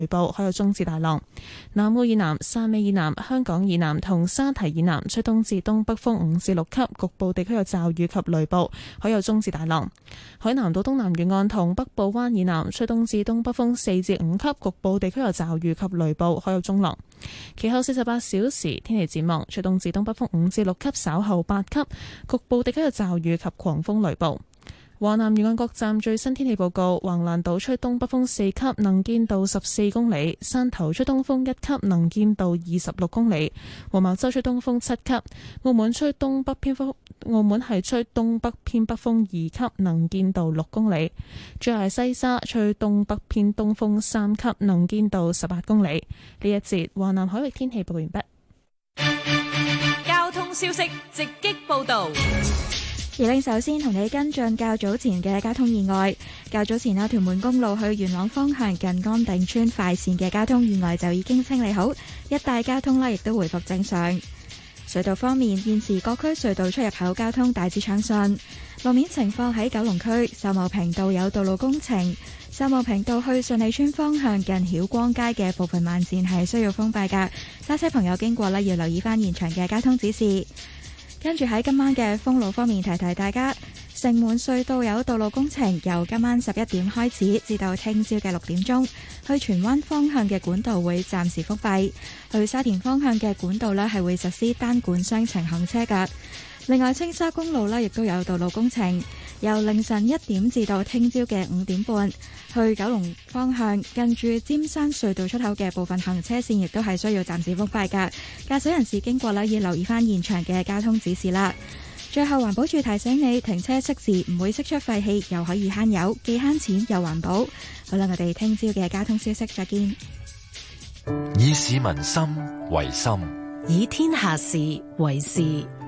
雷暴，可有中至大浪。南澳以南、汕尾以南、香港以南同沙堤以南吹東至東北風5至6級，局部地區有驟雨及雷暴，可有中至大浪。海南島東南沿岸同北部灣以南吹東至東北風4至5級，局部地區有驟雨及雷暴，可有中浪。其後48小時天氣展望，吹東至東北風5至6級，稍後8級，局部地區有驟雨及狂風雷暴。華南沿岸各站最新天氣報告：橫瀾島吹東北風4級，能見度14公里；汕頭吹東風1級，能見度26公里；黃茅洲吹東風7級；澳門吹東北偏風，澳門係吹東北偏北風2級，能見度6公里。最後係西沙吹東北偏東風3級，能見度18公里。呢一節華南海域天氣報告完畢。 交通消息直擊報道。 而令首先同你跟進較早前嘅交通意外。較早前屯門公路去元朗方向近安定村快線嘅交通意外就已經清理好，一帶交通亦都回復正常。隧道方面，現時各區隧道出入口交通大致暢順。路面情況喺九龍區秀茂坪道有道路工程，秀茂坪道去順利村方向近曉光街嘅部分慢線係需要封閉㗎，揸車朋友經過要留意返現場嘅交通指示。跟住喺今晚嘅封路方面，提提大家，城門隧道有道路工程，由今晚11點開始至到聽朝嘅6點鐘，去荃灣方向嘅管道會暫時封閉，去沙田方向嘅管道係會實施單管雙程行車㗎。另外，青沙公路亦都有道路工程，由凌晨1點至到聽朝嘅5點半，去九龍方向近住尖山隧道出口嘅部分行車線亦都係需要暫時封閉㗎。駕駛人士經過要留意返現場嘅交通指示啦。最後，環保署提醒你，停車熄匙唔會釋出廢氣，又可以慳油，既慳錢又環保。好啦，我哋聽朝嘅交通消息再見。 以市民心為心， 以天下事為事。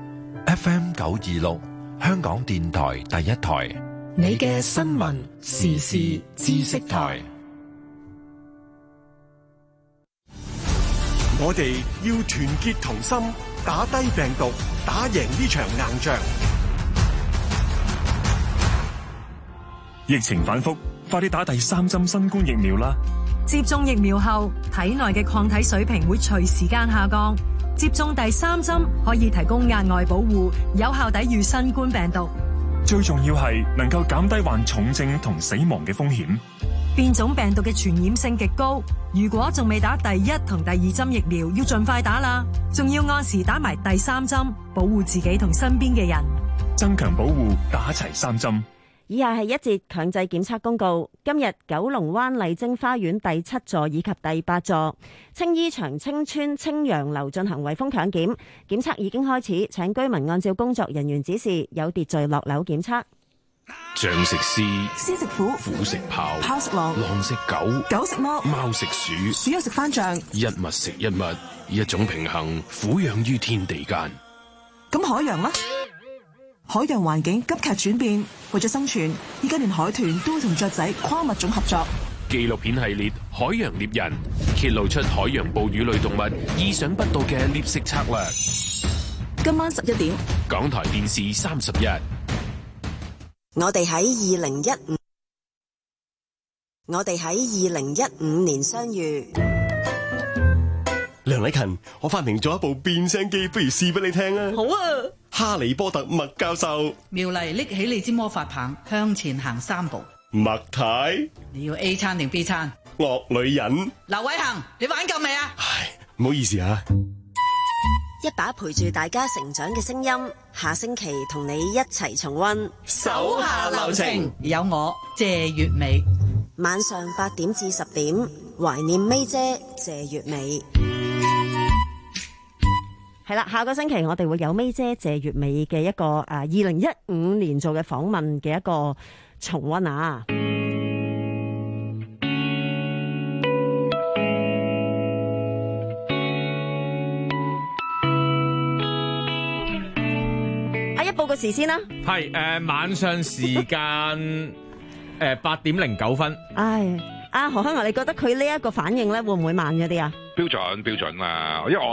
FM 926，香港電台第一台， 你嘅新聞時事知識台。 我哋要團結同心，打低病毒，打贏呢場硬仗。 疫情反覆，快啲打第3針新冠疫苗啦！ 接種疫苗後，體內嘅抗體水平會隨時間下降。接種第3針可以提供額外保護，有效抵禦新冠病毒。 最重要係能夠減低患重症同死亡嘅風險。 變種病毒嘅傳染性極高，如果仲未打第1同第2針疫苗，要盡快打啦。仲要按時打埋第3針，保護自己同身邊嘅人。 增強保護，打齊3針。 以下係一節強制檢測公告。今日九龍灣麗晶花園第7座以及第8座、青衣長青村青楊樓進行圍封強檢，檢測已經開始，請居民按照工作人員指示有秩序落樓檢測。 將食獅， 獅食虎， 虎食豹， 豹食狼， 狼食狗， 狗食貓， 貓食鼠， 鼠又食番象， 一物食一物，一種平衡，俯仰於天地間。 咁海洋呢？海洋環境急劇轉變，為咗生存，依家連海豚都會同雀仔跨物種合作。 紀錄片系列《海洋獵人》揭露出海洋哺乳類動物意想不到嘅獵食策略。 今晚11點， 港台電視31。 我哋喺2015年相遇。 梁禮勤，我發明咗一部變聲機，不如試俾你聽啊！ 好啊！ 哈利波特麥教授， 妙麗拎起你支魔法棒，向前行3步。 麥太， 你要 A 餐定 B 餐？ 惡女人。 劉偉恒，你玩夠未啊？ 唉，唔好意思啊。 一把陪住大家成長嘅聲音，下星期同你一齊重溫。 手下留情，有我謝月美。 晚上8點至10點，懷念May姐謝月美。 係啦，下個星期我哋會有May姐謝月美嘅一個2015年做嘅訪問嘅一個重溫啊！阿一報個時先啦， 係晚上時間8點09分。 唉，阿何香華，你覺得佢呢一個反應咧會唔會慢咗啲啊？ 標準啊，因為我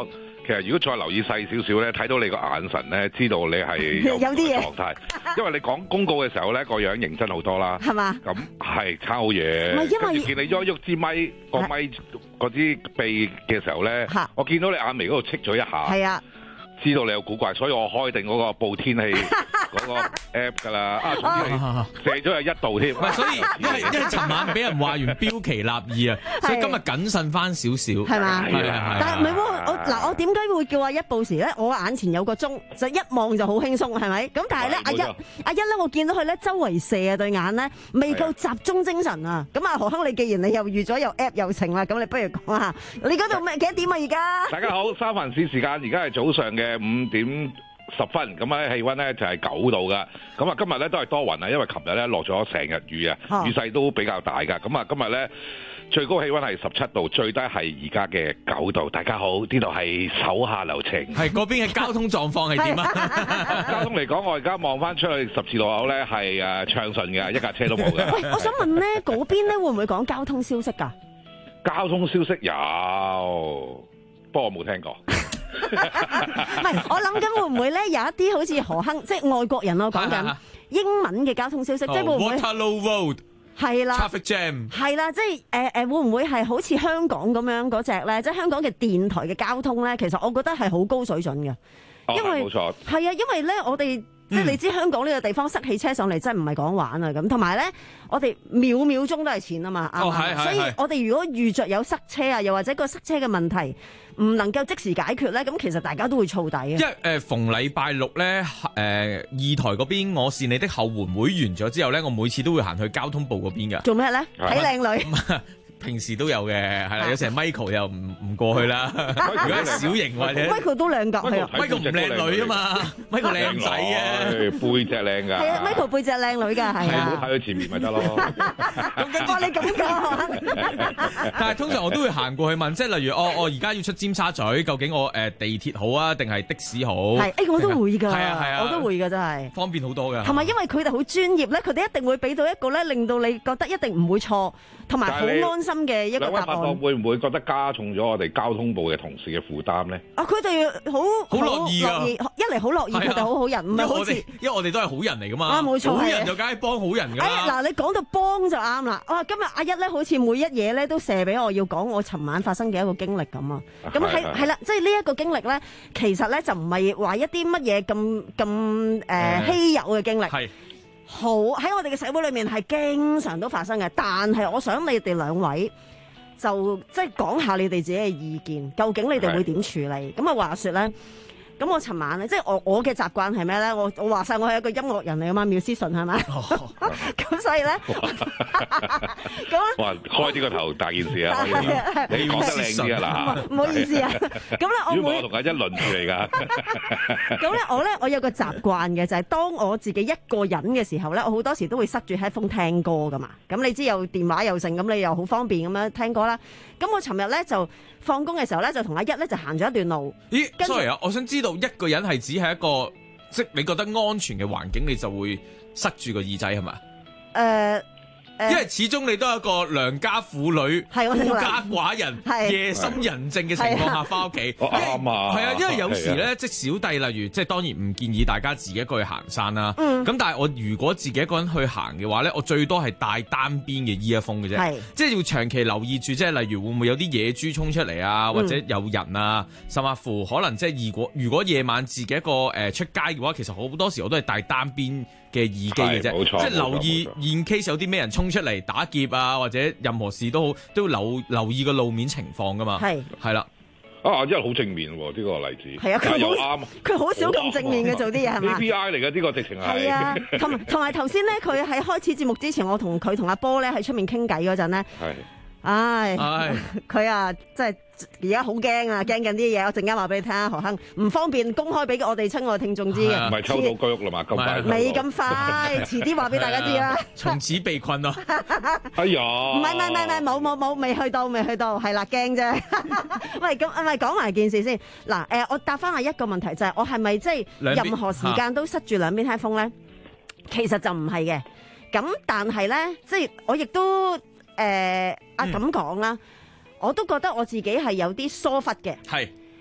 其實如果再留意細少少咧，睇到你個眼神咧，知道你係有啲嘢狀態。因為你講公告嘅時候咧，個樣認真好多啦， 係嘛？ 咁係差好嘢。 唔係因為跟住見你喐支咪個咪嗰支鼻嘅時候咧，我見到你眼眉嗰度戚咗一下。 係啊。 知道你有古怪，所以我開定嗰個報天氣嗰個 app 㗎啦。總之你射咗係1度添。 唔係，所以因為尋晚俾人話完標奇立異啊，所以今日謹慎翻少少。係嘛？但係唔係喎，我點解會叫阿一報時咧？我眼前有個鐘，就一望就好輕鬆，係咪？咁但係咧，阿一咧，我見到佢咧周圍射啊對眼咧，未夠集中精神啊。咁啊，何亨，你既然你又預咗有 app 又成啦，咁你不如講下你嗰度幾多點啊？而家大家好，三藩市時間而家係早上嘅5點10分，咁咧氣溫咧就係9度噶。咁啊，今日咧都係多雲啊，因為琴日咧落咗成日雨啊，雨勢都比較大噶。咁啊，今日咧最高氣溫係17度，最低係而家嘅9度。大家好，呢度係手下留情。 係嗰邊嘅交通狀況係點啊？ 交通嚟講，我而家望翻出去十字路口咧係暢順嘅，一架車都冇嘅。 喂，我想問咧，嗰邊咧會唔會講交通消息㗎？ 交通消息有，不過我冇聽過。 唔係，我諗緊會唔會咧有一啲好似何亨，即係外國人我講緊英文嘅交通消息，即係會唔會 Waterloo Road 係啦 traffic jam 係啦，即係會唔會係好似香港咁樣嗰隻咧？即係香港嘅電台嘅交通咧，其實我覺得係好高水準嘅，因為冇錯係啊，因為咧我哋。即係你知香港呢個地方塞起車上嚟真係唔係講玩啊咁，同埋咧我哋秒秒鐘都係錢啊嘛，所以我哋如果遇着有塞車啊，又或者個塞車嘅問題唔能夠即時解決咧，咁其實大家都會燥底嘅。 因為逢禮拜六咧2台嗰邊我是你的後援會完咗之後咧，我每次都會行去交通部嗰邊㗎。 做咩咧？睇靚女。 平時都有嘅，係啦，有時 Michael 又唔過去啦。如果小型或者 Michael 都靚㗎，係啊 ，Michael 唔靚女啊嘛 ，Michael 靚仔啊， 背脊靚㗎。 係啊 ，Michael 背脊靚女㗎，係啊。 唔好睇佢前面咪得咯。 哇，你咁講。 但係通常我都會行過去問，即係例如我而家要出尖沙咀，究竟我地鐵好啊，定係的士好？ 係，我都會㗎。 係啊， 我都會㗎，真係。 方便好多㗎。 同埋因為佢哋好專業咧，佢哋一定會俾到一個咧，令到你覺得一定唔會錯，同埋好安心嘅一個答案。 兩位拍檔會唔會覺得加重咗我哋交通部嘅同事嘅負擔咧？ 啊，佢哋好樂意啊！ 一嚟好樂意，佢哋好好人，唔係好似因為我哋都係好人嚟㗎嘛。 啊，冇錯， 好人就梗係幫好人㗎啦。 嗱，你講到幫就啱啦。哇，今日阿一咧，好似每一嘢咧都射俾我，要講我尋晚發生嘅一個經歷咁啊。咁係啦，即係呢一個經歷咧，其實咧就唔係話一啲乜嘢咁稀有嘅經歷。係。好喺我哋嘅社會裏面係經常都發生嘅，但係我想你哋兩位就即係講下你哋自己嘅意見，究竟你哋會點處理？咁啊話說咧，咁我尋晚咧，即係我嘅習慣係咩咧？我話晒我係一個音樂人嚟啊嘛，妙思順係咪？咁所以咧，咁哇，開呢個頭大件事啊！你講得靚啲啊嗱， 唔好意思啊。咁咧我同阿一輪住嚟㗎。 咁咧我有個習慣嘅，就係當我自己一個人嘅時候咧，我好多時都會塞住 headphone 聽歌㗎嘛。咁你知有電話又剩，咁你又好方便咁樣聽歌啦。咁我尋日咧就放工嘅時候咧，就同阿一咧就行咗一段路。 咦，sorry啊，我想知道一個人係只係一個即你覺得安全嘅環境，你就會塞住個耳仔係咪？因為始終你都係一個良家婦女、孤家寡人、夜深人靜嘅情況下翻屋企， 啱啊！ 係啊，因為有時咧，即小弟例如，即當然唔建議大家自己一個去行山啦。咁但係我如果自己一個人去行嘅話咧，我最多係帶單邊嘅 earphone 嘅啫，即係要長期留意住，即係例如會唔會有啲野豬衝出嚟啊，或者有人啊，甚至乎可能即係如果夜晚自己一個出街嘅話，其實好多時我都係帶單邊嘅耳機嘅啫，即係留意 in case 有啲咩人衝出嚟打劫啊，或者任何事都好，都要留意個路面情況噶嘛。係啦。 啊，因為好正面喎，呢個例子。 係啊，佢好少咁正面嘅做啲嘢係嘛 ？KPI 嚟嘅呢個直情係。 係啊，同埋頭先咧，佢喺開始節目之前，我同佢同阿波咧喺出面傾偈嗰陣咧。係。唉，佢啊，真係而家好驚啊，驚緊啲嘢。我陣間話俾你聽啊，何亨唔方便公開俾我哋親愛聽眾知嘅。 唔係抽到居屋啦嘛，咁快。 未咁快，遲啲話俾大家知啦。 從此被困咯。 哎呀！ 唔係，冇，未去到，係啦，驚啫。喂，咁唔係講埋件事先。嗱，我答翻下一個問題，就係我係咪即係任何時間都塞住兩邊 headphone咧？其實就唔係嘅。咁但係咧，即係我亦都。咁講啦，我都覺得我自己係有啲疏忽嘅。係，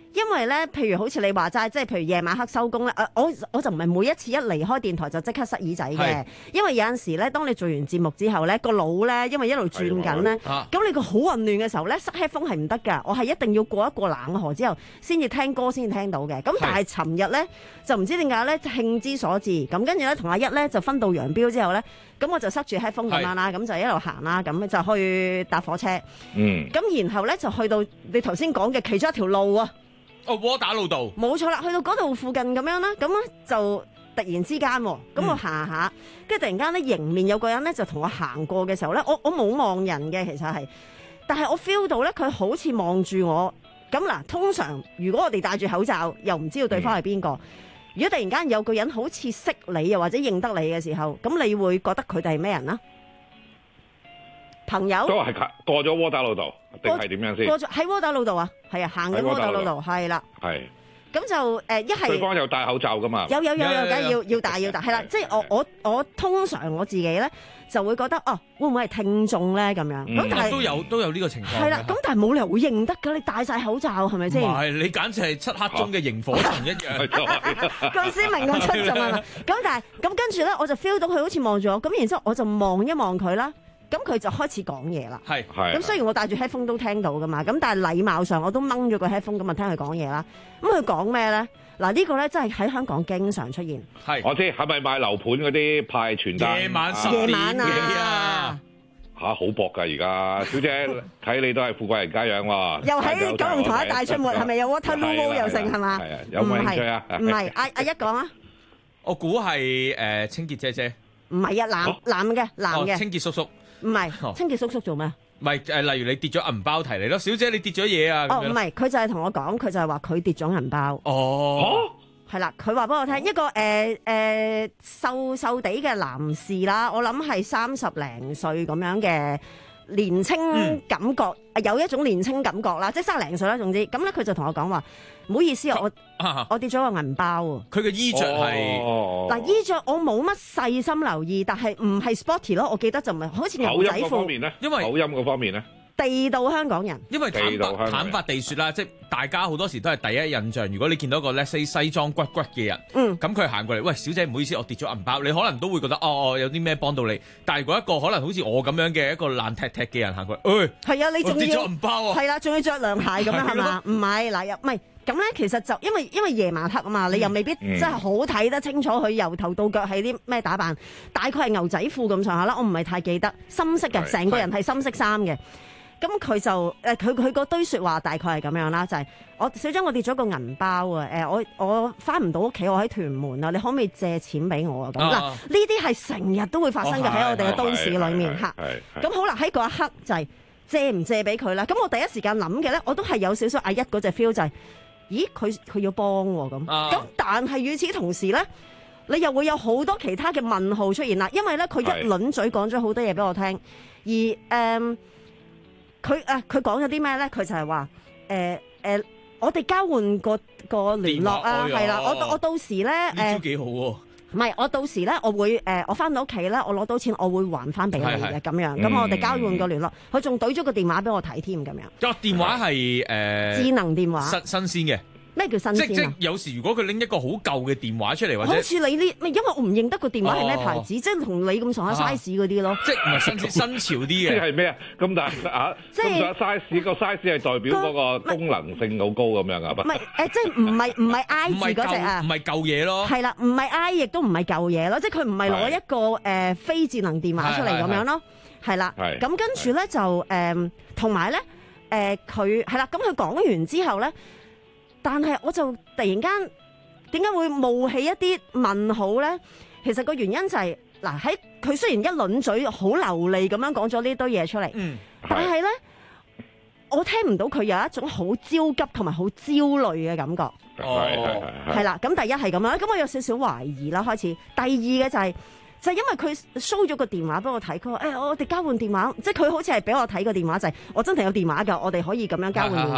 因為咧，譬如好似你話齋，即係譬如夜晚黑收工咧，我就唔係每一次一離開電台就即刻塞耳仔嘅，因為有陣時咧，當你做完節目之後咧，個腦咧因為一路轉緊咧，咁你個好混亂嘅時候咧，塞 headphone 係唔得㗎，我係一定要過一過冷河之後先至聽歌先至聽到嘅。咁但係尋日咧就唔知點解咧，興之所至，咁跟住咧同阿一咧就分道揚鑣之後咧，咁我就塞住 headphone 咁樣啦，咁就一路行啦，咁就去搭火車。咁然後咧就去到你頭先講嘅其中一條路啊。 窩打老道，冇錯啦，去到嗰度附近咁樣啦，咁咧就突然之間，咁我行下，跟住突然間咧迎面有個人咧就同我行過嘅時候咧，我冇望人嘅，其實係，但係我 feel 到咧佢好似望住我，咁嗱，通常如果我哋戴住口罩又唔知道對方係邊個，如果突然間有個人好似識你又或者認得你嘅時候，咁你會覺得佢哋係咩人啊？朋友都係過咗窩打老道定係點樣先？過咗喺窩打老道啊，係啊，行緊窩打老道，係啦。係。咁就一係對方有戴口罩噶嘛？ 有，梗係要戴，係啦。即係我通常我自己咧就會覺得會唔會係聽眾咧咁樣？咁但係都有呢個情況。係啦， 咁但係冇理由會認得㗎，你戴晒口罩係咪先？ 唔係，你簡直係漆黑中嘅螢火蟲一樣。 咁鮮明嘅出眾係嘛？咁但係咁跟住咧，我就 feel 到佢好似望住我，咁然之後我就望一望佢啦。咁佢就開始講嘢啦，係，咁雖然我戴住 headphone 都聽到噶嘛，咁但係禮貌上我都掹咗個 headphone 咁啊聽佢講嘢啦。咁佢講咩咧？嗱呢個咧真係喺香港經常出現。 係，我知係咪賣樓盤嗰啲派傳單？ 夜晚10點啊！ 嚇好薄㗎而家，小姐睇你都係富貴人家樣喎。 又喺九龍塘一帶出沒，係咪有 Waterloo 又剩係嘛？ 係啊，有冇興趣啊？ 唔係，阿一講啊。 我估係清潔姐姐。 唔係啊，男嘅。 清潔叔叔。 唔係，清潔叔叔做咩？ 唔係例如你跌咗銀包提你咯，小姐你跌咗嘢啊！ 唔係，佢就係同我講，佢就係話佢跌咗銀包。係啦，佢話俾我聽一個瘦瘦地嘅男士啦，我諗係30零歲咁樣嘅年青感覺，有一種年青感覺啦，即係30零歲啦，總之咁咧，佢就同我講話，唔好意思啊，我跌咗個銀包喎。 佢嘅衣着係嗱，衣着我冇乜細心留意，但係唔係 sporty 咯，我記得就唔係好似牛仔褲。 口音嗰方面咧，因為口音嗰方面咧。 地道香港人， 因為坦白地説啦，即係大家好多時都係第一印象。如果你見到個西裝骨骨嘅人，咁佢行過嚟，喂，小姐唔好意思，我跌咗銀包，你可能都會覺得有啲咩幫到你。但係如果一個可能好似我咁樣嘅一個爛踢踢嘅人行過嚟，係啊，你仲要跌咗銀包啊，係啦，仲要着涼鞋咁樣係嘛？唔係嗱，又唔係咁咧。其實就因為夜晚黑啊嘛，你又未必真係好睇得清楚佢由頭到腳係啲咩打扮，大概係牛仔褲咁上下啦。我唔係太記得，深色嘅，成個人係深色衫嘅。咁佢就佢嗰堆説話大概係咁樣啦，就係小張我跌咗個銀包啊！我翻唔到屋企，我喺屯門啊！你可唔可以借錢俾我啊？咁嗱，呢啲係成日都會發生嘅喺我哋嘅都市裏面嚇。咁好啦，喺嗰一刻就係借唔借俾佢啦？咁我第一時間諗嘅咧，我都係有少少阿一嗰隻 feel 就係，咦佢要幫喎咁。咁但係與此同時咧，你又會有好多其他嘅問號出現啦，因為咧佢一輪嘴講咗好多嘢俾我聽，而佢講咗啲咩咧？佢就係話我哋交換個聯絡啊，係啦，我到時咧呢招幾好喎。 唔係，我到時咧我會我翻到屋企咧，我攞到錢，我會還翻俾你嘅咁樣。咁我哋交換個聯絡，佢仲懟咗個電話俾我睇添咁樣。 個電話係智能電話， 新鮮嘅。 咩叫新鮮啊？ 即有時如果佢拎一個好舊嘅電話出嚟，或者好似你呢，因為我唔認得個電話係咩牌子，即係同你咁上下 size 嗰啲咯。 即係唔係新潮啲嘅？ 即係咩啊？咁但係即係咁上 size 個 size 係代表嗰個功能性好高咁樣啊？ 唔係即係唔係 I 字嗰隻啊？ 唔係舊嘢咯。係啦，唔係 I 亦都唔係舊嘢咯，即係佢唔係攞一個非智能電話出嚟咁樣咯。係啦，咁跟住咧就同埋咧佢係啦，咁佢講完之後咧。但係我就突然間點解會冒起一啲問號咧？其實個原因就係嗱，喺佢雖然一輪嘴好流利咁樣講咗呢堆嘢出嚟，但係咧我聽唔到佢有一種好焦急同埋好焦慮嘅感覺。係啦，咁第一係咁樣，咁我有少少懷疑啦開始。第二嘅就係因為佢 show 咗個電話俾我睇，佢話我哋交換電話，即係佢好似係俾我睇個電話，就係我真係有電話㗎，我哋可以咁樣交換電話。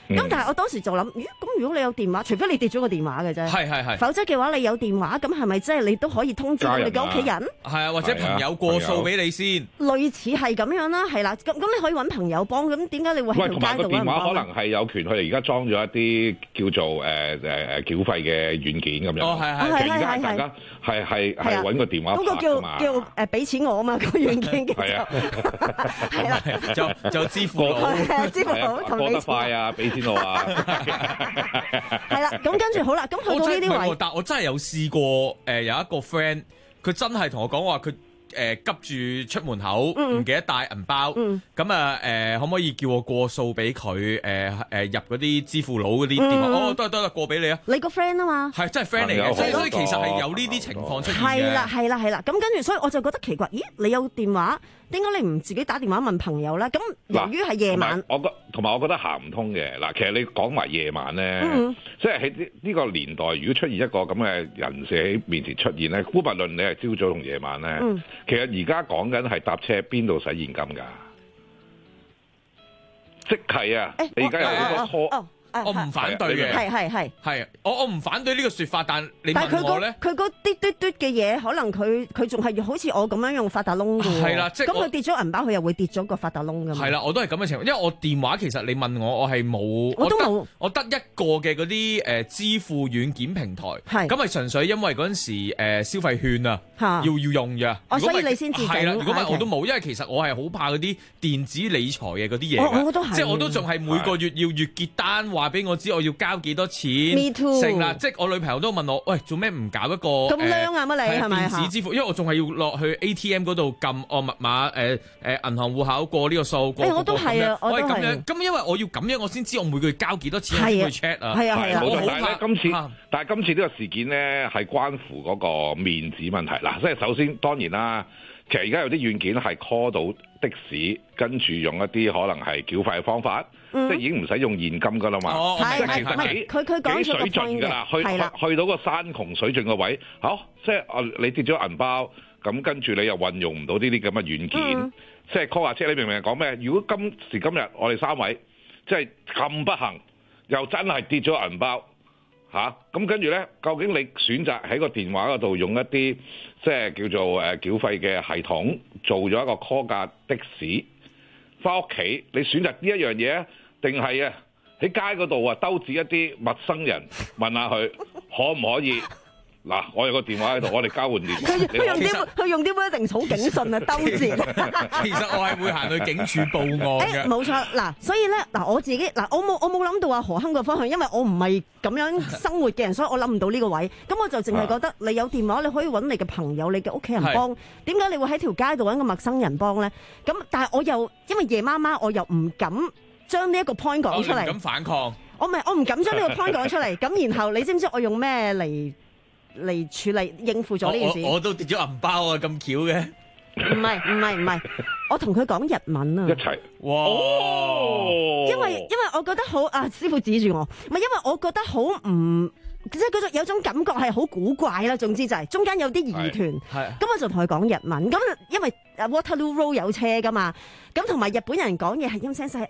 咁但係我當時就諗，咦？咁如果你有電話，除非你跌咗個電話嘅啫， 係， 否則嘅話你有電話，咁係咪即係你都可以通知到你嘅屋企人？ 係啊，或者朋友過數俾你先。 類似係咁樣啦，係啦。咁你可以揾朋友幫，咁點解你會喺條街度揾人幫？ 同埋個電話可能係有權，佢哋而家裝咗一啲叫做繳費嘅軟件咁樣。其實而家大家係揾個電話嗰個叫俾錢我啊嘛，個軟件叫做係啦，就支付寶， 支付寶同過得快啊，俾錢我啊， 係啦。咁跟住好啦，咁去到呢啲位， 但我真係有試過有一個 friend，佢真係同我講話佢。急住出門口，唔記得帶銀包，咁可唔可以叫我過數俾佢？入嗰啲支付佬嗰啲電話，得啦，過俾你啊！ 你個 friend 啊嘛， 係真係 friend 嚟嘅，所以其實係有呢啲情況出現嘅。 係啦，咁跟住，所以我就覺得奇怪，咦？你有電話，點解你唔自己打電話問朋友咧？咁由於係夜晚， 同埋我覺得行唔通嘅。嗱，其實你講埋夜晚咧，即係喺呢個年代，如果出現一個咁嘅人士喺面前出現咧，姑勿論你係朝早同夜晚咧。其實而家講緊係搭車邊度使現金㗎？即係啊！你而家有好多 call。 我唔反對嘅，係，我唔反對呢個説法，但你問我咧， 佢嗰啲嘟嘅嘢，可能佢仲係好似我咁樣用發達窿嘅， 係啦，即係咁佢跌咗銀包，佢又會跌咗個發達窿㗎嘛。 係啦，我都係咁嘅情況，因為我電話其實你問我係冇， 我都冇， 我得一個嘅嗰啲支付軟件平台，咁係純粹因為嗰陣時消費券啊，要用嘅， 所以你先至係啦，如果唔係我都冇，因為其實我係好怕嗰啲電子理財嘅嗰啲嘢， 我都係， 即係我都仲係每個月要月結單話俾我知我要交幾多錢， Me too 成啦，即係我女朋友都問我，喂，做咩唔搞一個咁靚啊？乜你係咪電子支付？因為我仲係要落去 ATM 嗰度撳我密碼，銀行戶口過呢個數， 我都係啊，我都係咁樣。咁因為我要咁樣，我先知我每個月交幾多錢先去 check 啊。 係啊， 冇錯。但係今次呢個事件咧係關乎嗰個面子問題啦。即係首先當然啦。其實而家有啲軟件係 call 到的士，跟住用一啲可能係繳費嘅方法，即係已經唔使用現金㗎啦嘛。即係其實幾水盡㗎啦，去到個山窮水盡個位，即係你跌咗銀包，咁跟住你又運用唔到呢啲咁嘅軟件，即係 call 下車。你明唔明講咩？如果今時今日我哋三位即係咁不幸，又真係跌咗銀包。咁跟住咧，究竟你選擇喺個電話嗰度用一啲即係叫做繳費嘅系統，做咗一個 call 架的士翻屋企，你選擇呢一樣嘢啊，定係喺街嗰度兜截一啲陌生人問下佢可唔可以？嗱，我有個電話喺度，我哋交換電話。 佢用啲咩定草警訊啊？兜截。 其實我係會行去警署報案嘅。 冇錯，嗱，所以咧，我自己我冇諗到話何亨個方向，因為我唔係咁樣生活嘅人，所以我諗唔到呢個位。咁我就淨係覺得你有電話，你可以揾你嘅朋友、你嘅屋企人幫。點解你會喺條街度揾個陌生人幫咧？咁但係我又因為夜媽媽，我又唔敢將呢一個 point 講出嚟。 唔敢反抗。 我唔敢將呢個 point 講出嚟。咁然後你知唔知我用咩嚟處理應付咗呢件事？ 我都跌咗銀包啊！咁巧嘅？ 唔係，我同佢講日文啊！ 一齊哇！ 因為我覺得好師傅指住我，唔係因為我覺得好唔即係嗰種有種感覺係好古怪啦。總之就係中間有啲疑團，咁我就同佢講日文。咁因為 Waterloo Road 有車噶嘛，咁同埋日本人講嘢係陰聲細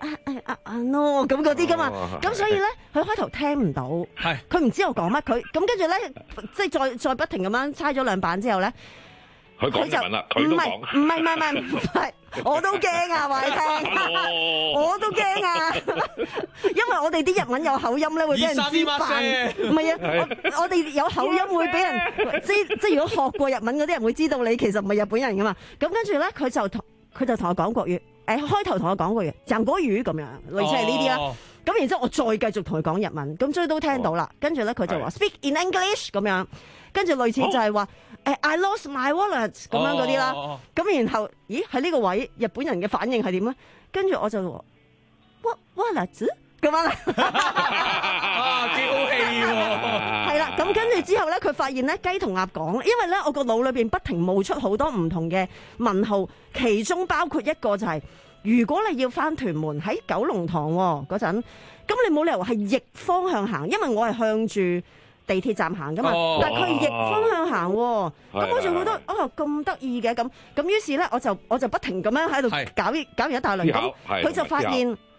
no 咁嗰啲噶嘛，咁所以咧佢開頭聽唔到，佢唔知我講乜，佢咁跟住咧即係再不停咁樣猜咗兩版之後咧， 佢講日文啦，佢都講， 唔係，我都驚啊！話你聽，我都驚啊！因為我哋啲日文有口音咧，會俾人知犯。唔係啊，我哋有口音會俾人即如果學過日文嗰啲人會知道你其實唔係日本人噶嘛。咁跟住咧，佢就同我講國語。開頭同我講國語，講國語咁樣，類似係呢啲啦。咁然之後我再繼續同佢講日文，咁追都聽到啦。跟住咧佢就話 speak in English 咁樣，跟住類似就係話I lost my wallet 咁樣嗰啲啦。咁然後喺呢個位日本人嘅反應係點咧？跟住我就話 wallet 咁樣啦。 幾好氣喎！ 係啦，咁跟住之後咧，佢發現咧雞同鴨講，因為咧我個腦裏邊不停冒出好多唔同嘅問號，其中包括一個就係，如果你要翻屯門喺九龍塘嗰陣，咁你冇理由係逆方向行，因為我係向住地鐵站行噶嘛，但係佢係逆方向行，咁我就覺得咁得意嘅，咁於是咧我就不停咁樣喺度搞完一大輪，咁佢就發現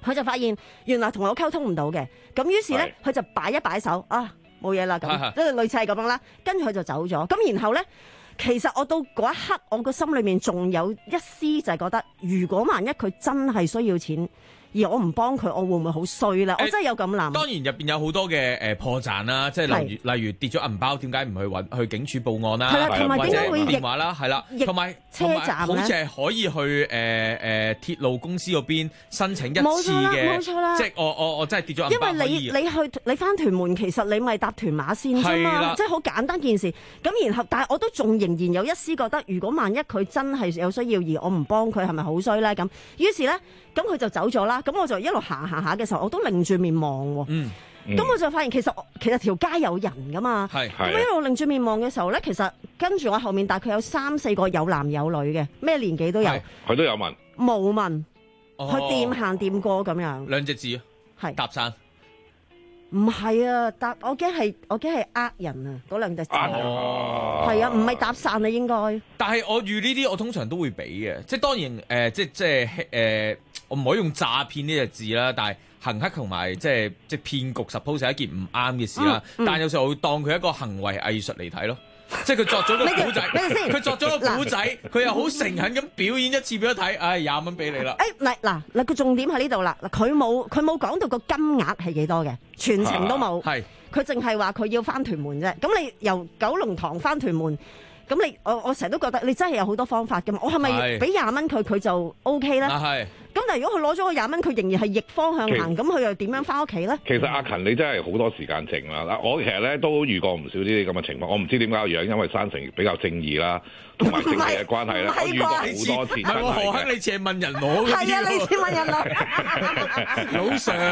佢就發現原來同我溝通唔到嘅，咁於是咧佢就擺一擺手啊，冇嘢啦，咁即係類似係咁樣啦，跟住佢就走咗。咁然後咧，其實我到嗰一刻，我個心裏面仲有一絲就係覺得，如果萬一佢真係需要錢，而我唔幫佢，我會唔會好衰咧？我真係有咁諗。 當然入邊有好多嘅破綻啦，即係例如跌咗銀包，點解唔去警署報案啦？ 係啦，同埋點解會電話啦？係啦，同埋車站好似係可以去鐵路公司嗰邊申請一次嘅， 冇錯啦。 即係我真係跌咗銀包。 因為你翻屯門，其實你咪搭屯馬線啫嘛，即係好簡單件事。咁然後，但係我都仲仍然有一絲覺得，如果萬一佢真係有需要而我唔幫佢，係咪好衰咧？咁於是咧，咁佢就走咗啦。咁我就一路行下嘅時候，我都擰住面望喎。咁我就發現其實條街有人噶嘛。咁一路擰住面望嘅時候咧，其實跟住我後面大概有3-4個有男有女嘅，咩年紀都有。 佢都有問， 冇問，佢掂行掂過咁樣。 兩隻字係搭訕。 唔係啊，我驚係呃人啊，嗰兩隻字。係啊，唔係搭訕啊，應該。 但係我遇呢啲，我通常都會俾嘅，即係當然我唔可以用詐騙呢隻字啦，但係行乞同埋即係騙局 suppose 係一件唔啱嘅事啦。但係有時候我會當佢一個行為藝術嚟睇咯，即係佢作咗個古仔，佢作咗個古仔，佢又好誠懇咁表演一次俾我睇，20蚊俾你啦。 嗱個重點喺呢度啦，佢冇講到個金額係幾多嘅，全程都冇。佢淨係話佢要翻屯門啫。咁你由九龍塘翻屯門，咁我成日都覺得你真係有好多方法噶嘛。我係咪俾20蚊佢就 OK 咧？咁但係如果佢攞咗個20蚊，佢仍然係逆方向行，咁佢又點樣翻屋企咧？ 其實阿勤你真係好多時間剩啦。嗱，我其實咧都遇過唔少呢啲咁嘅情況。我唔知點解個樣，因為山城比較正義啦，同埋正義嘅關係咧，我遇過好多次。 唔係何亨，你似係問人攞嘅。 係啊，你似問人攞。 老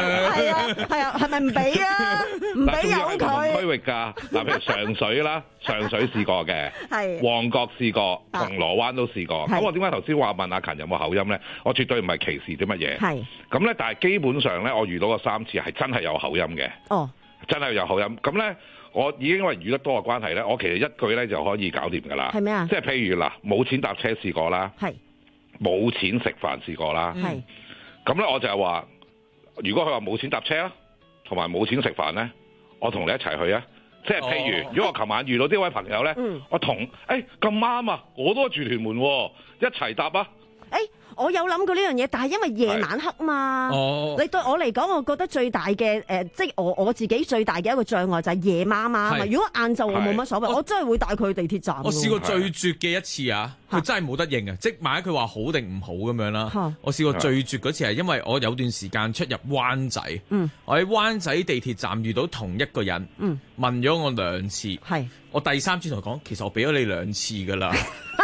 Sir。 係啊，係咪唔俾啊？唔俾有佢。 區域㗎，嗱，譬如上水啦，上水試過嘅，旺角試過，銅鑼灣都試過。咁我點解頭先話問阿勤有冇口音咧？我絕對唔係歧視啲乜嘢。咁咧，但係基本上咧，我遇到個3次係真係有口音嘅。真係有口音。咁咧，我已經因為遇得多嘅關係咧，我其實一句咧就可以搞掂㗎啦。係咩啊？即係譬如嗱，冇錢搭車試過啦，冇錢食飯試過啦。咁咧，我就係話，如果佢話冇錢搭車啦，同埋冇錢食飯咧，我同你一齊去啊！即係譬如，如果我琴晚遇到呢位朋友咧，我同咁啱啊，我都住屯門喎，一齊搭啊！ 我有諗過呢樣嘢，但係因為夜晚黑嘛，你對我嚟講，我覺得最大嘅即係我自己最大嘅一個障礙就係夜媽媽。如果晏晝我冇乜所謂，我真係會帶佢去地鐵站。 我試過最絕嘅一次啊，佢真係冇得應啊！即係萬一佢話好定唔好咁樣啦。我試過最絕嗰次係因為我有段時間出入灣仔，我喺灣仔地鐵站遇到同一個人，問咗我2次，我第3次同佢講，其實我俾咗你2次㗎啦。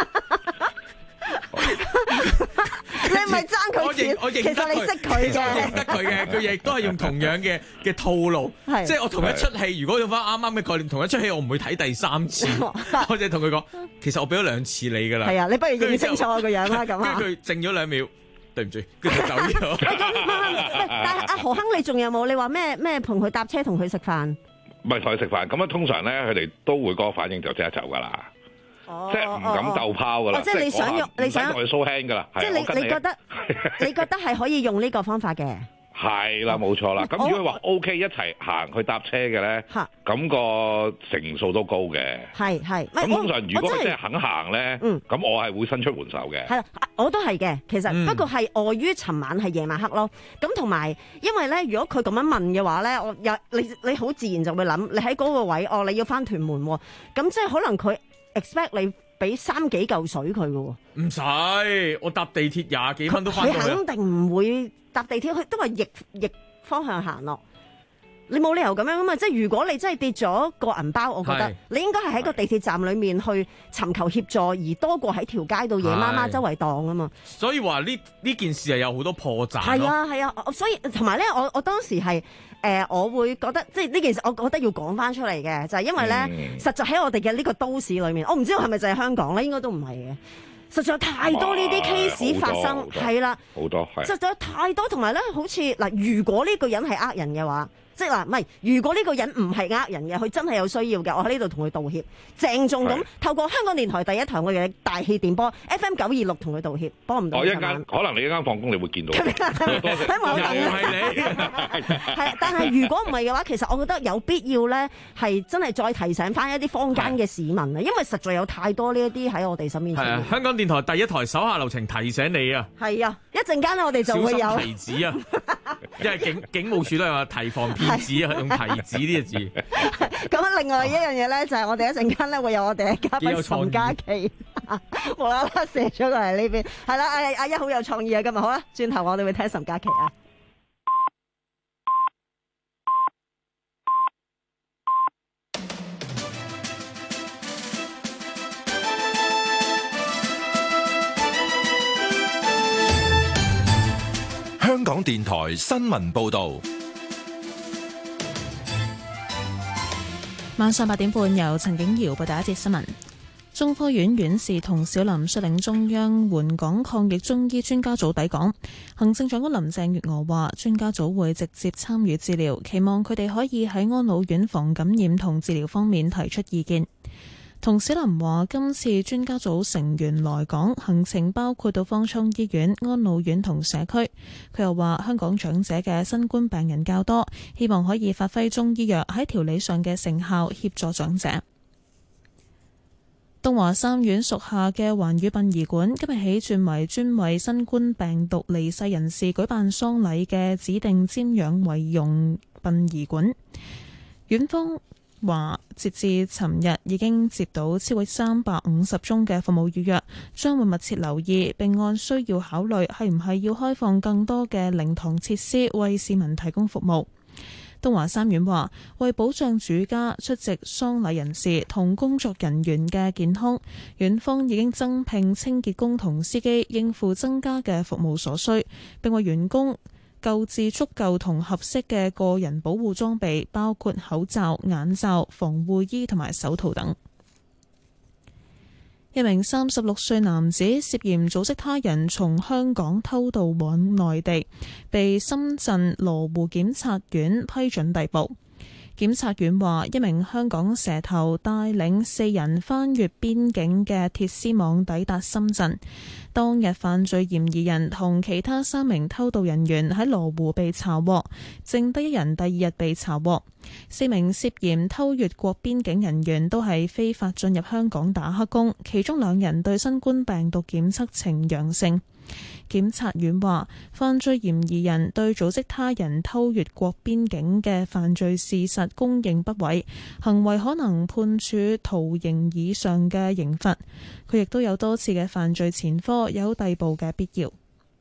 你係咪爭佢錢？其實你識佢嘅， 我認得佢嘅，佢亦都係用同樣嘅套路，即係我同一出戲。如果用翻啱啱嘅概念，同一出戲我唔會睇第3次，我就同佢講，其實我俾咗2次你噶啦。 係啊，你不如認清楚我個樣啦，咁啊。 跟住佢靜咗2秒，對唔住，跟住走咗。 但係阿何亨，你仲有冇？你話咩同佢搭車，同佢食飯？ 唔係同佢食飯，咁通常咧，佢哋都會嗰個反應就即刻走噶啦。即係唔敢鬥拋噶啦， 即係你想同佢 show hand 噶啦。即係你覺得係可以用呢個方法嘅？ 係啦，冇錯啦。咁如果佢話 OK 一齊行去搭車嘅咧，咁個成數都高嘅。係。咁通常如果佢真係肯行咧，咁我係會伸出援手嘅。係啦， 我都係嘅。其實不過係礙於尋晚係夜晚黑咯。咁同埋因為咧，如果佢咁樣問嘅話咧，你好自然就會諗，你喺嗰個位你要翻屯門喎，咁即係可能佢expect 你俾3幾嚿水佢嘅喎， 唔使，我搭地鐵20幾蚊都翻到去。 佢肯定唔會搭地鐵，佢都係逆方向行咯。你冇理由咁樣啊嘛！即係如果你真係跌咗個銀包，我覺得你應該係喺個地鐵站裏面去尋求協助，而多過喺條街度夜媽媽周圍蕩啊嘛。 所以話呢件事係有好多破綻。 係啊，所以同埋咧，我當時係我會覺得即係呢件事，我覺得要講翻出嚟嘅，就係因為咧，實在喺我哋嘅呢個都市裏面，我唔知道係咪就係香港咧，應該都唔係嘅。 實在有太多呢啲 case 發生，係啦， 好多係， 實在有太多，同埋咧，好似嗱，如果呢個人係呃人嘅話。即係嗱，唔係，如果呢個人唔係呃人嘅，佢真係有需要嘅，我喺呢度同佢道歉，鄭重咁透過香港電台第一台我哋嘅大氣電波 FM926同佢道歉，幫唔到。 一間可能你一間放工你會見到，多謝， 又係你。係，但係如果唔係嘅話，其實我覺得有必要咧，係真係再提醒翻一啲坊間嘅市民啊，因為實在有太多呢一啲喺我哋身邊。 係啊，香港電台第一台手下留情提醒你啊。 係啊，一陣間咧我哋就會有小心提子啊，因為警務處都係話提防騙子啊，用提子呢個字。 咁另外一樣嘢咧，就係我哋一陣間咧會有我哋嘅嘉賓岑嘉琪，無啦啦射咗過嚟呢邊。係啦，阿一好有創意啊！今日好啦，轉頭我哋會聽岑嘉琪啊。 香港電台新聞報道， 晚上8點半由陳景瑤報道一節新聞。中科院院士童小林率領中央援港抗疫中醫專家組抵港。行政長官林鄭月娥話，專家組會直接參與治療，期望佢哋可以喺安老院防感染同治療方面提出意見。童小林話，今次專家組成員來港行程包括到方艙醫院、安老院同社區。佢又話，香港長者嘅新冠病人較多，希望可以發揮中醫藥喺調理上嘅成效，協助長者。東華三院屬下嘅環宇殯儀館今日起轉為專為新冠病毒離世人士舉辦喪禮嘅指定瞻仰遺容殯儀館。院方話，截至尋日已經接到超過350宗嘅服務預約，將會密切留意並按需要考慮係唔係要開放更多嘅靈堂設施為市民提供服務。東華三院話，為保障主家出席喪禮人士同工作人員嘅健康，院方已經增聘清潔工同司機應付增加嘅服務所需，並為員工購置足夠同合適嘅個人保護裝備，包括口罩、眼罩、防護衣同埋手套等。一名36歲男子涉嫌組織他人從香港偷渡往內地，被深圳羅湖檢察院批准逮捕。檢察院話，一名香港蛇頭帶領4人翻越邊境嘅鐵絲網抵達深圳。當日犯罪嫌疑人同其他3名偷渡人員喺羅湖被查獲，剩低1人第2日被查獲。4名涉嫌偷越國邊境人員都係非法進入香港打黑工，其中2人對新冠病毒檢測呈陽性。檢察院話，犯罪嫌疑人對組織他人偷越國邊境嘅犯罪事實供認不諱，行為可能判處徒刑以上嘅刑罰。佢亦都有多次嘅犯罪前科，有逮捕嘅必要。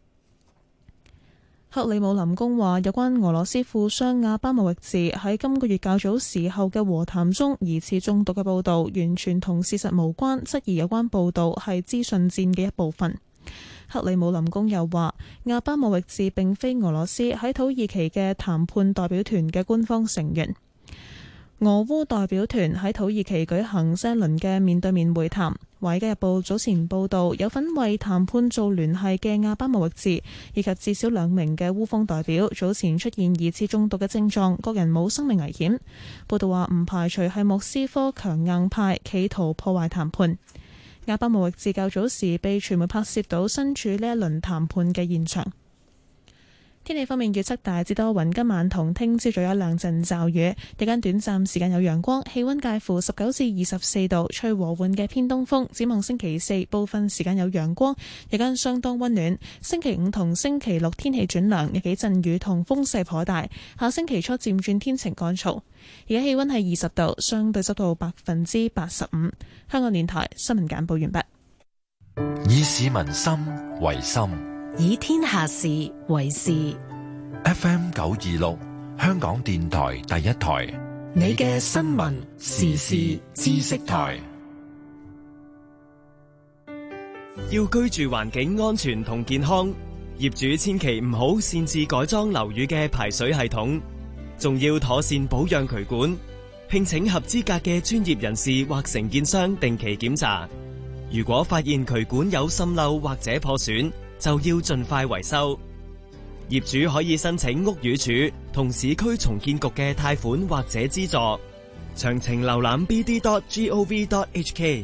克里姆林宮話，有關俄羅斯富商阿巴莫域治喺今個月較早時候嘅和談中疑似中毒嘅報導，完全同事實無關，質疑有關報導係資訊戰嘅一部分。克里姆林宮又話，阿巴莫域治並非俄羅斯喺土耳其嘅談判代表團嘅官方成員。俄烏代表團喺土耳其舉行新一輪嘅面對面會談。華爾街日報早前報道，有份為談判做聯繫嘅阿巴莫域治以及至少2名嘅烏方代表早前出現疑似中毒嘅症狀，各人冇生命危險。報道話唔排除係莫斯科強硬派企圖破壞談判。阿巴莫域治較早時被傳媒拍攝到身處呢一輪談判嘅現場。天氣方面，預測大致多雲，今晚同聽朝早有2陣驟雨，日間短暫時間有陽光，氣溫介乎19至24度，吹和緩嘅偏東風。展望星期4部分時間有陽光，日間相當溫暖。星期5同星期6天氣轉涼，有幾陣雨同風勢頗大。下星期初漸轉天晴乾燥。而家氣溫係20度，相對濕度85%。香港電台新聞簡報完畢。 以市民心為心， 以天下事為事。 FM926，香港電台第一台， 你嘅新聞時事知識台。 要居住環境安全同健康，業主千祈唔好擅自改裝樓宇嘅排水系統，仲要妥善保養渠管，聘請合資格嘅專業人士或承建商定期檢查。 如果發現渠管有滲漏或者破損，就要盡快維修。業主可以申請屋宇署同市區重建局嘅貸款或者資助。詳情瀏覽 bd.gov.hk。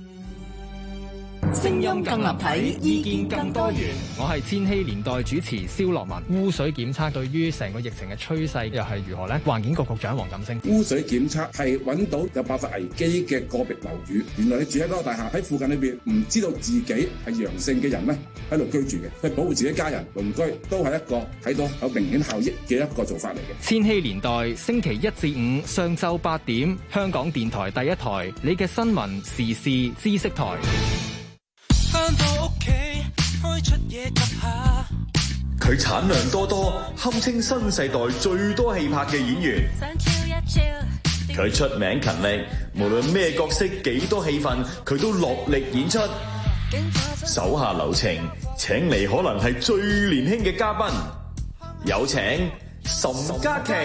聲音更立體，意見更多元。我係千禧年代主持蕭樂文。污水檢測對於成個疫情嘅趨勢又係如何呢？環境局局長黃錦星。 污水檢測係揾到有爆發危機嘅個別樓宇，原來你住喺嗰個大廈喺附近裏邊，唔知道自己係陽性嘅人呢喺度居住嘅，去保護自己家人鄰居，都係一個睇到有明顯效益嘅一個做法嚟嘅。 千禧年代星期一至五上晝8點，香港電台第一台，你嘅新聞時事知識台。 返到屋企開出嘢及下，佢產量多，堪稱新世代最多氣魄嘅演員。佢出名勤力，無論咩角色幾多戲份，佢都落力演出。手下留情，請嚟可能係最年輕嘅嘉賓，有請岑嘉琪。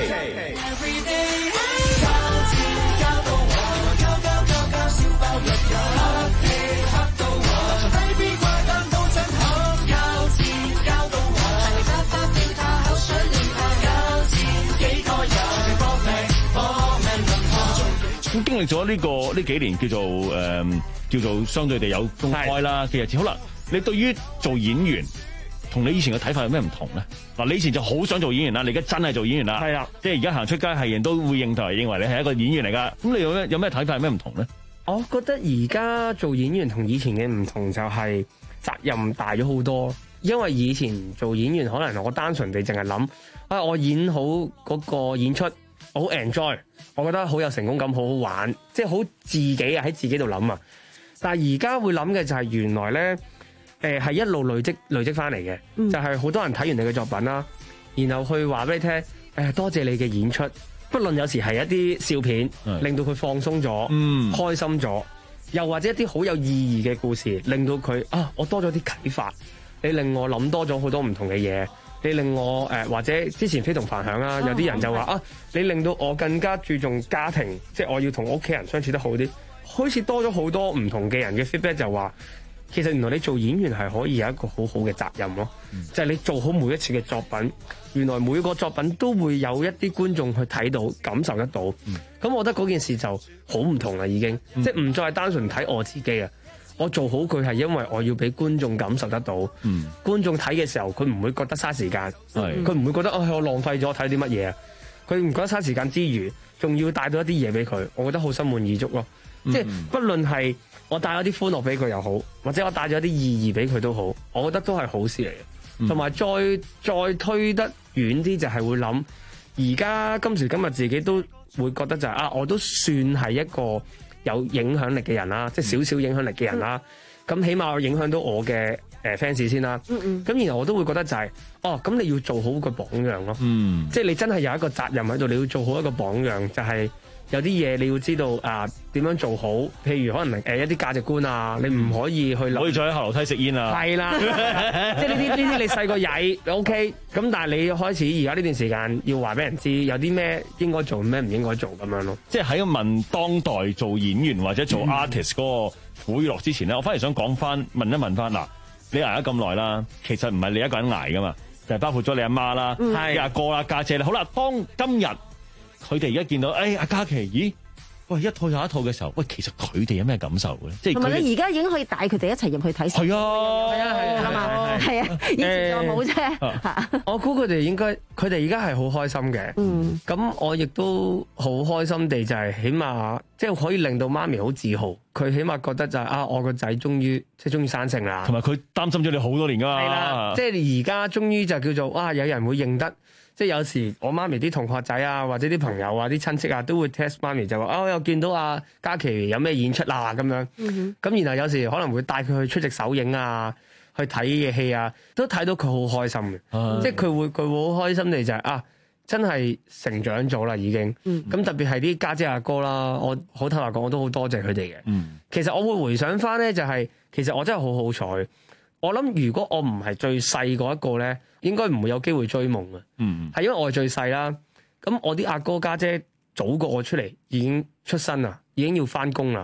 咁經歷咗呢幾年叫做相對地有公開啦嘅日子，好啦，你對於做演員同你以前嘅睇法有咩唔同咧？嗱，你以前就好想做演員啦，你而家真係做演員啦，係啦，即係而家行出街係人都會認同，認為你係一個演員嚟噶。咁你有咩睇法有咩唔同咧？ 我覺得而家做演員同以前嘅唔同就係責任大咗好多，因為以前做演員可能我單純地淨係諗我演好嗰個演出，我好 enjoy， 我覺得好有成功感，好好玩，即係好自己喺自己度諗啊。但係而家會諗嘅就係原來咧，係一路累積翻嚟嘅，就係好多人睇完你嘅作品啦，然後去話俾你聽，多謝你嘅演出，不論有時係一啲笑片，令到佢放鬆咗，開心咗，又或者一啲好有意義嘅故事，令到佢我多咗啲啟發，你令我諗多咗好多唔同嘅嘢。你令我或者之前非同凡響啦，有啲人就話你令到我更加注重家庭，即係我要同屋企人相處得好啲，開始多咗好多唔同嘅人嘅 feedback， 就話其實原來你做演員係可以有一個好好嘅責任咯，就係你做好每一次嘅作品，原來每個作品都會有一啲觀眾去睇到感受得到，咁我覺得嗰件事就好唔同啦，已經即係唔再係單純睇我自己啊。我做好佢係因為我要俾觀眾感受得到，觀眾睇嘅時候佢唔會覺得嘥時間，佢唔會覺得我浪費咗睇啲乜嘢啊，佢唔覺得嘥時間之餘，仲要帶到一啲嘢俾佢，我覺得好心滿意足咯。即係不論係我帶咗啲歡樂俾佢又好，或者我帶咗啲意義俾佢都好，我覺得都係好事嚟嘅。同埋再推得遠啲就係會諗，而家今時今日自己都會覺得就係我都算係一個有影響力嘅人啦，即係少少影響力嘅人啦。咁起碼我影響到我嘅fans 先啦。咁然後我都會覺得就係咁你要做好個榜樣咯。即係你真係有一個責任喺度，你要做好一個榜樣，就係有啲嘢你要知道點樣做好。譬如可能一啲價值觀啊，你唔可以去諗， 可以坐喺後樓梯食煙啊。係啦， 即係呢啲你細個曳 OK，咁但係你開始而家呢段時間要話俾人知有啲咩應該做，咩唔應該做咁樣咯。 即係喺問當代做演員或者做 artist 嗰個苦與樂之前咧，我反而想問一問翻嗱，你捱咗咁耐啦，其實唔係你一個人捱噶嘛，就係包括咗你阿媽啦、你阿哥啦、家姐啦。好啦，當今日佢哋而家見到阿嘉琪，咦？喂，一套又一套嘅時候，喂，其實佢哋有咩感受嘅咧？即係同埋你而家已經可以帶佢哋一齊入去睇。係啊，係啊，以前就冇啫。 我估佢哋而家係好開心嘅。咁我亦都好開心地就係起碼即係可以令到媽咪好自豪。佢起碼覺得就係我個仔終於生性啦。同埋佢擔心咗你好多年㗎嘛。係啦，即係而家終於就叫做有人會認得。即係有時我媽咪啲同學仔啊，或者啲朋友啊、啲親戚啊，都會 test 媽咪就話我又見到阿嘉琪有咩演出啦咁樣。咁然後有時可能會帶佢去出席首映啊，去睇嘅戲啊，都睇到佢好開心嘅。即係佢會好開心地就係真係成長咗啦已經。咁特別係啲家姐阿哥啦，我好坦白講，我都好多謝佢哋嘅。其實我會回想翻咧，就係其實我真係好好彩。我諗如果我唔係最細嗰一個咧，應該唔會有機會追夢嘅。係因為我係最細啦。咁我啲阿哥家姐早過我出嚟，已經出身啦，已經要翻工啦。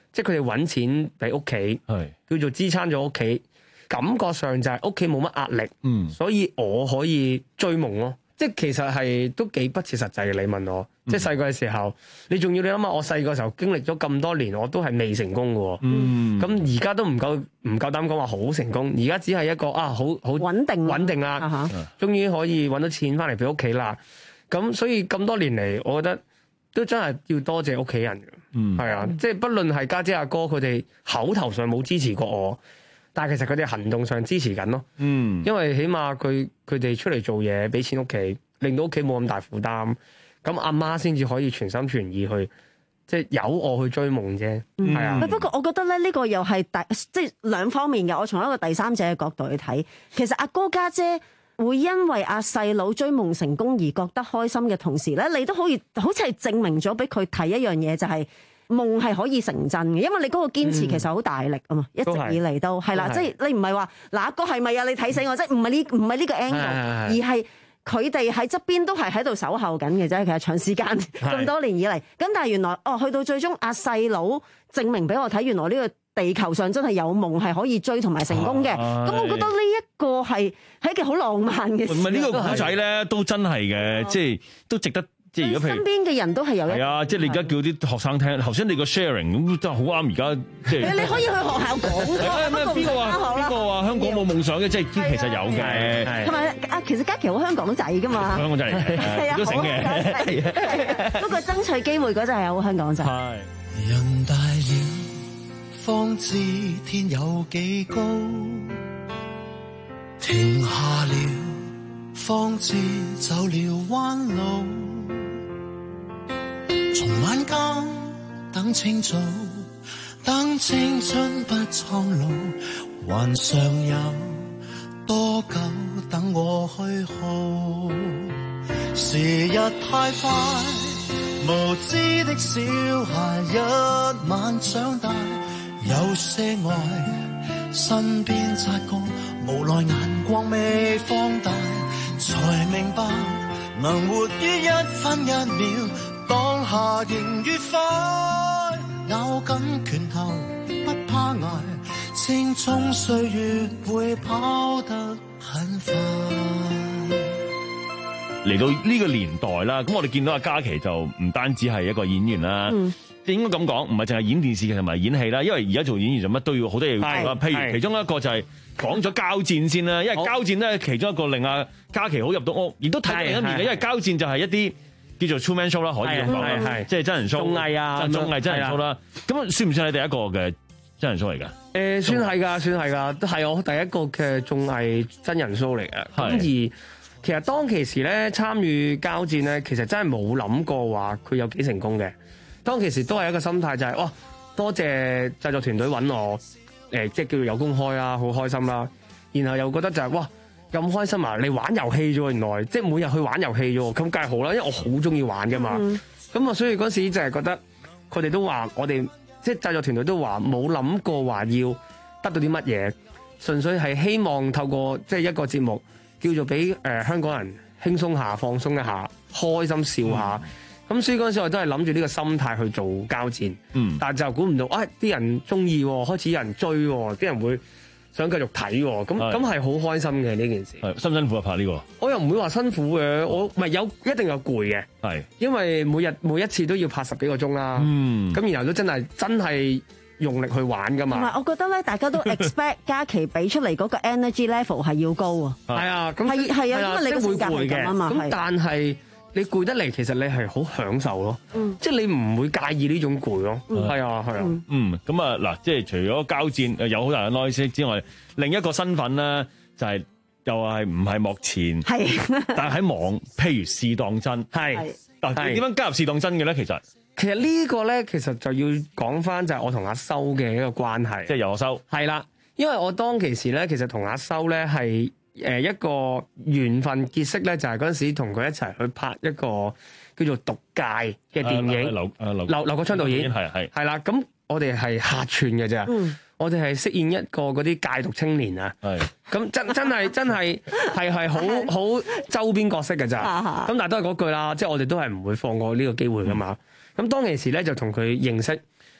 即係佢哋揾錢俾屋企，叫做支撐咗屋企，感覺上就係屋企冇乜壓力，所以我可以追夢咯。即係其實係都幾不切實際嘅。你問我，即係細個嘅時候，你仲要你諗下，我細個時候經歷咗咁多年，我都係未成功嘅。咁而家都唔夠膽講話好成功，而家只係一個好穩定啦，終於可以揾到錢翻嚟俾屋企啦。咁所以咁多年嚟，我覺得都真係要多謝屋企人嘅，係啊，即係不論係家姐阿哥，佢哋口頭上冇支持過我。但係其實佢哋行動上支持緊咯，因為起碼佢哋出嚟做嘢，俾錢屋企，令到屋企冇咁大負擔，咁阿媽先至可以全心全意去，即係由我去追夢啫。係啊。 不過我覺得咧，呢個又係即係兩方面嘅。我從一個第三者嘅角度去睇，其實阿哥家姐會因為阿細佬追夢成功而覺得開心嘅同時咧，你都好似係證明咗俾佢睇一樣嘢，就係夢係可以成真嘅，因為你嗰個堅持其實好大力啊嘛，一直以嚟都係啦，即係你唔係話嗱個係咪啊？你睇死我，即係唔係呢個 angle，而係佢哋喺側邊都係喺度守候緊嘅啫。其實長時間咁多年以嚟，咁但係原來去到最終阿細佬證明俾我睇，原來呢個地球上真係有夢係可以追同埋成功嘅。咁我覺得呢一個係一件好浪漫嘅事。 唔係呢個古仔咧，都真係嘅，即係都值得。即係如果譬如身邊嘅人都係有一， 係啊，即係你而家叫啲學生聽，頭先你個 sharing 咁真係好啱而家即係。 你可以去學校講㗎。 邊個話香港冇夢想嘅？即係其實有嘅。 同埋其實嘉琪好香港仔㗎嘛。 香港仔嚟，都醒嘅。 不過爭取機會嗰陣係好香港仔。 人大了，方知天有幾高；停下了，方知走了彎路。從晚間等清早，等青春不蒼老，還尚有多久等我去耗？時日太快，無知的小孩一晚長大，有些愛身邊擦過，無奈眼光未放大，才明白能活於一分一秒，當下仍愉快，咬緊拳頭不怕捱，青蔥歲月會跑得很快。 嚟到呢個年代啦，咁我哋見到阿嘉琪就唔單止係一個演員啦，應該咁講，唔係淨係演電視劇同埋演戲啦，因為而家做演員就乜都要好多嘢要做啦。譬如其中一個就係講咗交戰先啦，因為交戰咧其中一個令阿嘉琪好入到屋，亦都睇另一面嘅，因為交戰就係一啲叫做 two man show 啦，可以咁講，即係真人 show、綜藝啊、綜藝真人 show 啦。咁算唔算係第一個嘅真人 show 嚟㗎？ 算係㗎，都係我第一個嘅綜藝真人 show 嚟嘅。咁而其實當其時咧參與交戰咧，其實真係冇諗過話佢有幾成功嘅。當其時都係一個心態就係、哇，多謝製作團隊揾我，即係叫做有公開啦，好開心啦。然後又覺得就係、哇咁開心啊！你玩遊戲啫喎，原來即係每日去玩遊戲啫喎，咁梗係好啦，因為我好中意玩噶嘛。咁啊，所以嗰時就係覺得佢哋都話我哋即係製作團隊都話冇諗過話要得到啲乜嘢，純粹係希望透過即係一個節目叫做俾香港人輕鬆下、放鬆一下、開心笑下。咁所以嗰陣時我都係諗住呢個心態去做交戰。但係就估唔到，啲人中意，開始有人追，啲人會想繼續睇喎，咁係好開心嘅呢件事。 辛唔辛苦啊拍呢個？ 我又唔會話辛苦嘅，我唔係一定有攰嘅。 係， 因為每一次都要拍10幾個鐘啦。咁然後都真係用力去玩噶嘛。 同埋我覺得咧，大家都 expect 嘉琪俾出嚟嗰個 energy level 係要高啊。 係啊，咁係啊，因為你個性格係咁啊嘛。 咁但係你攰得嚟，其實你係好享受咯。即係你唔會介意呢種攰咯。係啊。 咁啊嗱，即係除咗交戰有好大嘅 noise 之外，另一個身份咧就係又係唔係幕前，但係喺網，譬如試當真。係嗱，你點樣加入試當真嘅咧？其實呢個咧，其實就要講翻就係我同阿修嘅一個關係， 即係由阿修係啦。因為我當其時咧，其實同阿修咧係一個緣分結識咧，就係嗰陣時同佢一齊去拍一個叫做《毒戒》嘅電影。劉國昌導演係啦。咁我哋係客串嘅啫。我哋係飾演一個嗰啲戒毒青年啊。咁真係好周邊角色嘅咋。咁但係都係嗰句啦，即係我哋都係唔會放過呢個機會噶嘛。咁當其時咧就同佢認識，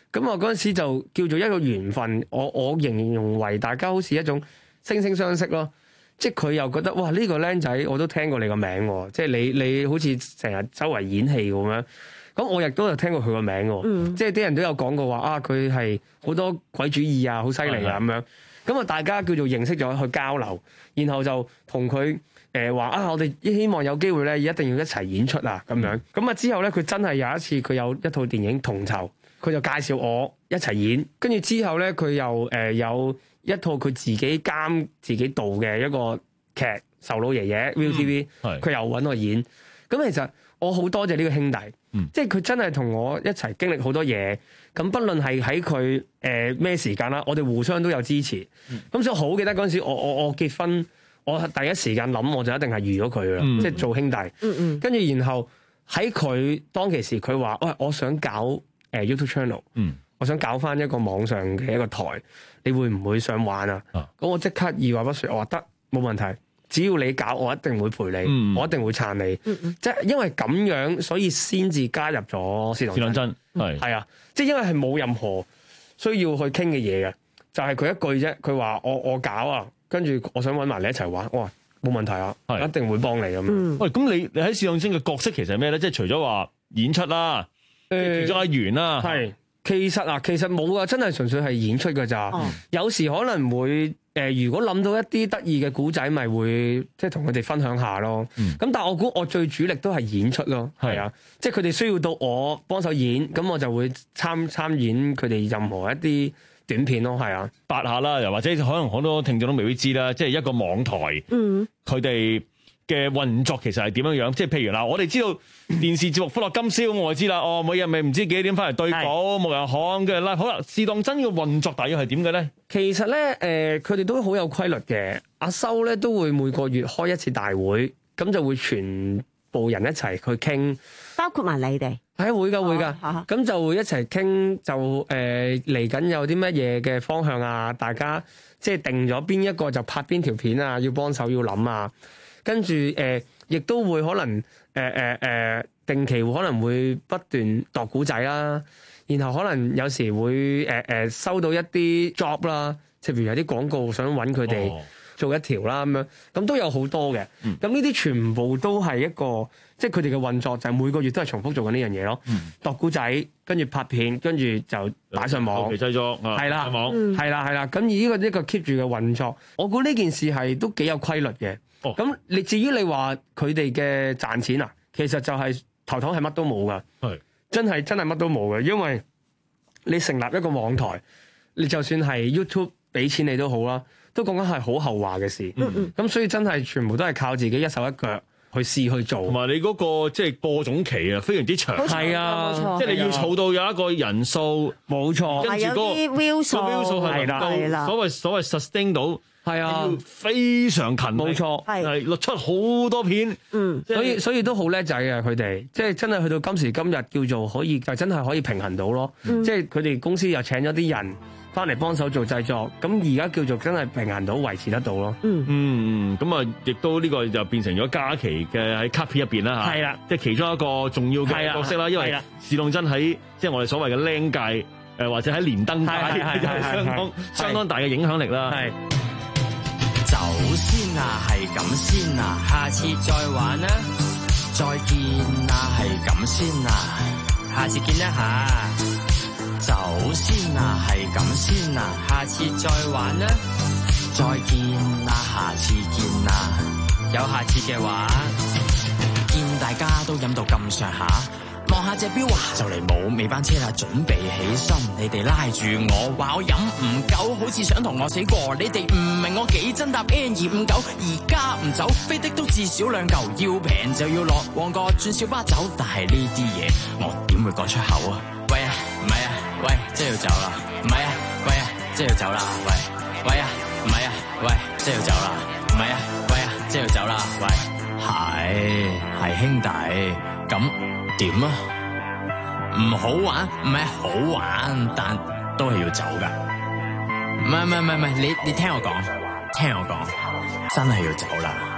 咁我嗰陣時就叫做一個緣分，我形容為大家好似一種惺惺相惜咯。即係佢又覺得哇呢個僆仔我都聽過你個名喎，即係你好似成日周圍演戲咁樣。咁我亦都有聽過佢個名喎，即係啲人都有講過話啊，佢係好多鬼主意啊，好犀利啊咁樣。咁啊，大家叫做認識咗去交流，然後就同佢話啊，我哋希望有機會咧，一定要一齊演出啊咁樣。咁啊之後咧，佢真係有一次佢有一套電影同酬，佢就介紹我一齊演。跟住之後咧，佢又有一套佢自己監自己導嘅一個劇《仇老爺爺》ViuTV，佢又揾我演。咁其實我好多謝呢個兄弟，即係佢真係同我一齊經歷好多嘢。咁不論係喺佢咩時間啦，我哋互相都有支持。咁所以好記得嗰陣時，我結婚，我第一時間諗我就一定係預咗佢啦，即係做兄弟。跟住然後喺佢當其時，佢話：喂，我想搞YouTube channel，我想搞翻一個網上嘅一個台，你會唔會想玩啊？咁我即刻二話不說，我話得，冇問題。只要你搞，我一定會陪你，我一定會撐你。即係因為咁樣，所以先至加入咗試當真。係啊，即係因為係冇任何需要去傾嘅嘢嘅，就係佢一句啫。佢話我搞啊，跟住我想揾埋你一齊玩。我話冇問題啊，一定會幫你咁樣。 喂，咁你喺試當真嘅角色其實係咩咧？即係除咗話演出啦，其中一員啦， 係其實冇啊，真係純粹係演出㗎咋。有時可能會。如果諗到一啲得意嘅古仔，咪會即係同佢哋分享下咯。咁但係我估我最主力都係演出咯，係啊，即係佢哋需要到我幫手演，咁我就會參演佢哋任何一啲短片咯，係啊， 八下啦，又或者可能好多聽眾都未必知啦，即係一個網台，佢哋嘅運作其實係點樣樣？即係譬如嗱，我哋知道電視節目《歡樂今宵》，我知啦。每日咪唔知幾點翻嚟對稿，冇人看嘅啦。好啦，試當真嘅運作大約係點嘅咧？ 其實咧，佢哋都好有規律嘅。阿修咧都會每個月開一次大會，咁就會全部人一齊去傾， 包括埋你哋。 係會㗎。咁就會一齊傾，就嚟緊有啲乜嘢嘅方向啊？大家即係定咗邊一個就拍邊條片啊？要幫手要諗啊！跟住亦都會可能定期可能會不斷度古仔啦，然後可能有時會收到一啲 job 啦，即係譬如有啲廣告想揾佢哋做一條啦咁樣，咁都有好多嘅。咁呢啲全部都係一個即係佢哋嘅運作，就係每個月都係重複做緊呢樣嘢咯。度古仔，跟住拍片，跟住就擺上網， 後期製作係啦， 網係啦。咁而呢個 keep 住嘅運作，我估呢件事係都幾有規律嘅。咁你至於你話佢哋嘅賺錢啊，其實就係頭係乜都冇噶，真係乜都冇嘅，因為你成立一個網台，你就算係 YouTube 俾錢你都好啦，都講緊係好後話嘅事。咁所以真係全部都係靠自己一手一腳去試去做。 同埋你嗰個即係播種期啊，非常之長。 係啊， 即係你要儲到有一個人數， 冇錯， 跟住嗰個 view 數係能夠所謂 sustain 到。係啊，非常勤力， 冇錯， 係錄出好多片， 所以都好叻仔啊！佢哋即係真係去到今時今日叫做可以，就真係可以平衡到咯。即係佢哋公司又請咗啲人翻嚟幫手做製作，咁而家叫做真係平衡到維持得到咯。 咁啊，亦都呢個就變成咗嘉琪嘅喺卡片入邊啦嚇。係啦，即係其中一個重要嘅角色啦。因為試當真喺即係我哋所謂嘅僆界或者喺連登界係相當大嘅影響力啦。係。 走先啊，係咁先啊，下次再玩啦，再見啊，係咁先啊，下次見一下。走先啊，係咁先啊，下次再玩啦，再見啊，下次見啊，有下次嘅話，見大家都飲到咁上下。望下隻錶啊，就嚟冇尾班車啦，準備起身。你哋拉住我，話我飲唔夠，好似想同我死過。你哋唔明我幾真搭 N259，而家唔走，飛的都至少2嚿，要平就要落旺角轉小巴走。但係呢啲嘢我點會講出口啊？喂啊，唔係啊，喂，即係要走啦。唔係啊，喂啊，即係要走啦。喂啊，唔係啊，喂，即係要走啦。唔係啊，喂啊，即係要走啦。喂，係兄弟咁。點啊？唔好玩，唔係好玩，但都係要走噶。唔係，你聽我講，真係要走啦。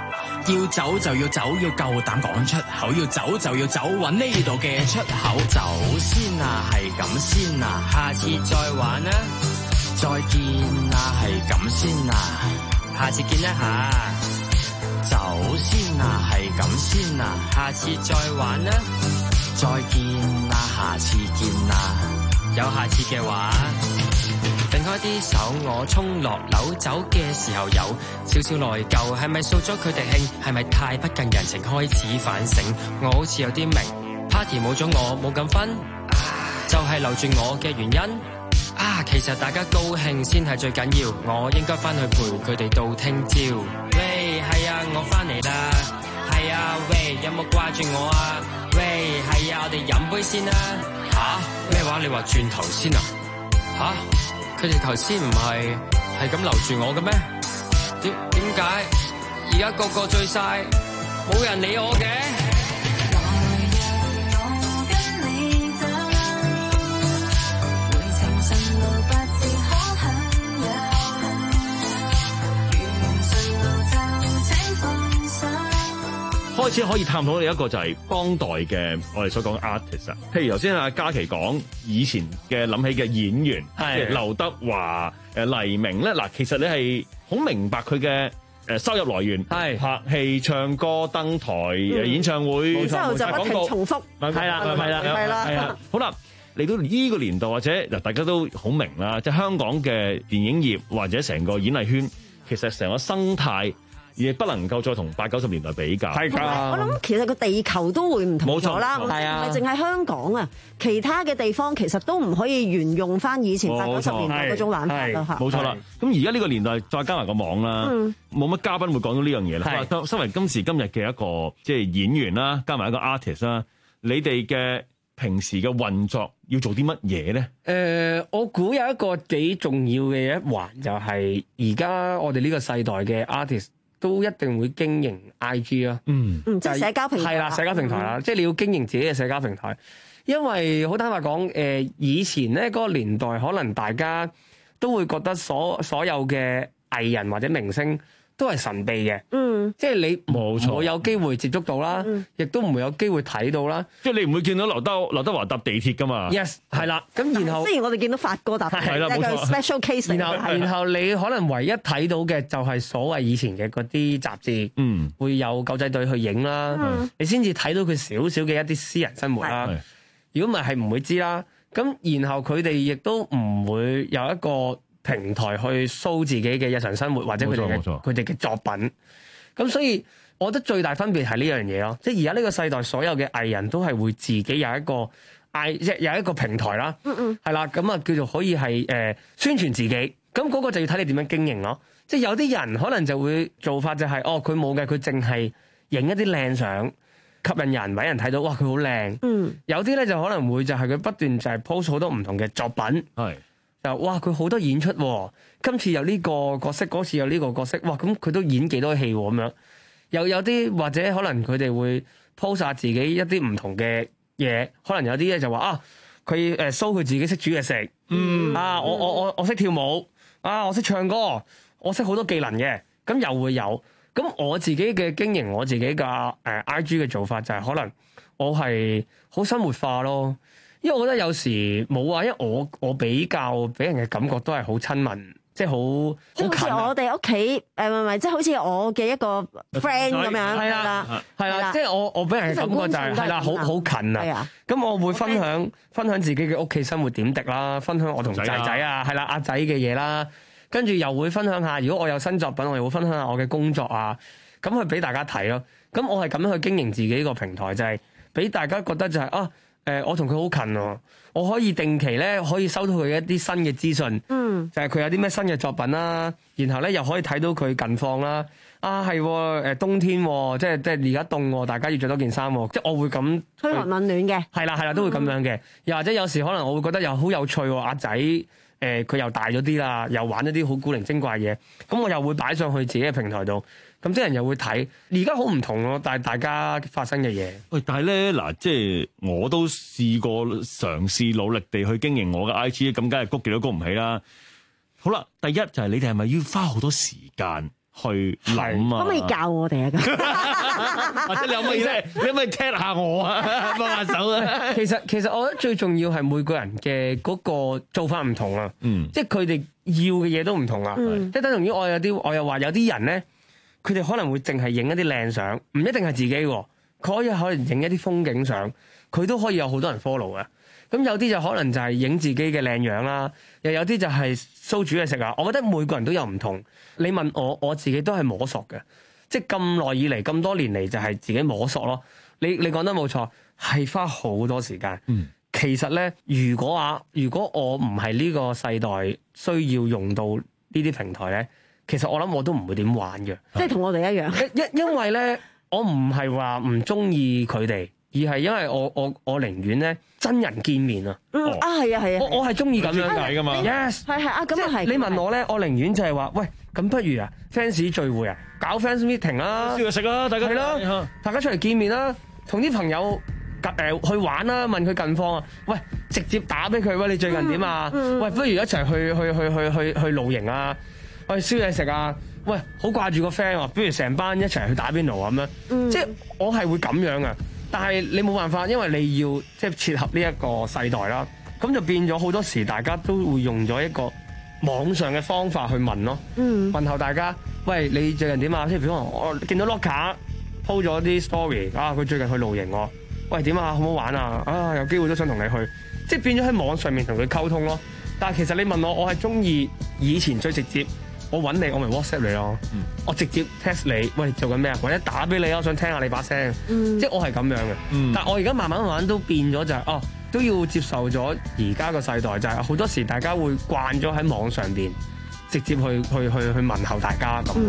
要走就要走，要夠膽講出口，要走就要走，搵呢度嘅出口。走先啊，係咁先啊，下次再玩啊，再見啊，係咁先啊，下次見一下。走先啊，係咁先啊，下次再玩啊，再見啊，下次見啊，有下次嘅話。定開啲手，我衝落樓走嘅時候有少少內疚，係咪掃咗佢哋興？係咪太不近人情？開始反省，我好似有啲明 party 冇咗我冇咁分，就係留住我嘅原因啊！其實大家高興先係最緊要，我應該翻去陪佢哋到聽朝。喂，係啊，我翻嚟啦，係啊，喂，有冇掛住我啊？喂，係啊，我哋飲杯先啦。吓？咩話？你話轉頭先啊？吓？佢哋頭先唔係咁留住我嘅咩？點解而家個個醉晒，冇人理我嘅？ 開始可以探討嘅一個就係當代嘅我哋所講嘅 artist 啊，譬如頭先阿嘉琪講以前嘅諗起嘅演員，即係劉德華、黎明咧。嗱，其實你係好明白佢嘅收入來源，係拍戲、唱歌、登台、演唱會， 之後就不停重複， 係啦。好啦，嚟到呢個年代或者嗱，大家都好明啦，即係香港嘅電影業或者成個演藝圈，其實成個生態。亦不能夠再同80-90年代比較。係㗎， 我諗其實個地球都會唔同咗啦，唔係淨係香港啊，其他嘅地方其實都唔可以沿用翻以前80-90年代嗰種玩法啦嚇。 冇錯啦，咁而家呢個年代再加埋個網啦，冇乜嘉賓會講到呢樣嘢啦。身為今時今日嘅一個即係演員啦，加埋一個 artist 啦，你哋嘅平時嘅運作要做啲乜嘢咧？ 我估有一個幾重要嘅一環就係而家我哋呢個世代嘅 artist。都一定會經營 IG 啦， 即係社交平台， 係啦，社交平台啦，即係你要經營自己嘅社交平台，因為好坦白講，以前咧嗰個年代，可能大家都會覺得所有嘅藝人或者明星都係神秘嘅，即係你冇錯，會有機會接觸到啦，亦都唔會有機會睇到啦， 即係你唔會見到劉德華搭地鐵噶嘛 ？Yes， 係啦，咁然後雖然我哋見到發哥搭地鐵， 係啦，冇錯 ，special case， 然後你可能唯一睇到嘅就係所謂以前嘅嗰啲雜誌，會有狗仔隊去影啦，你先至睇到佢少少嘅一啲私人生活啦。如果唔係唔會知啦。咁然後佢哋亦都唔會有一個平台去 show 自己嘅日常生活或者佢哋嘅作品，咁所以我覺得最大分別係呢樣嘢咯，即係而家呢個世代所有嘅藝人都係會自己有一個有一個平台啦，係啦，咁啊叫做可以係宣傳自己，咁嗰個就要睇你點樣經營咯。即係有啲人可能就會做法就係佢冇嘅，佢淨係影一啲靚相吸引人，俾人睇到哇佢好靚，有啲咧就可能會就係佢不斷就係 post 好多唔同嘅作品，就哇佢好多演出喎，今次有呢個角色，嗰次有呢個角色，哇咁佢都演幾多戲喎咁樣。又有啲或者可能佢哋會 post 下自己一啲唔同嘅嘢，可能有啲咧就話佢show 佢自己識煮嘢食，我識跳舞，我識唱歌，我識好多技能嘅，咁又會有。咁我自己嘅經營，我自己嘅IG 嘅做法就係可能我係好生活化咯。因為我覺得有時冇啊，因為我比較俾人嘅感覺都係好親民，即係好近。好似我哋屋企唔係，即係好似我嘅一個 friend 咁樣。係啦，即係我俾人嘅感覺就係啦，好近啊。咁我會分享自己嘅屋企生活點滴啦，分享我同仔仔啊，係啦阿仔嘅嘢啦，跟住又會分享下，如果我有新作品，我又會分享下我嘅工作啊，咁去俾大家睇咯。咁我係咁樣去經營自己個平台，就係俾大家覺得就係我同佢好近喎，我可以定期咧可以收到佢一啲新嘅資訊，就係佢有啲咩新嘅作品啦，然後咧又可以睇到佢近況啦。係冬天即係而家凍，大家要着多件衫，即係我會咁噓寒問暖嘅。係啦，都會咁樣嘅。又或者有時可能我會覺得又好有趣喎，阿仔佢又大咗啲啦，又玩一啲好古靈精怪嘢，咁我又會擺上去自己嘅平台度。咁啲人又會睇，而家好唔同咯，但係大家發生嘅嘢。 喂，但係咧嗱，即係我都試過嘗試努力地去經營我嘅 IG，咁梗係谷極都谷唔起啦。好啦，第一就係你哋係咪要花好多時間去諗啊。 可唔可以教我哋啊？ 或者你可唔可以咧？你可唔可以踢下我啊？幫下手啊！ 其實我覺得最重要係每個人嘅嗰個做法唔同啊。即係佢哋要嘅嘢都唔同啊。即係等同於我又話有啲人咧，佢哋可能會淨係影一啲靚相，唔一定係自己喎。佢可能影一啲風景相，佢都可以有好多人 follow 嘅。咁有啲就可能就係影自己嘅靚樣啦，又有啲就係 show 煮嘢食啊。我覺得每個人都有唔同。你問我自己都係摸索嘅，即係咁耐以嚟咁多年嚟就係自己摸索咯。你講得冇錯，係花好多時間。其實咧，如果我唔係呢個世代需要用到呢啲平台咧，其實我諗我都唔會點玩嘅。 即係同我哋一樣。 因為咧，我唔係話唔中意佢哋。而係因為我寧願咧真人見面啊！ 係啊， 我係中意咁樣㗎嘛。 Yes， 係啊，咁啊係。 你問我咧，我寧願就係話，喂，咁不如啊 fans 聚會啊，搞 fans meeting 啦， 燒嘢食啦，大家係啦，大家出嚟見面啦，同啲朋友去玩啦，問佢近況啊，喂，直接打俾佢，喂，你最近點啊？喂，不如一齊去露營啊，去燒嘢食啊！喂，好掛住個 friend 啊，不如成班一齊去打邊爐咁樣。即係我係會咁樣啊。但係你冇辦法，因為你要即係切合呢一個世代啦，咁就變咗好多時，大家都會用咗一個網上嘅方法去問咯。問候大家，喂，你最近點啊？即係譬如我見到 Locker po 咗啲 story 啊，佢最近去露營喎。喂，點啊？好唔好玩啊？啊，有機會都想同你去，即係變咗喺網上面同佢溝通咯。但係其實你問我係中意以前最直接。我揾你，我咪 WhatsApp 你咯。我直接 text 你，喂，做緊咩啊？或者打俾你啊，我想聽下你把聲。即係我係咁樣嘅。但係我而家慢慢都變咗就係，都要接受咗而家個世代，就係好多時大家會慣咗喺網上邊直接去問候大家咁。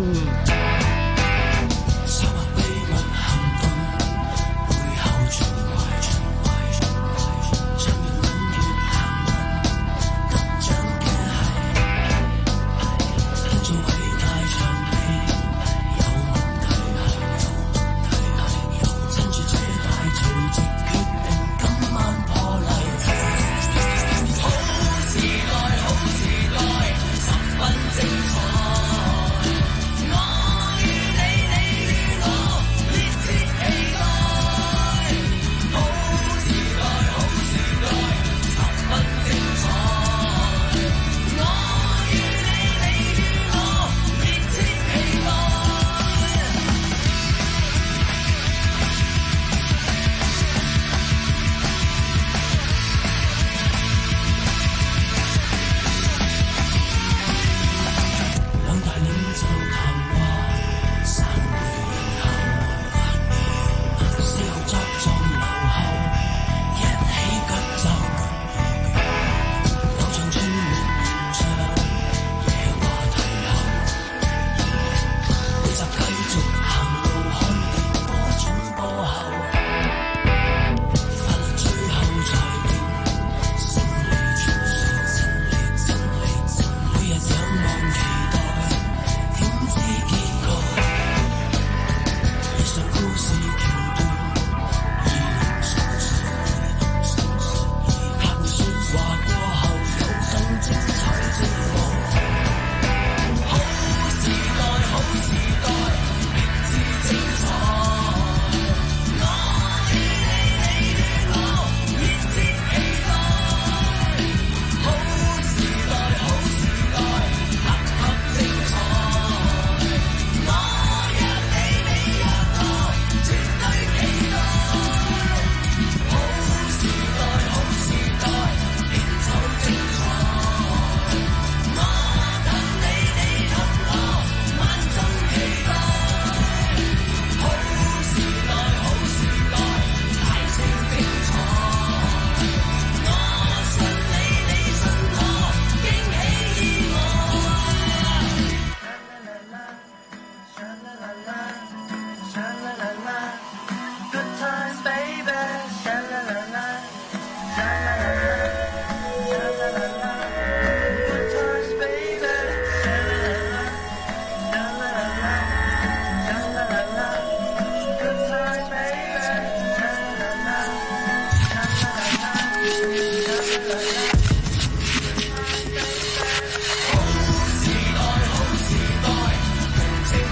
情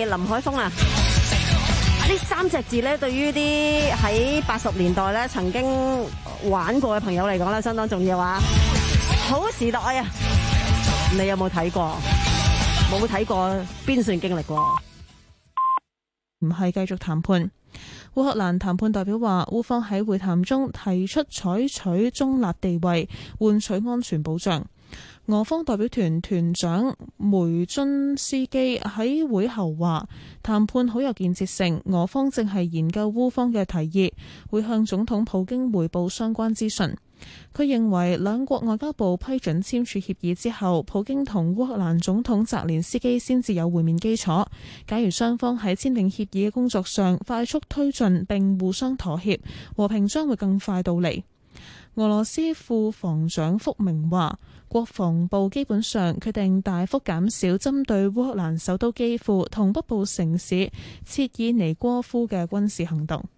林海峰啊！呢3隻字咧，對於啲喺80年代咧曾經玩過嘅朋友嚟講咧，相當重要啊！好時代啊！你有冇睇過？冇睇過邊算經歷過？ 唔係繼續談判。烏克蘭談判代表話，烏方喺會談中提出採取中立地位，換取安全保障。俄方代表團團長梅津斯基喺會後話，談判好有建設性，俄方正係研究烏方嘅提議，會向總統普京匯報相關資訊。佢認為兩國外交部批准簽署協議之後，普京同烏克蘭總統澤連斯基先至有會面基礎。假如雙方喺簽訂協議嘅工作上快速推進並互相妥協，和平將會更快到嚟。俄羅斯副防長福明話，國防部基本上決定大幅減少針對烏克蘭首都基輔同北部城市切爾尼戈夫嘅軍事行動。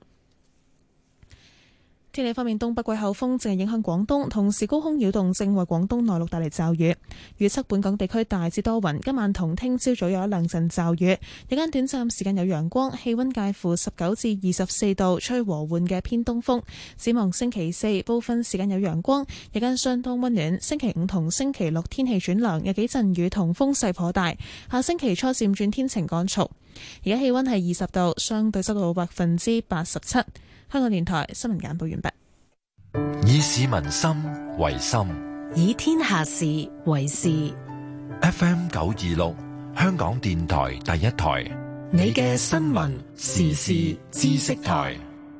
天氣方面，東北季候風正係影響廣東，同時高空擾動正為廣東內陸帶嚟驟雨。預測本港地區大致多雲，今晚同聽朝早有一兩陣驟雨，日間短暫時間有陽光，氣溫介乎19至24度，吹和緩嘅偏東風。展望星期4部分時間有陽光，日間相當溫暖。星期5同星期6天氣轉涼，有幾陣雨同風勢頗大。下星期初漸轉天晴乾燥。而家氣溫係20度，相對濕度87%。香港電台新聞簡報完畢。 以市民心為心， 以天下事為事。 FM 926，香港電台第一台， 你嘅新聞時事知識台。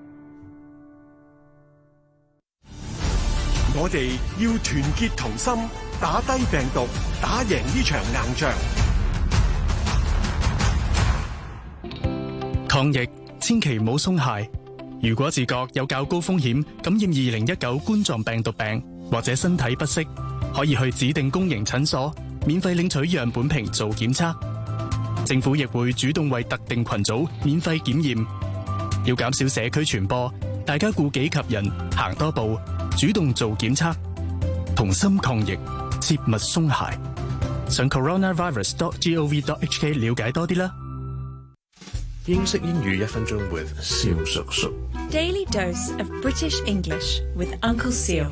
我哋要團結同心，打低病毒，打贏呢場硬仗。 抗疫千祈唔好鬆懈。如果自覺有較高風險感染2019冠狀病毒病，或者身體不適，可以去指定公營診所免費領取樣本瓶做檢測。政府亦會主動為特定群組免費檢驗。要減少社區傳播，大家顧己及人，行多步，主動做檢測，同心抗疫，切勿鬆懈。上 coronavirus.gov.hk 了解多啲啦。 英式英語1分鐘 with 蕭叔叔。 Daily dose of British English with Uncle Seal。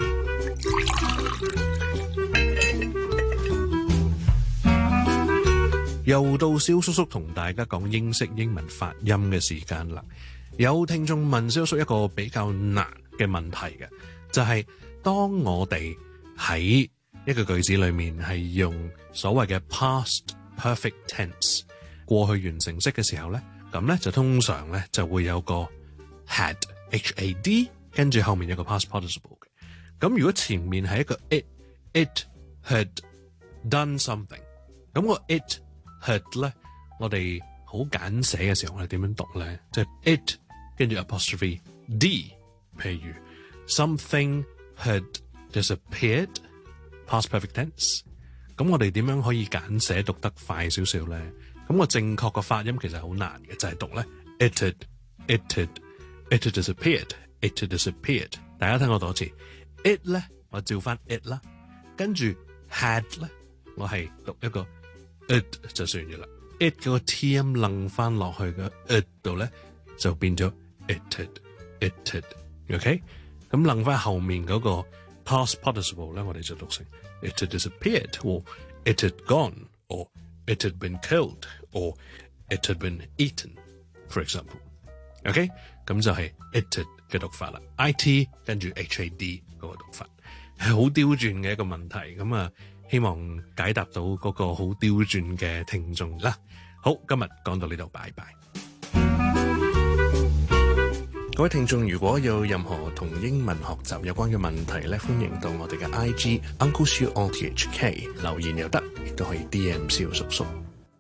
又到蕭叔叔同大家講英式英文發音嘅時間啦。有聽眾問蕭叔叔一個比較難嘅問題嘅，就係當我哋喺一個句子裏面係用所謂嘅 past perfect tense 過去完成式嘅時候咧，咁咧就通常咧就會有個 had had 跟住後面有個 past participle 嘅。咁如果前面係一個 it had done something， 咁個 it had 咧，我哋好簡寫嘅時候，我哋點樣讀咧？即係 it 跟住 apostrophe d， 譬如 something had disappeared past perfect tense。咁我哋點樣可以簡寫讀得快少少咧？咁個正確嘅發音其實好難嘅，就係讀咧 it had disappeared。大家聽過多次 it 咧，我照翻 it 啦，跟住 had 咧，我係讀一個 it 就算嘅啦。it 嗰個 t 音楞翻落去嘅 it 度咧，就變咗 it had。OK， 咁楞翻後面嗰個 past participle 咧，我哋就讀成 it had disappeared， or it had gone，or it had been killed, or it had been eaten, for example. OK， 咁就係 it had 嘅讀法啦。it 跟住 had 嗰個讀法係好刁鑽嘅一個問題。咁啊，希望解答到嗰個好刁鑽嘅聽眾啦。好，今日講到呢度，拜拜。各位聽眾，如果有任何同英文學習有關嘅問題咧，歡迎到我哋嘅 IG Uncle Siu RTHK 留言又得，亦都可以 DM 蕭叔叔。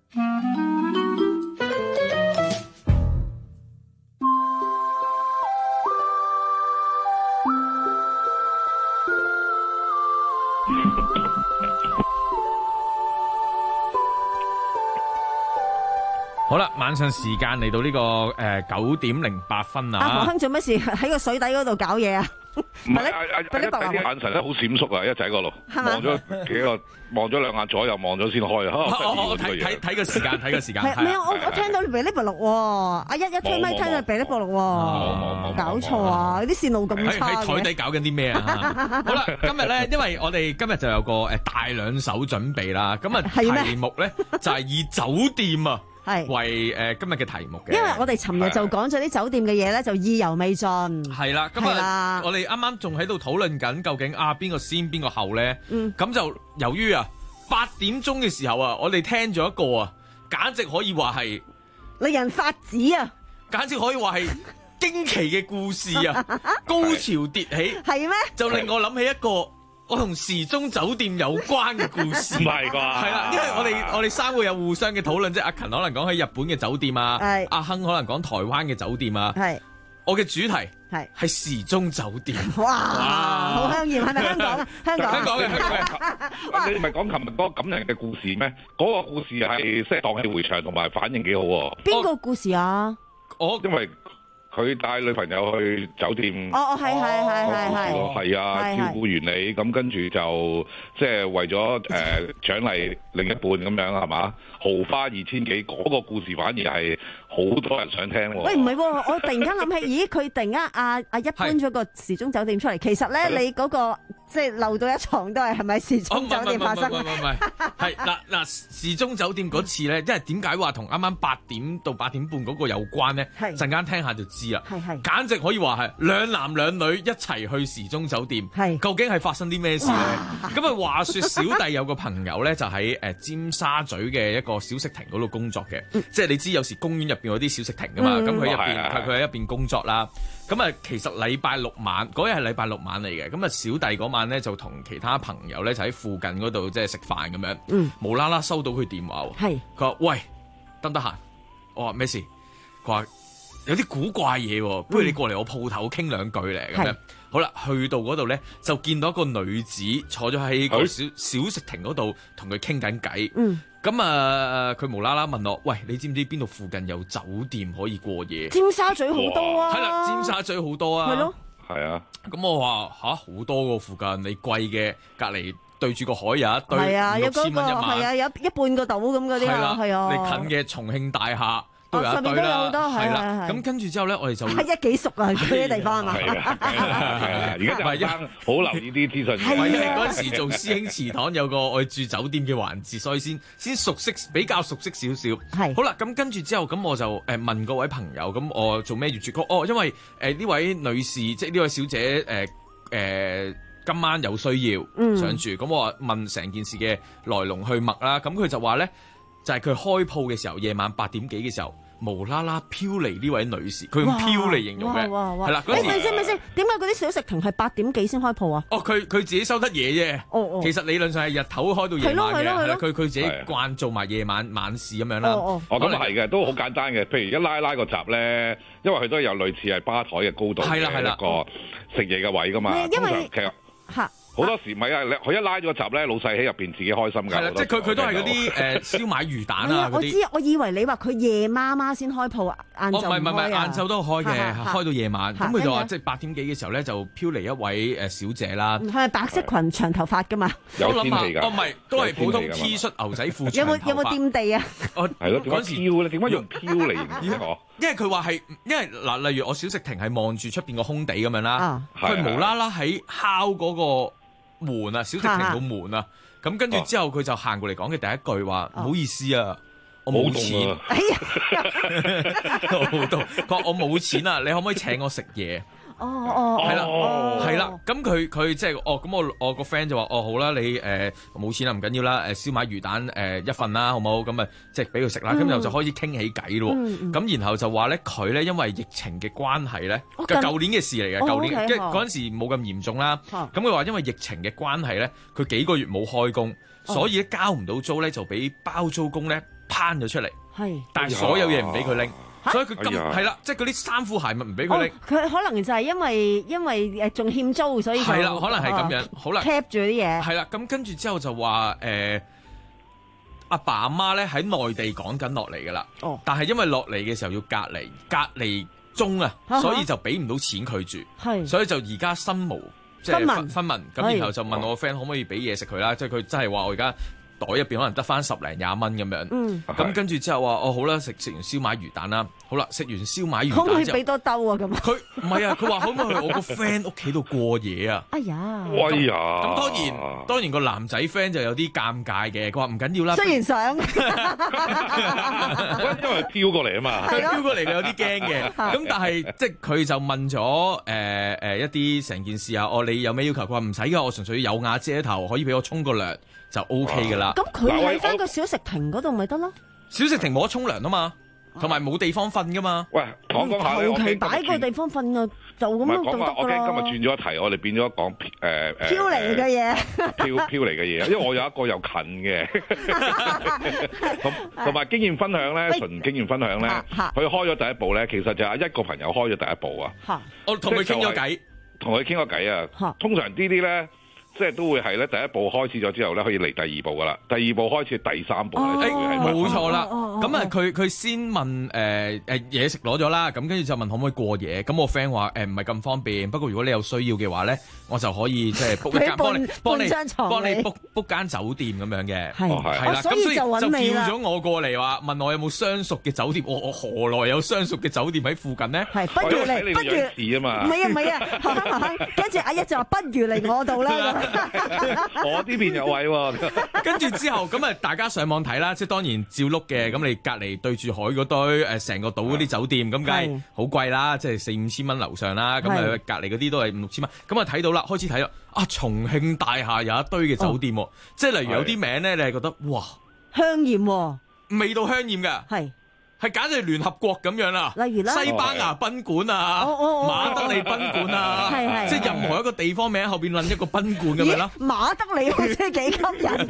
好啦，晚上時間嚟到呢個9:08啊！ 阿何亨做乜事喺個水底嗰度搞嘢啊？ 唔係一仔啲眼神咧好閃縮啊！一仔嗰度望咗兩眼左右，望咗先開啊！ 我睇個時間， 係咩？我聽到你噼哩啪碌喎，阿一推咪聽到噼哩啪碌喎，搞錯啊！啲線路咁差嘅。 喺台底搞緊啲咩啊？好啦，今日咧，因為我哋今日就有個大兩手準備啦，咁啊題目咧就係以酒店啊。為今日嘅題目嘅， 因為我哋尋日就講咗啲酒店嘅嘢咧，就意猶未盡。 係啦，咁啊，我哋啱啱仲喺度討論緊，究竟邊個先邊個後咧？咁就由於8點鐘嘅時候啊，我哋聽咗一個啊，簡直可以話係令人發指啊！ 簡直可以話係驚奇嘅故事啊，高潮迭起， 係咩？ 就令我諗起一個我同時鐘酒店有關嘅故事， 唔係啩？ 係啦，因為我哋三個有互相嘅討論，即係阿勤可能講喺日本嘅酒店啊，阿亨可能講台灣嘅酒店啊，我嘅主題係時鐘酒店。 哇，好香豔，係咪香港啊？香港嘅。你唔係講琴日嗰個感人嘅故事咩？嗰個故事係即係蕩氣迴腸，同埋反應幾好喎。 邊個故事啊？ 因為佢帶女朋友去酒店， 係啊，照顧完你，咁跟住就即係為咗獎勵另一半咁樣係嘛？豪花2000幾，嗰個故事反而係好多人想聽喎。 喂，唔係喎，我突然間諗起，咦，佢突然間阿一搬咗個時鐘酒店出嚟，其實咧你嗰個即係漏到一床都係咪時鐘酒店發生？ 唔係，係嗱時鐘酒店嗰次咧，因為點解話同啱啱8點到8點半嗰個有關咧？陣間聽下就知啦。係，簡直可以話係兩男兩女一齊去時鐘酒店。究竟係發生啲咩事咧？咁啊，話說小弟有個朋友咧，就喺尖沙咀嘅一個小食亭嗰度工作嘅，即係你知有時公園入邊有啲小食亭噶嘛，咁佢喺入邊工作啦。咁啊，其實禮拜六晚嗰日係禮拜六晚嚟嘅，咁啊小弟嗰晚咧就同其他朋友咧就喺附近嗰度即係食飯咁樣，無啦啦收到佢電話喎，佢話喂，得唔得閒？我話咩事？佢話有啲古怪嘢喎，不如你過嚟我鋪頭傾兩句咧咁樣。好啦，去到嗰度咧就見到一個女子坐咗喺個小食亭嗰度同佢傾緊偈。咁啊，佢無啦啦問我，喂，你知唔知邊度附近有酒店可以過夜？ 尖沙咀好多啊！ 係啦，尖沙咀好多啊！ 係咯， 係啊。咁我話好多個附近，你貴嘅隔離對住個海有一堆6000蚊一晚， 係啊，有一半個島咁嗰啲啊，係啊。 你近嘅重慶大廈都有一堆啦，係啦。咁跟住之後咧，我哋就係幾熟啊，嗰啲地方啊嘛。 係啊，而家就係好留意啲資訊。 係因為嗰陣時做師兄祠堂有個我哋住酒店嘅環節，所以先熟悉比較熟悉少少。係好啦，咁跟住之後，咁我就問嗰位朋友，咁我做咩要住宿？因為呢位女士即係呢位小姐今晚有需要想住，咁我問成件事嘅來龍去脈啦。咁佢就話咧，就係佢開鋪嘅時候，夜晚8點幾嘅時候，無啦啦飄嚟呢位女士，佢用飄嚟形容嘅，係啦。 咪先，點解嗰啲小食亭係8點幾先開鋪啊？ 佢自己收得嘢啫。其實理論上係日頭開到夜晚嘅，係啦。佢自己慣做埋夜晚市咁樣啦。 咁係嘅，都好簡單嘅。譬如一拉個閘咧，因為佢都有類似係吧台嘅高度嘅一個食嘢嘅位噶嘛。 因為其實好多時唔係啊，佢一拉咗個閘咧，老細喺入邊自己開心㗎。 係啦，即係佢都係嗰啲燒賣魚蛋啊嗰啲。 我以為你話佢夜媽媽先開鋪，晏晝唔開啊。 唔係，晏晝都開嘅，開到夜晚。咁佢就話即係8點幾嘅時候咧，就飄嚟一位小姐啦。 係咪白色裙長頭髮㗎嘛？ 有天地㗎。 唔係，都係普通 T 恤牛仔褲長頭髮。 有冇掂地啊？ 係咯，嗰陣時飄咧，點解用飄嚟形容我？ 因為佢話係，因為嗱，例如我小食亭係望住出邊個空地咁樣啦，佢無啦啦喺敲嗰個門啊，小食亭個門啊，咁跟住之後佢就行過嚟講嘅第一句話，唔好意思啊，我冇錢。哎呀，佢話我冇錢啊，你可唔可以請我食嘢？係啦，咁佢即係咁我個 friend 就話好啦，你冇錢啦，唔緊要啦，燒賣魚蛋一份啦，好冇？咁啊即係俾佢食啦，咁然後就開始傾起偈咯。咁然後就話咧佢咧因為疫情嘅關係咧，舊年嘅事嚟嘅，舊年即係嗰陣時冇咁嚴重啦。咁佢話因為疫情嘅關係咧，佢幾個月冇開工，所以咧交唔到租咧就俾包租公咧攤咗出嚟。係，但係所有嘢唔俾佢拎。所以佢係啦，即係嗰啲衫褲鞋襪唔俾佢拎。 佢可能就係因為仲欠租，所以係啦，可能係咁樣。好啦 ，cap 住啲嘢。 係啦，咁跟住之後就話阿爸阿媽咧喺內地趕緊落嚟噶啦。但係因為落嚟嘅時候要隔離中啊，所以就俾唔到錢佢住，所以就而家身無即係分文咁，然後就問我個 friend 可唔可以俾嘢食佢啦，即係佢真係話我而家袋入邊可能得翻10零20蚊咁樣，咁跟住之後話哦好啦，食完燒賣魚蛋啦，好啦，食完燒賣魚蛋之後可唔可以俾多兜啊？咁佢唔係啊，佢話可唔可以去我個 friend 屋企度過夜啊？ 哎呀， 咁當然個男仔 friend 就有啲尷尬嘅，佢話唔緊要啦。 雖然想， 因為飄過嚟啊嘛， 佢飄過嚟佢有啲驚嘅。咁但係即係佢就問咗一啲成件事啊，你有咩要求？佢話唔使㗎，我純粹有瓦遮頭，可以俾我沖個涼就 OK 㗎啦。 咁佢喺翻個小食亭嗰度咪得咯？ 小食亭冇得沖涼啊嘛，同埋冇地方瞓㗎嘛。 喂，講下求其擺個地方瞓啊，就咁樣就得㗎啦。 我今日轉咗一題，我哋變咗講飄嚟嘅嘢， 飄嚟嘅嘢，因為我有一個又近嘅，同埋經驗分享咧，純經驗分享咧，佢開咗第一步咧，其實就係一個朋友開咗第一步啊。 我同佢傾咗偈， 同佢傾咗偈啊。通常呢啲咧。即係都會係咧，第一步開始咗之後咧，可以嚟第二步噶啦。第二步開始第三步咧， 冇錯啦。咁啊，佢先問嘢食攞咗啦，咁跟住就問可唔可以過夜。咁我 friend 話唔係咁方便，不過如果你有需要嘅話咧，我就可以即係 book 一間幫你 book 間酒店咁樣嘅。係啦，咁所以就叫咗我過嚟話問我有冇相熟嘅酒店。我何來有相熟嘅酒店喺附近呢？ 係不如嚟，不如啊嘛。 唔係啊，跟住阿一就話不如嚟我度啦。 我呢邊有位喎， 跟住之後咁啊，大家上網睇啦，即係當然照碌嘅。咁你隔離對住海嗰堆成個島嗰啲酒店，咁梗係好貴啦，即係4-5千蚊樓上啦。咁隔離嗰啲都係5-6千蚊。咁啊睇到啦，開始睇啦，重慶大廈有一堆嘅酒店，即係例如有啲名咧，你係覺得哇香豔， 味道香豔㗎。係簡直係聯合國咁樣啦， 例如西班牙賓館啊，馬德里賓館啊，即係任何一個地方名後邊撚一個賓館咁樣啦。 馬德里好似幾吸引。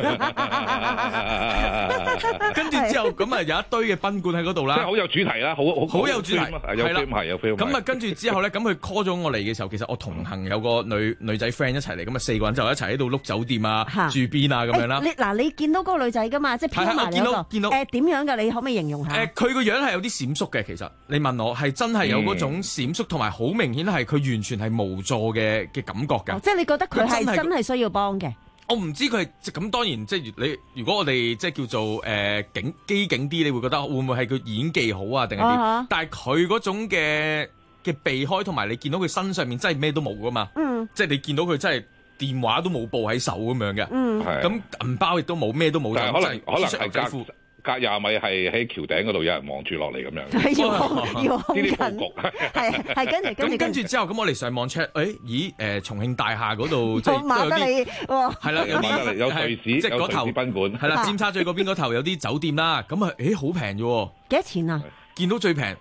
跟住之後咁啊，有一堆嘅賓館喺嗰度啦， 即係好有主題啦，好有主題，有 feel。 咁啊，跟住之後咧，咁佢 call 咗我嚟嘅時候，其實我同行有個女仔 friend 一齊嚟，咁啊4個人就一齊喺度碌酒店啊、住邊啊咁樣啦。 你見到嗰個女仔㗎嘛？即係飄埋嚟嗰個。見到點樣㗎？你可唔可以形容下？ 個樣係有啲閃縮嘅，其實你問我係真係有嗰種閃縮，同埋好明顯係佢完全係無助嘅感覺㗎。 即係你覺得佢係真係需要幫嘅？ 我唔知佢係咁，當然即係你如果我哋即係叫做機警啲，你會覺得會唔會係佢演技好啊，定係點？但係佢嗰種嘅避開，同埋你見到佢身上面真係咩都冇㗎嘛。即係你見到佢真係電話都冇報喺手咁樣嘅。咁銀包亦都冇，咩都冇，就可能係隔20米係喺橋頂嗰度有人望住落嚟咁樣， 要好近，係跟住之後咁我哋上網 check， 重慶大廈嗰度即係馬德里， 係啦， 有瑞士，即係嗰頭賓館， 係啦，尖沙咀嗰邊嗰頭有啲酒店啦，咁啊，好平啫喎， 幾多錢啊？ 見到最平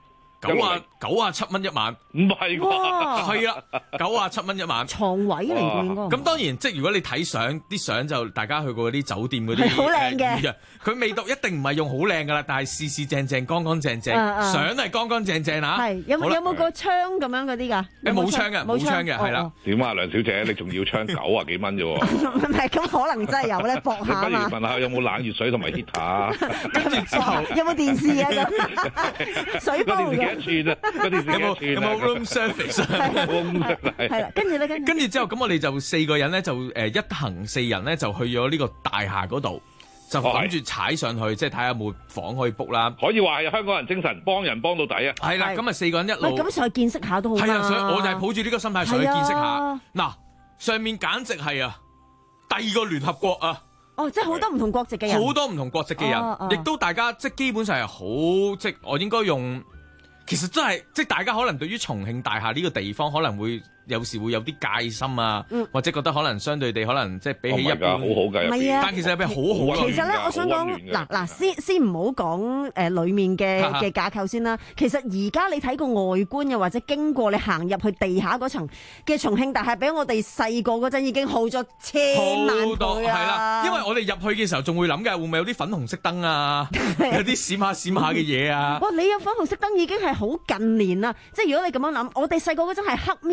97蚊一晚， 唔係啩？ 係啦，97蚊一晚， 床位嚟嘅應該。 咁當然，即係如果你睇相，啲相就大家去過嗰啲酒店嗰啲， 好靚嘅。 佢味道一定唔係用好靚噶啦，但係四正正、乾乾淨淨，相係乾乾淨淨嚇。 係有冇個窗咁樣嗰啲㗎？ 冇窗嘅，冇窗嘅，係啦。 點啊，梁小姐，你仲要窗90幾蚊啫喎？ 唔係，咁可能真係有咧，搏下啊嘛。 你不如問下有冇冷熱水同埋 heater， 跟住之後有冇電視啊咁？水煲嘅。 有冇 room service？ 係啦，跟住咧， 跟住之後咁，我哋就4個人咧，就一行4人咧，就去咗呢個大廈嗰度，就諗住踩上去，即係睇下有冇房可以 book 啦。 可以話係香港人精神，幫人幫到底啊！ 係啦，咁啊4個人一路咁上去見識下都好。 係啊，所以我就係抱住呢個心態上去見識下。嗱，上面簡直係第二個聯合國啊！ 即係好多唔同國籍嘅人， 好多唔同國籍嘅人，亦都大家即係基本上係好，即係我應該用。其實真係，即係大家可能對於重慶大廈呢個地方可能會有時會有啲戒心啊，或者覺得可能相對地可能即係比起一般好好嘅， 唔係啊， 但其實入邊好好。 其實咧，我想講嗱，先唔好講裡面嘅架構先啦。其實而家你睇個外觀又或者經過你行入去地下嗰層嘅重慶大廈，比我哋細個嗰陣已經好咗千萬倍啊！ 係啦，因為我哋入去嘅時候仲會諗嘅，會唔會有啲粉紅色燈啊，有啲閃下嘅嘢啊？ 哇！你有粉紅色燈已經係好近年啦，即係如果你咁樣諗，我哋細個嗰陣係黑咪掹，你會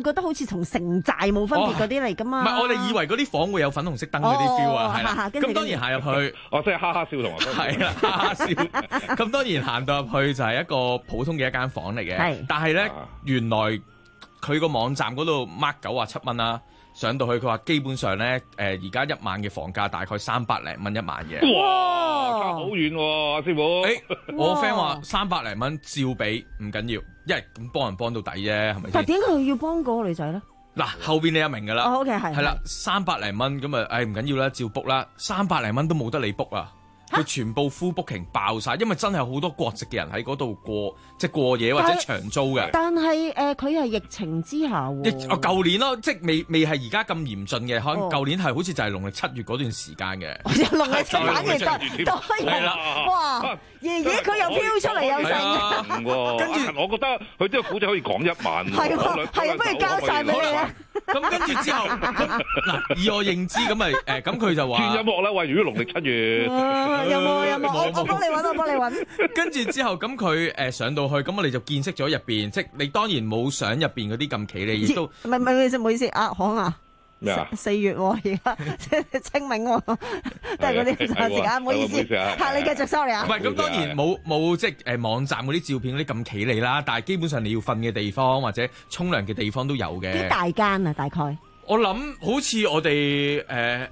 會覺得好似同城寨冇分別嗰啲嚟噶嘛。 唔係，我哋以為嗰啲房會有粉紅色燈嗰啲 feel 啊，係啦。咁當然行入去， 即係哈哈笑同學。 係啦，哈哈笑。咁當然行到入去就係一個普通嘅一間房嚟嘅，但係咧原來佢個網站嗰度 mark 97蚊啦。上到去佢話基本上咧，而家一晚嘅房價大概300零蚊一晚嘅。 哇，差好遠喎，師傅。 我 friend 話300零蚊照俾，唔緊要，因為咁幫人幫到底啫，係咪先？ 但點解佢要幫嗰個女仔咧？ 嗱，後邊你又明㗎啦。 OK 係。 係啦，300零蚊咁啊，唔緊要啦，照 book 啦，300零蚊都冇得你 book 啊。佢全部 full booking 爆晒，因為真係好多國籍嘅人喺嗰度過夜或者長租嘅。 但係佢係疫情之下喎。 舊年咯，即係未係而家咁嚴峻嘅，可能舊年係好似就係農曆7月嗰段時間嘅。 農曆7月都係啦，哇！爺爺佢又飄出嚟又成。 跟住我覺得佢呢個古仔可以講1晚。 係啊，不如交晒俾你啊！ 咁跟住之後，嗱，以我認知咁咪咁佢就話轉音樂啦，喂！如果農曆7月， 有冇？我幫你揾。跟住之後，咁佢上到去，咁我哋就見識咗入邊，即係你當然冇相入邊嗰啲咁企理，亦都唔好意思，阿行啊。 咩啊 ？4月而家清明喎，都係嗰啲時間，唔好意思。嚇你繼續 sorry 啊。 唔係咁，當然冇即係網站嗰啲照片嗰啲咁企理啦，但係基本上你要瞓嘅地方或者沖涼嘅地方都有嘅。 幾大間啊？大概？ 我諗好似我哋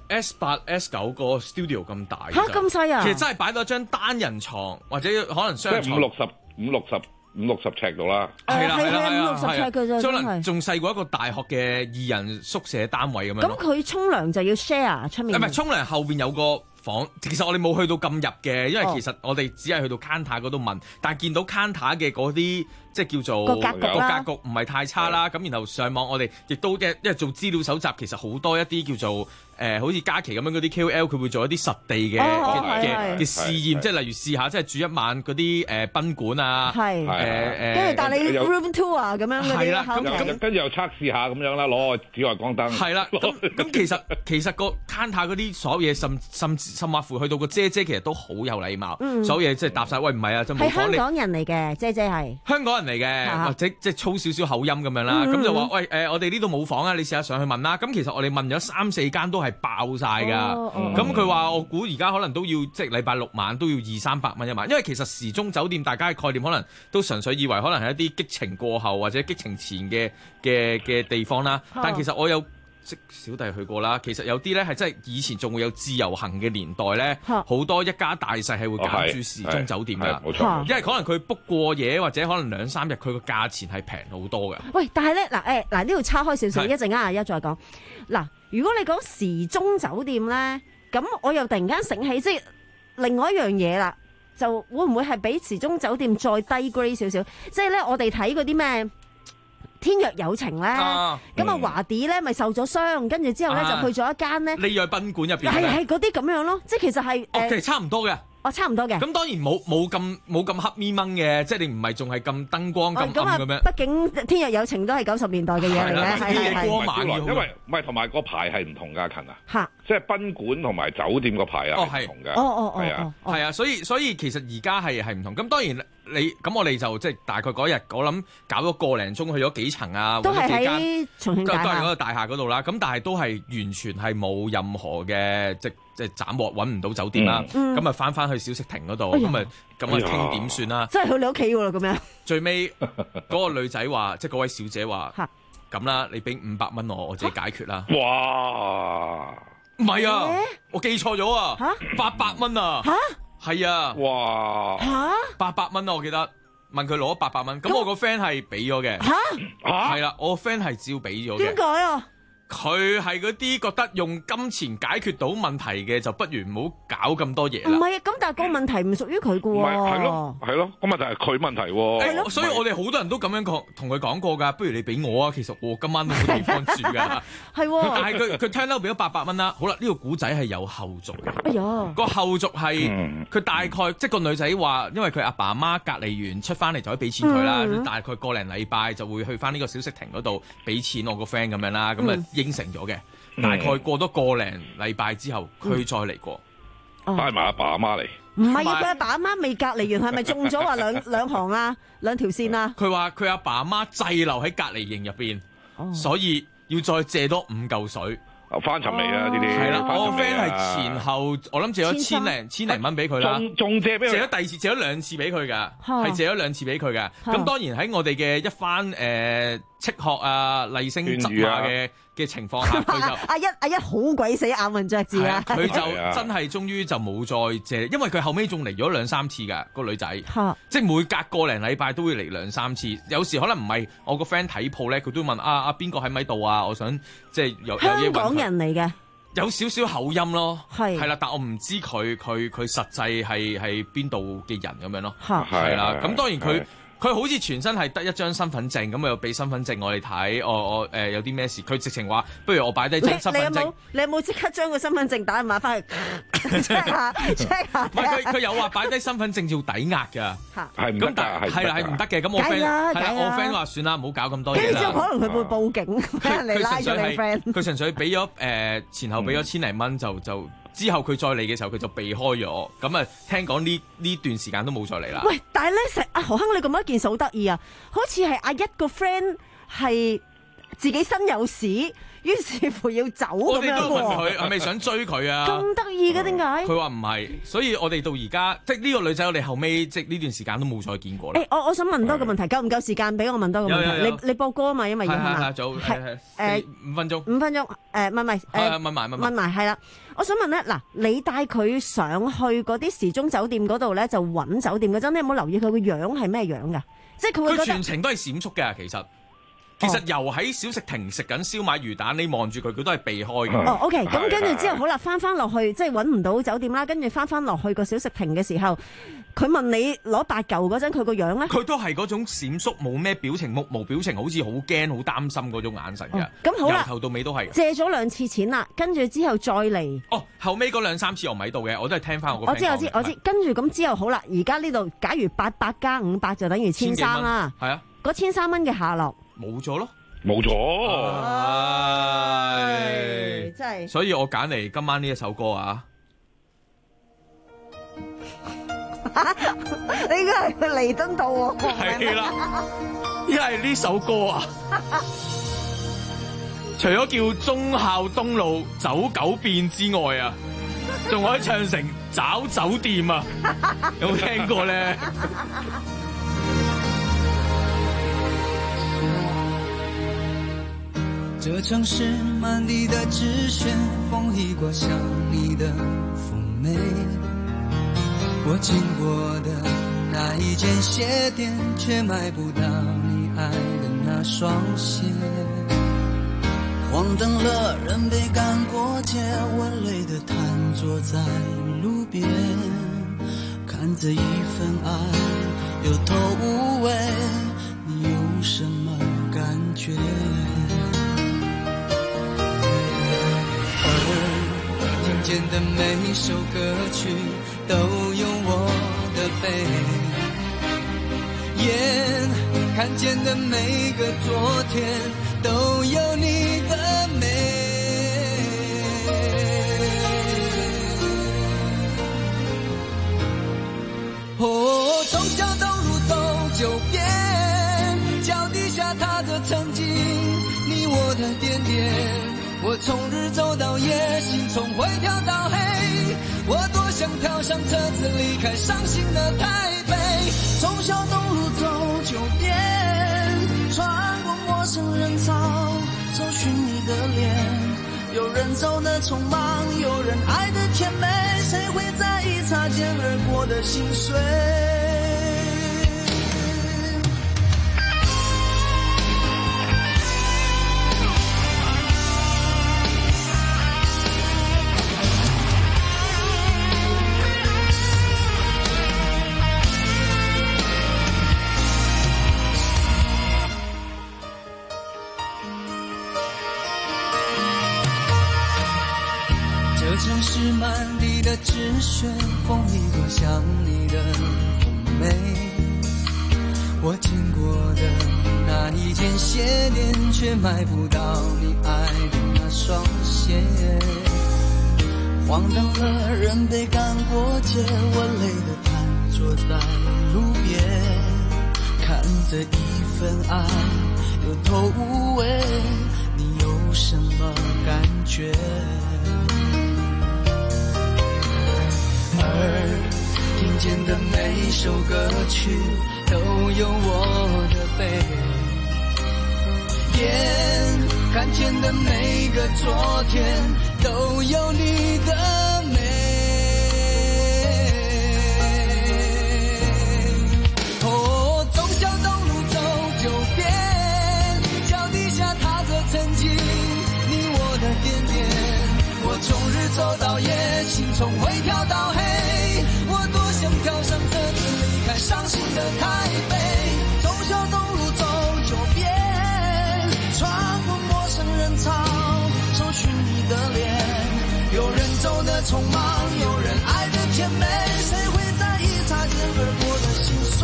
S8、S9個 studio 咁大。 嚇咁細啊！ 其實真係擺到一張單人床或者可能雙床。 五六十尺度啦， 係啦 ，5、60尺嘅啫， 可能仲細過一個大學嘅2人宿舍單位咁樣。 咁佢沖涼就要 share 出面？ 唔係，沖涼後邊有個房，其實我哋冇去到咁入嘅，因為其實我哋只係去到 counter 嗰度問，但係見到 counter 嘅嗰啲即係叫做個格局唔係太差啦。咁然後上網我哋亦都因為做資料搜集，其實好多一啲叫做好似嘉琪咁樣嗰啲 KOL，佢會做一啲實地嘅試驗，即係例如試下即係住一晚嗰啲賓館啊， 跟住帶你 room tour 啊咁樣嗰啲。 係啦，咁跟住又測試下咁樣啦，攞個紫外光燈。 係啦，咁其實個 counter 嗰啲所有嘢甚至乎去到個姐姐其實都好有禮貌，所有嘢即係答晒。喂，唔係啊，就冇講你。係香港人嚟嘅，姐姐係香港人嚟嘅，或者即係粗少少口音咁樣啦。咁就話喂我哋呢度冇房啊，你試下上去問啦。咁其實我哋問咗3-4間都係爆晒㗎。咁佢話我估而家可能都要即係禮拜6晚都要200-300蚊一晚，因為其實時鐘酒店大家嘅概念可能都純粹以為可能係一啲激情過後或者激情前嘅地方啦。但其實我有即小弟去過啦，其實有啲咧係真係以前仲會有自由行嘅年代咧，好多一家大細係會揀住時鐘酒店㗎，冇錯，因為可能佢 book 過夜或者可能2-3日，佢個價錢係平好多嘅。喂， 但係咧嗱呢度叉開少少，一陣間阿一再講。嗱，如果你講時鐘酒店咧，咁我又突然間醒起，即係另外一樣嘢啦，就會唔會係比時鐘酒店再低 grade 少少？即係咧，我哋睇嗰啲咩天若有情咧，咁啊華啲咧咪受咗傷，跟住之後咧就去咗一間咧匿喺賓館入邊， 係嗰啲咁樣咯，即係其實係其實差唔多嘅。 差唔多嘅。咁當然冇咁黑咪掹嘅，即係你唔係仲係咁燈光咁暗咁樣。 畢竟天若有情都係90年代嘅嘢嚟嘅，係過晚嘅，因為唔係同埋個牌係唔同㗎，勤啊，即係賓館同埋酒店個牌啊係唔同嘅。 係啊，所以其實而家係唔同。咁當然咁我哋就即係大概嗰日我諗搞咗個零鐘，去咗幾層啊， 都係喺重慶大廈， 都係嗰個大廈嗰度啦。咁但係都係完全係冇任何嘅即係斬獲揾唔到酒店啦。咁啊翻去小食亭嗰度，咁啊傾點算啦？即係去你屋企㗎啦咁樣。最尾嗰個女仔話，即係嗰位小姐話咁啦，你俾500蚊我自己解決啦。 哇！ 唔係啊，我記錯咗啊，800蚊啊！係啊！ 哇 ！800蚊啊！我記得問佢攞800蚊，咁我個 friend 係俾咗嘅。係啦，我個 friend 係照俾咗嘅。 點解啊？ 佢係嗰啲覺得用金錢解決到問題嘅，就不如唔好搞咁多嘢啦。 唔係啊，咁但係個問題唔屬於佢嘅喎。 係咯，個問題係佢問題喎。 係咯，所以我哋好多人都咁樣同佢講過㗎。不如你俾我啊，其實我今晚都冇地方住㗎。係喎。但係佢聽到俾咗800蚊啦。好啦，呢個古仔係有後續嘅。 哎呀， 個後續係佢大概即係個女仔話，因為佢阿爸阿媽隔離完出翻嚟就可以俾錢佢啦。大概個零禮拜就會去翻呢個小食亭嗰度俾錢我個 friend 咁樣啦。咁啊應承咗嘅，大概過多個零禮拜之後，佢再嚟過， 帶埋阿爸阿媽嚟。 唔係啊，佢阿爸阿媽未隔離完，係咪中咗話兩行啊，兩條線啊？ 佢話佢阿爸阿媽滯留喺隔離營入邊。 所以要再借多5嚿水。 翻尋嚟啊！呢啲係啦，我個 friend 係前後，我諗借咗千零蚊俾佢啦， 仲借俾佢， 借咗第二次，借咗2次俾佢㗎，係借咗2次俾佢㗎。咁當然喺我哋嘅一番斥喝啊、厲聲責罵嘅情況下，佢就阿一好鬼死咬文嚼字啊！ 佢就真係終於就冇再借，因為佢後尾仲嚟咗2-3次㗎，個女仔，即係每隔個零禮拜都會嚟2-3次。有時可能唔係我個 friend 睇鋪咧，佢都問邊個喺咪度啊？我想即係有嘢揾佢。 香港人嚟嘅， 有少少口音咯，係啦，但我唔知佢實際係邊度嘅人咁樣咯，係啦。咁當然佢好似全身係得一張身份證，咁又俾身份證我哋睇，我有啲咩事，佢直情話不如我擺低張身份證。 你有冇即刻將個身份證打電話翻去 check 下 check 下？ 唔係佢有話擺低身份證要抵押㗎， 係唔得㗎， 係啦係唔得嘅。咁我 friend 係啦，我 friend 話算啦，唔好搞咁多嘢啦。 跟住之後可能佢會報警，俾人嚟拉咗你 friend。 佢純粹俾咗前後俾咗千零蚊就。之後佢再嚟嘅時候，佢就避開咗。咁啊，聽講呢段時間都冇再嚟啦。 喂，但係咧，阿何亨你咁樣一件事好得意啊！好似係阿一個 friend 係自己身有屎，於是乎要走咁樣喎。 我哋都問佢係咪想追佢啊？ 咁得意嘅點解？ 佢話唔係，所以我哋到而家即係呢個女仔，我哋後尾即係呢段時間都冇再見過啦。 我想問多個問題，夠唔夠時間俾我問多個問題？你播歌啊嘛，因為要係嘛？ 早係5分鐘。 5分鐘問埋係啦。我想問咧，嗱，你帶佢上去嗰啲時鐘酒店嗰度咧，就揾酒店嗰陣，你有冇留意佢個樣係咩樣㗎？即係佢全程都係閃縮嘅，其實由喺小食亭食緊燒賣魚蛋，你望住佢都係避開嘅。 OK， 咁跟住之後好啦，翻落去即係揾唔到酒店啦，跟住翻落去個小食亭嘅時候，佢問你攞8嚿嗰陣，佢個樣咧？佢都係嗰種閃縮，冇咩表情，目無表情，好似好驚、好擔心嗰種眼神嘅。 咁好啦， 由頭到尾都係。 借咗2次錢啦，跟住之後再嚟。 後尾嗰2-3次我唔喺度嘅，我都係聽翻我個。我知。 跟住咁之後好啦，而家呢度假如800加500就等於1300啦。 係啊。 嗰1300蚊嘅下落。 冇咗咯。 冇咗， 真係。 所以我揀嚟今晚呢一首歌啊！ 你應該係去彌敦道喎。 係啦，因為呢首歌啊，除咗叫忠孝東路走九遍之外啊，仲可以唱成找酒店啊，有冇聽過咧？ 這城市滿地的紙屑，風一刮像你的嫵媚。我經過的那一間鞋店，卻買不到你愛的那雙鞋。黃燈了，人被趕過街，我累得癱坐在路邊，看這一份愛有頭無尾，你有什麼感覺？聽見的每一首歌曲都有我的悲，眼看見的每個昨天都有你的美。哦，從小東路走9遍，腳底下踏着曾經你我的點點。我從日走到夜，心從灰跳到黑，我多想跳上車子離開傷心的台北。從小東路走9遍，穿過陌生人潮，找尋你的臉。有人走得匆忙，有人愛得甜美，誰會在意擦肩而過的心碎？城市滿地的紙屑，風一刮像你的嫵媚。我經過的那一間鞋店，卻買不到你愛的那雙鞋。黃燈了，人被趕過街，我累得癱坐在路邊，看着一份愛有头无尾，你有什么感觉？耳听见的每首歌曲都有我的悲，眼看见的每个昨天都有你的美。哦，忠孝东路走9遍，脚底下踏着曾经你我的点点。我从日走到夜，心从灰跳到黑，我多想跳上车子离开伤心的台北。忠孝东路走9遍，穿过陌生人潮，搜寻你的脸。有人走得匆忙，有人爱得甜美，谁会在意擦肩而过的心碎？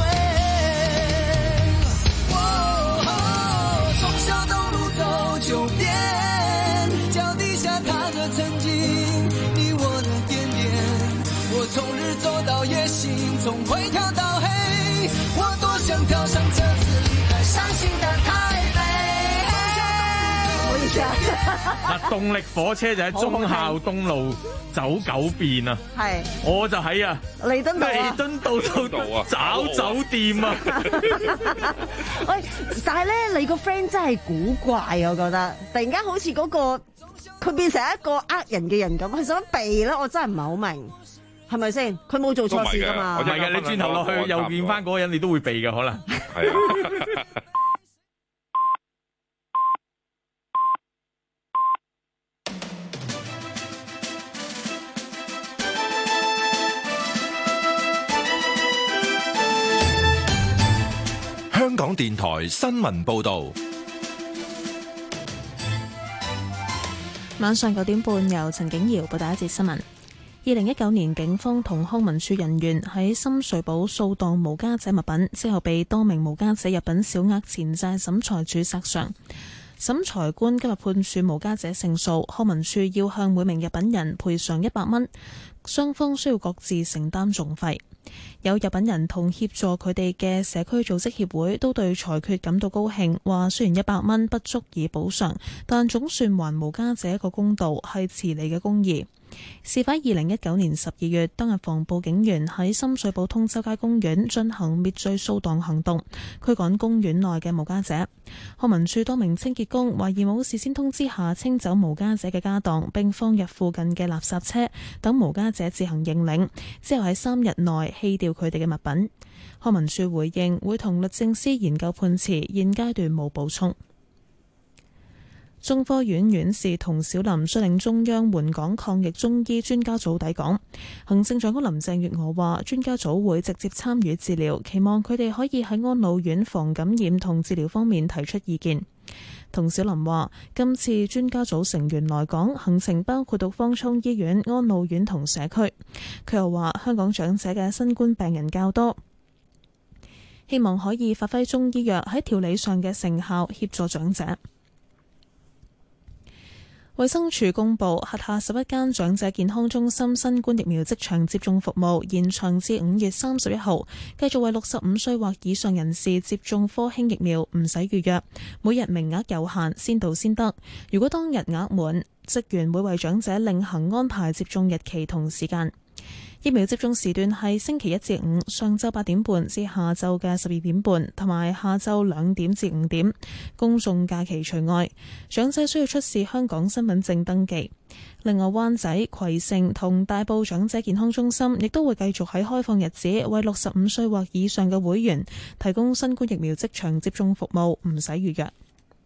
忠孝东路走9遍，脚底下踏着曾经你我的点点。我从日走到夜，心从灰跳到黑，我多想跳上车子离開傷心的台北。 嗱，動力火車就喺忠孝東路走9遍啊！ 係， 我就喺彌敦道度找酒店啊！ 喂，但係咧，你個 friend 真係古怪，我覺得突然間好似嗰個佢變成一個呃人嘅人咁，佢想避咧，我真係唔係好明，係咪先？佢冇做錯事噶嘛？ 唔係嘅，你轉頭落去又見翻嗰個人，你都會避嘅可能。係啊。 香港電台新聞報導， 晚上9點半由陳景瑤報道一節新聞。2019年警方同康文署人員喺深水埗掃蕩無家者物品之後，被多名無家者入稟小額錢債審裁處索償。審裁官今日判處無家者勝訴，康文署要向每名入稟人賠償100蚊，雙方需要各自承擔訟費。有入稟人同協助佢哋嘅社區組織協會都對裁決感到高興，話雖然100蚊不足以補償，但總算還無家者一個公道，係遲嚟嘅公義。事發2019年12月，當日防暴警員喺深水埗通州街公園進行滅罪掃蕩行動，驅趕公園內嘅無家者。康文署多名清潔工懷疑冇事先通知下清走無家者嘅家當，並放入附近嘅垃圾車，等無家者自行認領，之後喺3日內棄掉佢哋嘅物品。康文署回應會同律政司研究判詞，現階段冇補充。中科院院士童小林率領中央援港抗疫中醫專家組抵港。行政長官林鄭月娥話，專家組會直接參與治療，期望佢哋可以喺安老院防感染同治療方面提出意見。童小林話，今次專家組成員來港行程包括到方艙醫院、安老院同社區。佢又話，香港長者嘅新冠病人較多，希望可以發揮中醫藥喺調理上嘅成效，協助長者。衛生署公布，轄下11間長者健康中心新冠疫苗即場接種服務延長至5月31號，繼續為65歲或以上人士接種科興疫苗，唔使預約，每日名額有限，先到先得。如果當日額滿，職員會為長者另行安排接種日期同時間。疫苗接種時段係星期1至5上晝8點半至下晝嘅12點半，同埋下晝2點至5點，公眾假期除外。長者需要出示香港身份證登記。另外，灣仔、葵盛同大埔長者健康中心亦都會繼續喺開放日子為65歲或以上嘅會員提供新冠疫苗即場接種服務，唔使預約。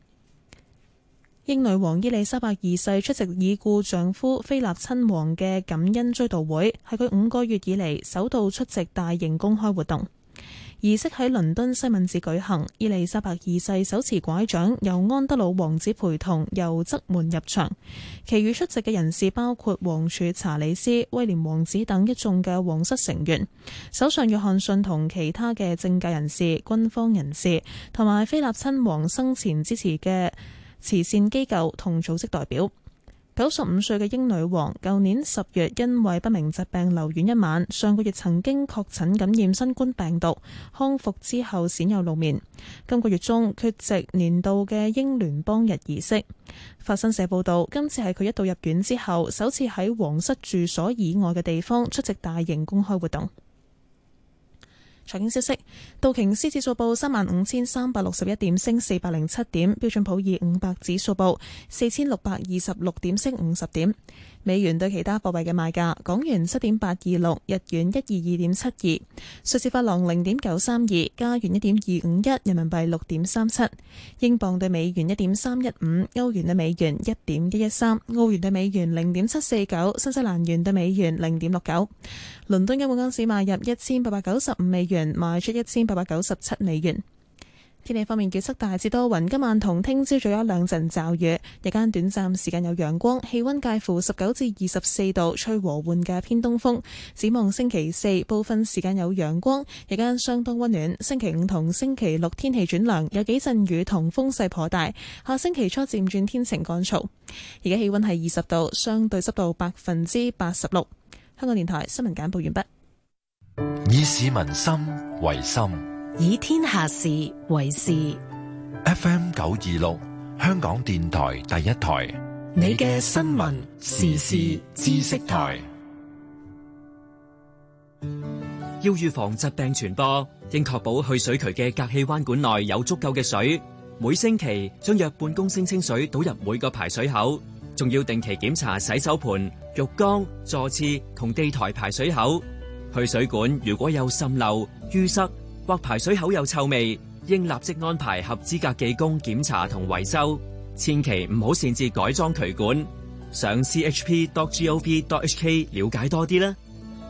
英女王伊麗莎白二世出席已故丈夫菲臘親王嘅感恩追悼會，係佢5個月以嚟首度出席大型公開活動。儀式喺倫敦西敏寺舉行，伊麗莎白二世手持拐杖，由安德魯王子陪同由側門入場。其餘出席嘅人士包括王儲查理斯、威廉王子等一眾嘅皇室成員，首相約翰遜同其他嘅政界人士、軍方人士，同埋菲臘親王生前支持嘅慈善機構同組織代表。 95歲嘅英女王，舊年10月因為不明疾病留院一晚，上個月曾經確診感染新冠病毒，康復之後鮮有露面。今個月中缺席年度嘅英聯邦日儀式。法新社報道，今次係佢一度入院之後，首次喺皇室住所以外嘅地方出席大型公開活動。財經消息，道瓊斯指數報35,361點，升407點；標準普爾500指數報4,626點，升50點。美元對其他貨幣嘅賣價：港元7.826，日元122.72，瑞士法郎0.932，加元1.251，人民幣6.37，英鎊對美元1.315，歐元對美元1.113，澳元對美元0.749，新西蘭元對美元0.69。倫敦嘅每盎司買入1,895美元，賣出1,897美元。天氣方面，預測大致多雲，今晚同聽朝早有一兩陣驟雨，日間短暫時間有陽光，氣溫介乎19至24度，吹和緩嘅偏東風。展望星期四，部分時間有陽光，日間相當溫暖。星期五同星期六天氣轉涼，有幾陣雨同風勢頗大。下星期初漸轉天晴乾燥。而家氣溫係20度，相對濕度86%。香港電台新聞簡報完畢。 以市民心為心， 以天下事為事。 FM 926，香港電台第一台， 你嘅新聞時事知識台。 要預防疾病傳播，應確保去水渠嘅隔氣彎管內有足夠嘅水。每星期將約半公升清水倒入每個排水口，仲要定期檢查洗手盆、浴缸、座廁同地台排水口。去水管如果有滲漏、淤塞或排水口有臭味，應立即安排合資格技工檢查同維修，千祈唔好擅自改裝渠管。上 chp.gov.hk 了解多啲啦。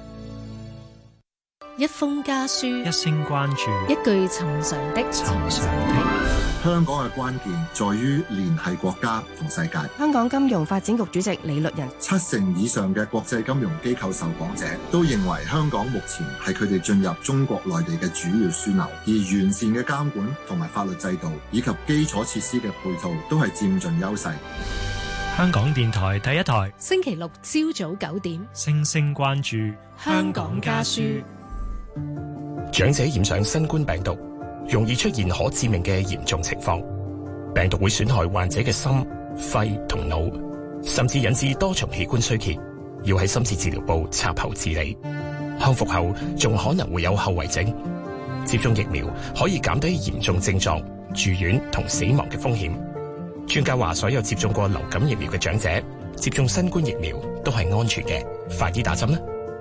一封家書， 一聲關注， 一句尋常的。 香港嘅關鍵在於聯繫國家同世界。 香港金融發展局主席李律仁 ，70%以上嘅國際金融機構受訪者都認為香港目前係佢哋進入中國內地嘅主要樞紐，而完善嘅監管同埋法律制度以及基礎設施嘅配套都係佔盡優勢。 香港電台第一台， 星期六朝早9點， 聲聲關注香港家書。 長者染上新冠病毒，容易出現可致命嘅嚴重情況，病毒會損害患者嘅心、肺同腦，甚至引致多重器官衰竭，要喺深切治療部插喉治理。康復後仲可能會有後遺症。接種疫苗可以減低嚴重症狀、住院同死亡嘅風險。專家話，所有接種過流感疫苗嘅長者接種新冠疫苗都係安全嘅，快啲打針啦！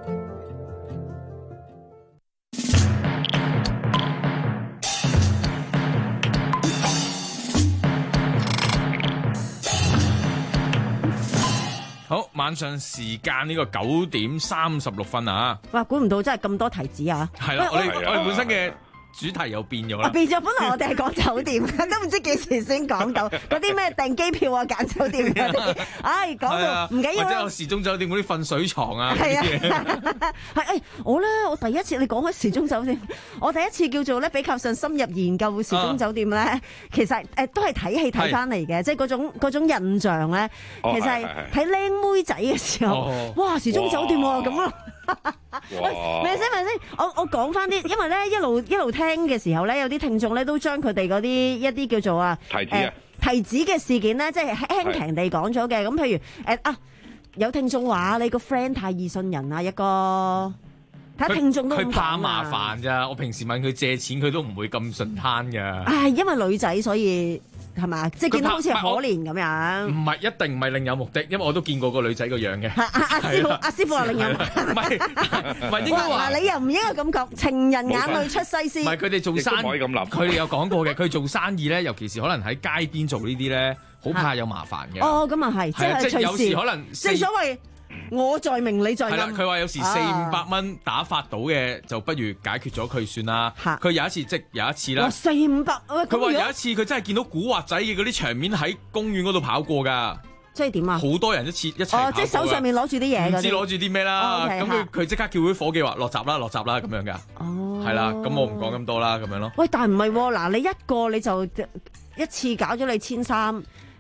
好，晚上時間呢個9點36分啊！ 哇，估唔到真係咁多提子啊！ 係啦，我哋本身嘅主題又變咗啦。 變咗，本來我哋係講酒店，都唔知幾時先講到嗰啲咩訂機票啊、揀酒店嗰啲。唉，講到唔緊要啦。 或者有時鐘酒店嗰啲瞓水床啊。 係啊，係我第一次你講開時鐘酒店，我第一次叫做咧比較上深入研究時鐘酒店咧，其實都係睇戲睇翻嚟嘅，即係嗰種印象咧，其實係睇靚妹仔嘅時候，哇時鐘酒店喎咁咯。咪先，我講翻啲，因為咧一路聽嘅時候咧，有啲聽眾咧都將佢哋嗰啲一啲叫做提子嘅事件咧，即係輕輕地講咗嘅。咁譬如有聽眾話你個 friend 太易信人啊，一個睇聽眾都咁講啊。佢怕麻煩咋，我平時問佢借錢，佢都唔會咁順攤噶。 因為女仔所以。係嘛？即係見到好似係可憐咁樣。 唔係，一定唔係另有目的，因為我都見過個女仔個樣嘅。 阿師傅話另有目的。唔係應該話。你又唔應該咁講，情人眼裏出西施。 唔係佢哋做生意，佢哋有講過嘅。佢做生意咧，尤其是可能喺街邊做呢啲咧，好怕有麻煩嘅。 哦，咁啊係，即係有時可能即係所謂。我在明你在暗。係啦，佢話有時400-500蚊打發到嘅，就不如解決咗佢算啦。佢有一次啦。 400-500， 佢話有一次佢真係見到古惑仔嘅嗰啲場面喺公園嗰度跑過㗎。 即係點啊？ 好多人一齊跑過。 即係手上面攞住啲嘢。 唔知攞住啲咩啦？咁佢即刻叫啲伙計話落閘啦咁樣㗎。 哦。 係啦，咁我唔講咁多啦，咁樣咯。 喂，但係唔係喎？嗱，你一個你就一次搞咗你1300。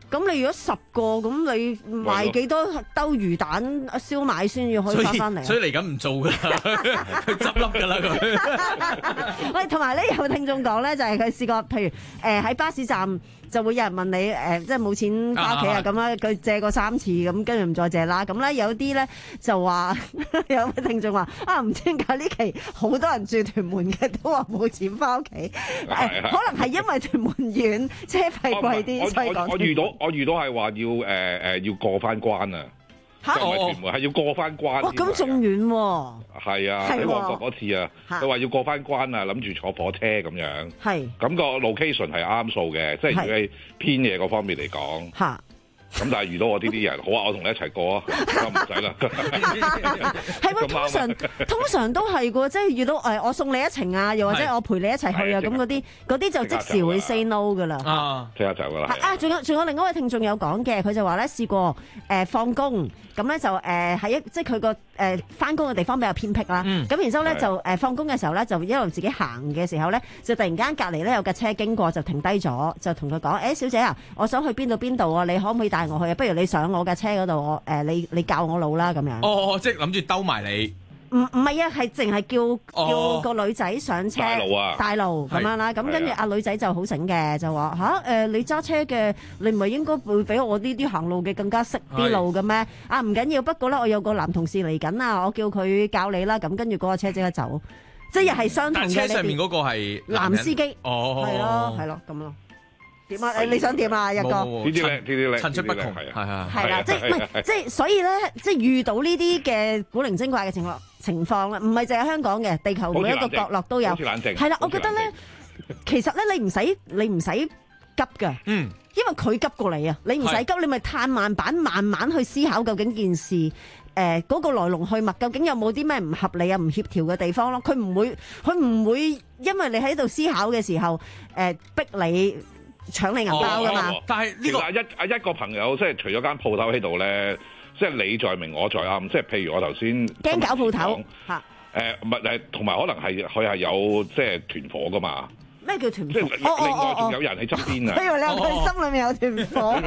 咁你如果10個，咁你賣幾多兜魚蛋燒賣先要可以翻翻嚟？ 所以嚟緊唔做噶啦，佢執笠噶啦佢。 喂，同埋咧有聽眾講咧，就係佢試過，譬如喺巴士站就會有人問你即係冇錢翻屋企啊咁啦，佢借過3次咁，跟住唔再借啦。咁咧有啲咧就話有位聽眾話唔知點解呢期好多人住屯門嘅都話冇錢翻屋企，可能係因為屯門遠，車費貴啲，所以講。 我遇到係話要過翻關啊！嚇！唔係屯門係要過翻關。 咁仲遠喎。係啊，喺旺角嗰次啊，佢話要過翻關啊，諗住坐火車咁樣。係。咁個 location 係啱數嘅，即係如果係偏夜嗰方面嚟講。嚇。咁但係遇到我呢啲人，好啊，我同你一齊過啊，唔使啦。 係喎，通常都係嘅，即係遇到我送你一程啊，又或者我陪你一齊去啊，咁嗰啲就即時會 say no 㗎啦。即刻走㗎啦。仲有另一位聽眾有講嘅，佢就話咧試過放工，咁咧就喺即係佢個翻工嘅地方比較偏僻啦。咁然之後咧就放工嘅時候咧，就一路自己行嘅時候咧，就突然間隔離咧有架車經過，就停低咗，就同佢講：小姐啊，我想去邊度啊，你可唔可以帶我去啊？不如你上我架車嗰度，你教我路啦咁樣。 哦，即係諗住兜埋你。 唔係啊，係淨係叫個女仔上車帶路咁樣啦。咁跟住阿女仔就好醒嘅，就話你揸車嘅，你唔係應該會比我呢啲行路嘅更加識啲路嘅咩？唔緊要，不過咧我有個男同事嚟緊啊，我叫佢教你啦。咁跟住嗰個車即刻走，即係又係相同嘅。 但車上面嗰個係男司機。 哦， 係咯咁咯。點啊？你想點啊？一個呢啲咧， 層出不窮， 係啦，即係所以咧，即係遇到呢啲嘅古靈精怪嘅情況啦，唔係淨係香港嘅，地球每一個角落都有。係啦，我覺得咧，其實咧，你唔使急㗎，因為佢急過你啊，你唔使急，你咪嘆慢板，慢慢去思考究竟件事嗰個來龍去脈，究竟有冇啲咩唔合理啊、唔協調嘅地方咯？佢唔會因為你喺度思考嘅時候逼你搶你銀包噶嘛？ 但係呢個一個朋友，即係除咗間鋪頭喺度咧，即係你在明我在暗，即係譬如我頭先驚搞鋪頭嚇， 唔係同埋可能係佢係有即係團伙噶嘛？ 咩叫團伙？ 即係另外仲有人喺側邊啊！ 我以為你話佢心裏面有團伙，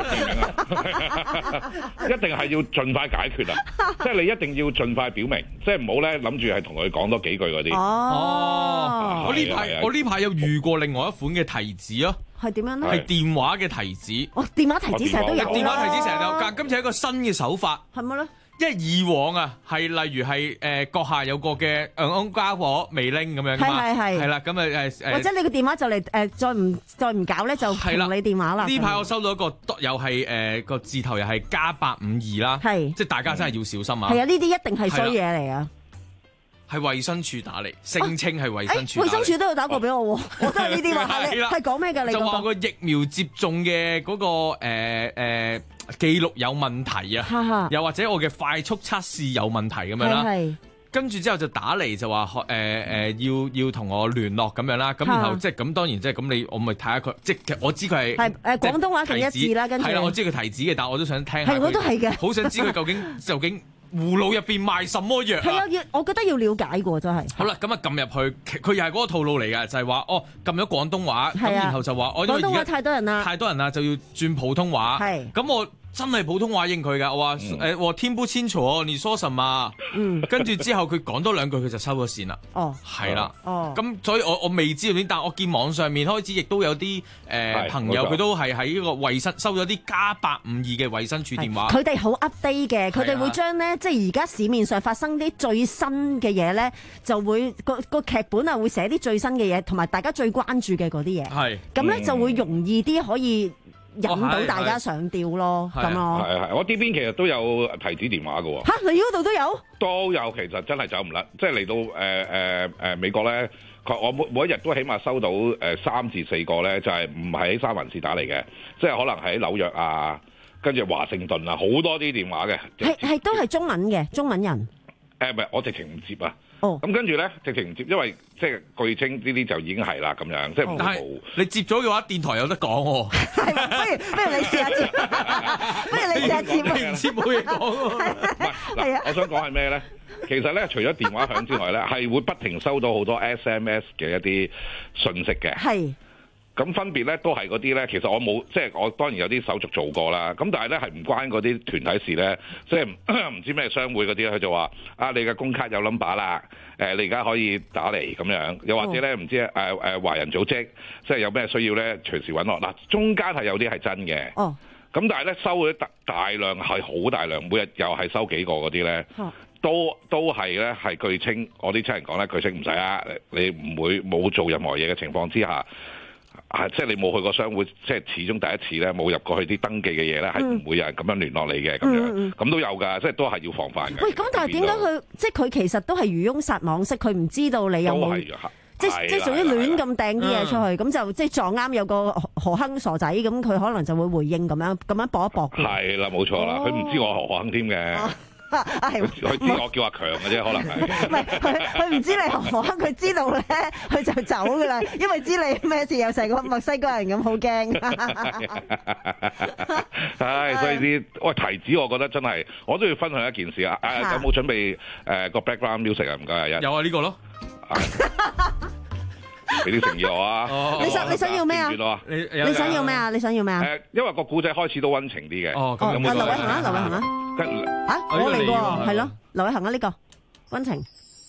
一定係要盡快解決啊！即係你一定要盡快表明，即係唔好咧諗住係同佢講多幾句嗰啲。 我呢排有遇過另外一款嘅提子啊！ 係點樣咧？ 係電話嘅提子。 電話提子成日都有。 電話提子成日有，但今次係一個新嘅手法。 係咪咧？ 因為以往啊，係例如係閣下有個嘅家伙未拎咁樣㗎嘛，係啦，咁或者你個電話就嚟再唔搞咧，就同你電話啦。 呢排我收到一個又係個字頭又係+852啦，即係大家真係要小心啊！ 係啊，呢啲一定係衰嘢嚟啊！ 係衛生署打嚟，聲稱係衛生署。 衛生署都有打過俾我喎，我都係呢啲話。係講咩㗎？你就話個疫苗接種嘅嗰個記錄有問題啊，又或者我嘅快速測試有問題咁樣啦。跟住之後就打嚟就話要同我聯絡咁樣啦。咁然後即係咁當然即係咁我咪睇下佢，即係我知佢係廣東話係一致啦。跟住係啦，我知佢提子嘅，但係我都想聽下。 係我都係嘅， 好想知佢究竟葫蘆入邊賣什麼藥？ 係啊，我覺得要了解過真係。 好啦，咁啊撳入去，佢又係嗰個套路嚟嘅，就係話撳咗廣東話，咁然後就話廣東話太多人啦， 就要轉普通話。係，咁我真係普通話應佢㗎，我話我聽不清楚你說什麼。跟住之後佢講多兩句，佢就收咗線啦。係啦。咁所以我未知道點，但我見網上面開始亦都有啲朋友佢都係喺呢個衛生收咗啲+852嘅衛生署電話。 佢哋好 update 嘅，佢哋會將咧即係而家市面上發生啲最新嘅嘢咧，就會個劇本啊會寫啲最新嘅嘢，同埋大家最關注嘅嗰啲嘢。係。咁咧就會容易啲可以引到大家上吊咯，咁咯。 係，我呢邊其實都有提子電話㗎喎。 嚇，你嗰度都有？ 都有，其實真係走唔甩，即係嚟到美國咧，我每一日都起碼收到3至4個咧，就係唔係喺三藩市打嚟嘅，即係可能喺紐約啊，跟住華盛頓啊，好多啲電話嘅。 係都係中文嘅，中文人。 唔係，我直情唔接啊。咁跟住咧，直情唔接，因為即係據稱呢啲就已經係啦，咁樣即係但係你接咗嘅話，電台有得講喎。 係咪？不如你試下接，不如你試下接。 接冇嘢講喎。 唔係嗱，我想講係咩咧？其實咧，除咗電話響之外咧，係會不停收到好多 SMS 嘅一啲訊息嘅。係。 咁分別咧都係嗰啲咧，其實我冇即係我當然有啲手續做過啦。咁但係咧係唔關嗰啲團體事咧，即係唔知咩商會嗰啲咧，佢就話你嘅工卡有 number 啦，你而家可以打嚟咁樣。又或者咧唔知華人組織，即係有咩需要咧隨時揾我。嗱，中間係有啲係真嘅。咁但係咧收嗰啲大量係好大量，每日又係收幾個嗰啲咧。都係咧，係據稱，我啲親人講咧，據稱唔使啊，你唔會冇做任何嘢嘅情況之下，即係你冇去過商會，即係始終第一次咧冇入過去啲登記嘅嘢咧，係唔會有人咁樣聯絡你嘅咁樣，咁都有㗎，即係都係要防範嘅。 喂，咁但係點解佢即係佢其實都係漁翁撒網式，佢唔知道你有冇？即係總之亂咁掟啲嘢出去，咁就即係撞啱有個何坑傻仔，咁佢可能就會回應咁樣搏一搏。係啦，冇錯啦，佢唔知我係何坑添嘅。佢知我叫阿強嘅啫，可能係。唔係佢唔知你何坑，佢知道咧，佢就走噶啦，因為知你咩事，又成個墨西哥人咁，好驚。 係，所以啲提子，我覺得真係，我都要分享一件事啊！有冇準備個 background music 啊？唔該，有啊，呢個咯。俾啲誠意我啊！ 你想要咩啊？你想要咩啊？你想要咩啊？ 因為個古仔開始都溫情啲嘅。 哦，咁有冇劉偉恒啊？劉偉恒啊？我嚟喎，係咯，劉偉恒啊，呢個溫情。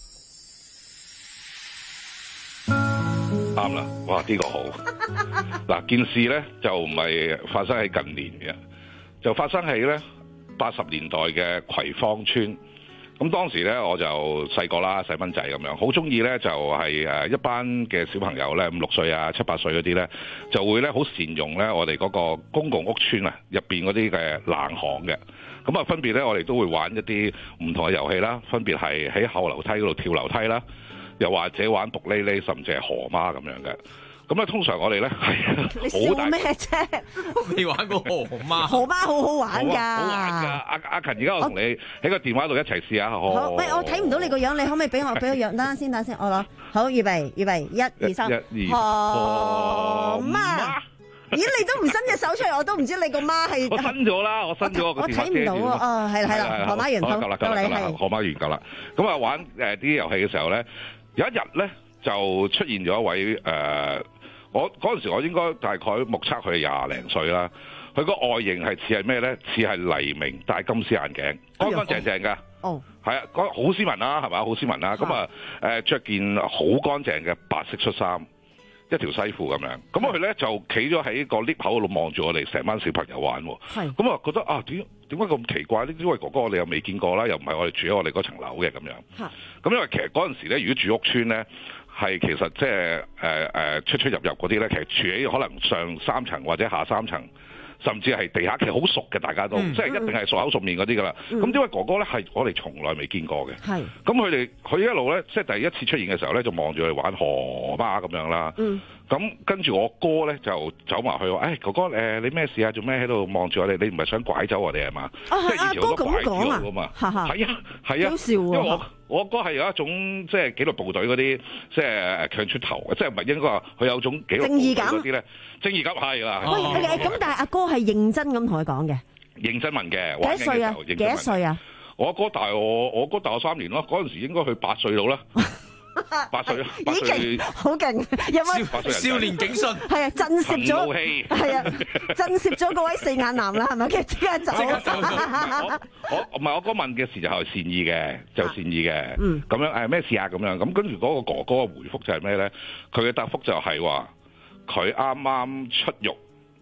啱啦，哇！呢個好。嗱，件事咧就唔係發生喺近年嘅，就發生喺咧80年代嘅葵芳村。咁當時咧我就細個啦，細蚊仔咁樣，好中意咧就係一班嘅小朋友咧，5、6歲啊、7、8歲嗰啲咧，就會咧好善用咧我哋嗰個公共屋邨啊入邊嗰啲嘅冷巷嘅。咁啊分別咧我哋都會玩一啲唔同嘅遊戲啦，分別係喺後樓梯嗰度跳樓梯啦，又或者玩獨哩哩，甚至係河媽咁樣嘅。咁咧通常我哋咧係你笑咩啫？ 未玩過河媽？ 河媽好好玩㗎， 好玩㗎！阿勤，而家我同你喺個電話度一齊試下。好， 喂，我睇唔到你個樣，你可唔可以俾我個樣？等先，我攞。好，預備，1、2、3。河媽。咦，你都唔伸隻手出嚟，我都唔知你個媽係。 我伸咗啦，我伸咗個電話遮住。我睇唔到啊！哦，係啦，河媽完夠啦，河媽完夠啦。咁啊玩啲遊戲嘅時候咧，有一日咧就出現咗一位我嗰陣時我應該大概目測佢20零歲啦。佢個外形係似係咩咧？似係黎明戴金絲眼鏡，乾乾淨淨㗎。哦，係啊，好斯文啦，係咪？好斯文啦。咁啊著件好乾淨嘅白色恤衫，一條西褲咁樣。咁佢咧就企咗喺個 lift 口度望住我哋成班小朋友玩喎。係。咁啊覺得啊點解咁奇怪呢？因為哥哥我哋又未見過啦，又唔係我哋住喺我哋嗰層樓嘅咁樣。嚇。咁因為其實嗰陣時咧，如果住屋邨咧，係其實即係出入嗰啲咧，其實住喺可能上3層或者下3層，甚至係地下，其實好熟嘅，大家都即係一定係熟口熟面嗰啲噶啦。咁因為哥哥咧係我哋從來未見過嘅。係。咁佢一路咧，即係第一次出現嘅時候咧，就望住我哋玩河媽咁樣啦。咁跟住我哥咧就走埋去話：哥哥你咩事啊？做咩喺度望住我哋？你唔係想拐走我哋係嘛？即係以前好多拐子佬㗎嘛。係啊，係啊。好笑喎！因為我哥係有一種即係紀律部隊嗰啲，即係強出頭，即係唔係應該話佢有種紀律正義感嗰啲咧？正義感係啦。 喂，咁但係阿哥係認真咁同佢講嘅。認真問嘅。 幾多歲啊？幾多歲啊？ 我哥大我3年咯，嗰陣時應該佢8歲到啦。8歲啦，已經好勁，有冇少年警訊？ 係啊，震懾咗，係啊，震懾咗嗰位4眼男啦，係咪？即刻走。 我唔係我哥問嘅時候係善意嘅，就善意嘅。咁樣咩事啊？咁樣咁跟住嗰個哥哥嘅回覆就係咩咧？佢嘅答覆就係話佢啱啱出獄。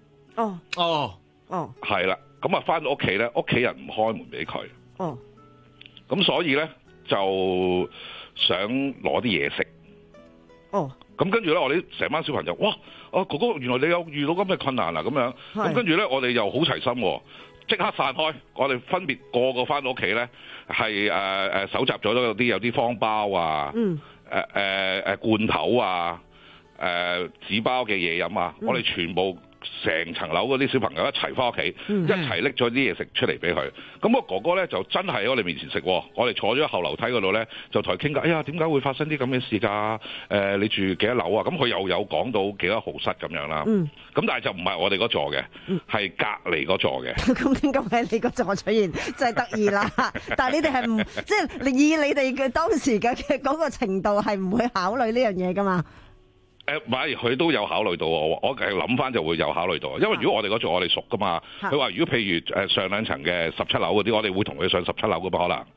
哦，係啦，咁啊翻到屋企咧，屋企人唔開門俾佢。哦，咁所以咧就想攞啲嘢食，咁跟住咧，我哋成班小朋友，哇！哥哥，原來你有遇到咁嘅困難啊，咁樣，咁跟住咧，我哋又好齊心，即刻散開，我哋分別個個翻到屋企咧，係搜集咗有啲方包啊，罐頭啊，紙包嘅嘢飲啊，我哋全部成層樓嗰啲小朋友一齊翻屋企，一齊拎咗啲嘢食出嚟俾佢。咁我哥哥咧就真係喺我哋面前食，我哋坐咗後樓梯嗰度咧，就同佢傾偈。哎呀，點解會發生啲咁嘅事㗎？你住幾多樓啊？咁佢又有講到幾多號室咁樣啦。咁但係就唔係我哋嗰座嘅，係隔離嗰座嘅。 咁點解喺你嗰座出現？真係得意啦！但係你哋係唔即係以你哋嘅當時嘅嗰個程度係唔會考慮呢樣嘢㗎嘛？ 唔係，佢都有考慮到我諗翻就會有考慮到，因為如果我哋嗰座我哋熟噶嘛，佢話如果譬如上兩層嘅17樓嗰啲，我哋會同佢上17樓噶嘛可能。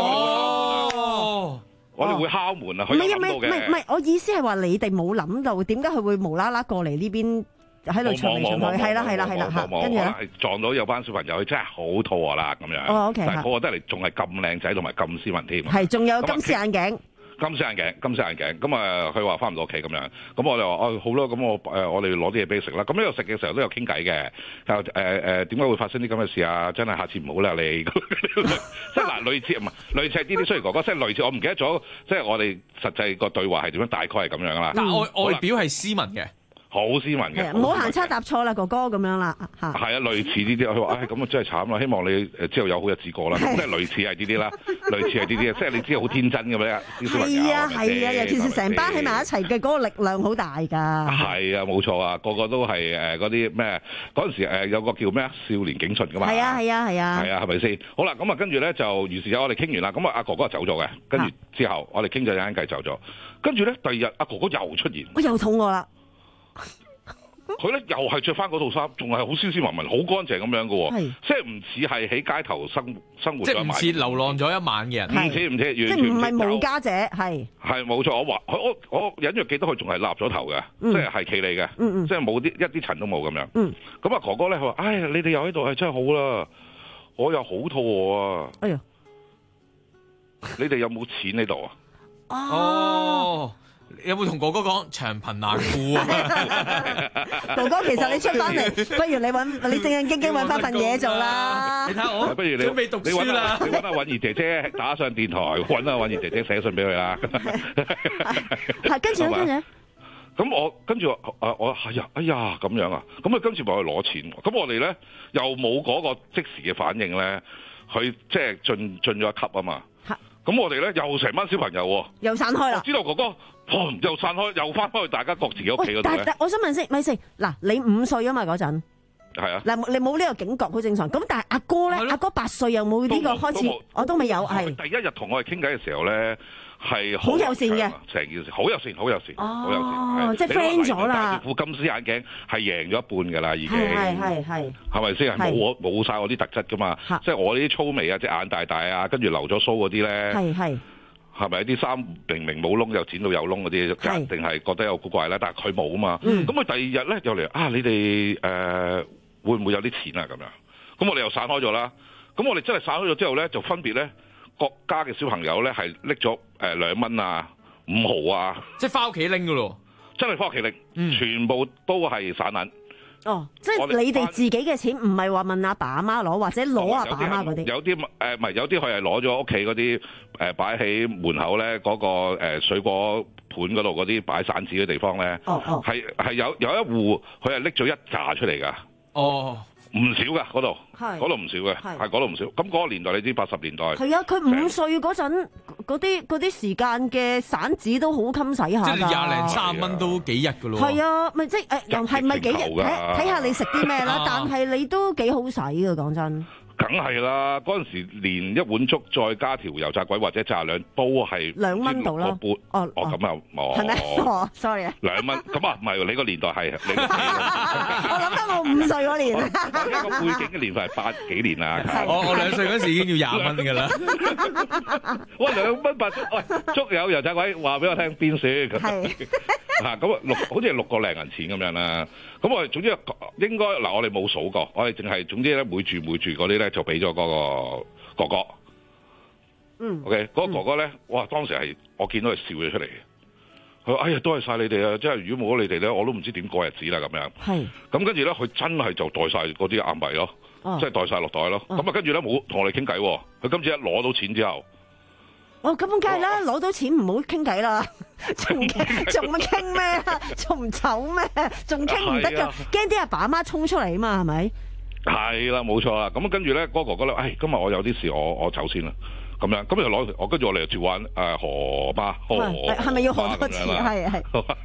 我哋會敲門啊！佢有諗到嘅。 唔係，我意思係話你哋冇諗到，點解佢會無啦啦過嚟呢邊喺度巡嚟巡去？係啦，跟住咧撞到有班小朋友，佢真係好肚餓啦咁樣。 哦 ，OK。 但係我覺得你仲係咁靚仔同埋咁斯文添。 係，仲有金絲眼鏡。 金絲眼鏡，咁佢話翻唔到屋企咁樣，咁我哋話好啦，咁我哋攞啲嘢俾佢食啦。咁呢度食嘅時候都有傾偈嘅，點解會發生啲咁嘅事啊？真係下次唔好啦，你即係嗱類似係呢啲，雖然哥哥即係類似，我唔記得咗，即係我哋實際個對話係點樣，大概係咁樣啦。 但外表係斯文嘅。 好斯文嘅， 唔好行差踏錯啦，哥哥咁樣啦嚇。 係啊，類似呢啲，佢話咁啊真係慘啦，希望你之後有好日子過啦。即係類似係呢啲啦，類似係呢啲，即係你知好天真嘅咩？ 係啊，尤其是成班喺埋一齊嘅嗰個力量好大㗎。 係啊，冇錯啊，個個都係嗰啲咩？嗰陣時有個叫咩少年警巡㗎嘛。係啊， 係咪先？好啦，咁啊跟住咧就如是有我哋傾完啦，咁阿哥哥走咗嘅，跟住之後我哋傾咗一陣計走咗，跟住咧第二日阿哥哥又出現， 我又肚餓啦。 佢咧又係着翻嗰套衫，仲係好斯斯文文、好乾淨咁樣嘅喎，即係唔似係喺街頭生活， 即係唔似流浪咗一晚嘅人， 唔似，完全即係唔係無家者，係冇錯。我隱約記得佢仲係立咗頭嘅，即係企理嘅，即係冇一啲塵都冇咁樣。咁哥哥咧，佢話：你哋又喺度係真係好啦，我又好肚餓啊！哎呀，你哋有冇錢喺度啊？ 哦。有冇同哥哥講長貧難顧啊？ 哥哥，其實你出翻嚟，不如你正正經經揾翻份嘢做啦。 你睇我， 不如你準備讀書啦。 你揾阿韻儀姐姐打上電台，揾阿韻儀姐姐寫信俾佢啦。 係跟住咧， 咁我跟住我哎呀咁樣啊，咁啊跟住咪去攞錢。咁我哋咧又冇嗰個即時嘅反應咧，佢即係進咗一級啊嘛。咁我哋咧又成班小朋友又散開啦。 知道哥哥又散開，又翻返去大家各自嘅屋企嗰度咧。 但我想問先，咪先嗱，你5歲啊嘛嗰陣。 係啊。 嗱，你冇呢個警覺好正常。咁但係阿哥咧，阿哥8歲有冇呢個開始？我都未有係。 第一日同我哋傾偈嘅時候咧，係好友善嘅， 成件事好友善，好友善。 哦，即係 friend 咗啦。 副金絲眼鏡係贏咗一半㗎啦，已經。係咪先？係冇晒我啲特質㗎嘛？即係我呢啲粗眉啊，隻眼大大啊，跟住留咗鬚嗰啲咧。係咪啲衫明明冇窿又剪到有窿嗰啲，定係覺得有古怪咧？但係佢冇啊嘛。咁佢第二日咧又嚟你哋會唔會有啲錢啊？咁樣，咁我哋又散開咗啦。咁我哋真係散開咗之後咧，就分別咧各家嘅小朋友咧係拎咗2蚊啊、5毫啊， 即係翻屋企拎㗎咯。 真係翻屋企拎，全部都係散銀。 哦，即係你哋自己嘅錢，唔係話問阿爸阿媽攞，或者攞阿爸阿媽嗰啲。 有啲唔係，有啲佢係攞咗屋企嗰啲擺喺門口咧嗰個水果盤嗰度嗰啲擺散紙嘅地方咧。係有一戶佢係拎咗一紮出嚟㗎。唔少㗎嗰度，嗰度唔少嘅，係嗰度唔少。咁嗰個年代你知80年代。係啊， 佢5歲嗰陣嗰啲時間嘅散紙都好襟使下㗎。 即係20零30蚊都幾日㗎咯。 係啊，咪即係又係咪幾日？睇下你食啲咩啦，但係你都幾好使㗎，講真。 梗係啦，嗰陣時連一碗粥再加條油炸鬼或者炸兩都係2蚊度啦。咁啊冇。 係咩？sorry 啊。 2蚊咁啊，唔係你個年代係。 我諗翻我5歲嗰年。 我個背景嘅年份係80幾年啦。 我2歲嗰時已經要20蚊㗎啦。 喂，2蚊8粥，喂粥有油炸鬼，話俾我聽邊選咁。咁好似係6個零銀錢咁樣啦。咁我哋總之應該嗱，我哋冇數過，我哋淨係總之咧每住嗰啲咧就俾咗嗰個哥哥。OK，嗰個哥哥咧，哇！當時係我見到佢笑咗出嚟嘅。佢話：哎呀，多謝晒你哋啊！即係如果冇咗你哋咧，我都唔知點過日子啦咁樣。咁跟住咧，佢真係就袋晒嗰啲硬幣咯，即係袋晒落袋咯。咁啊，跟住咧冇同我哋傾偈喎。佢今次一攞到錢之後。 咁梗係啦，攞到錢唔好傾偈啦，仲傾咩啊？仲唔走咩？仲傾唔得噶，驚啲阿爸阿媽衝出嚟啊嘛，係咪？ 係啦，冇錯啦。咁跟住咧，嗰個哥哥咧，今日我有啲事，我走先啦。咁樣，咁就攞我跟住我哋就照玩河巴， 係咪要河多次？係。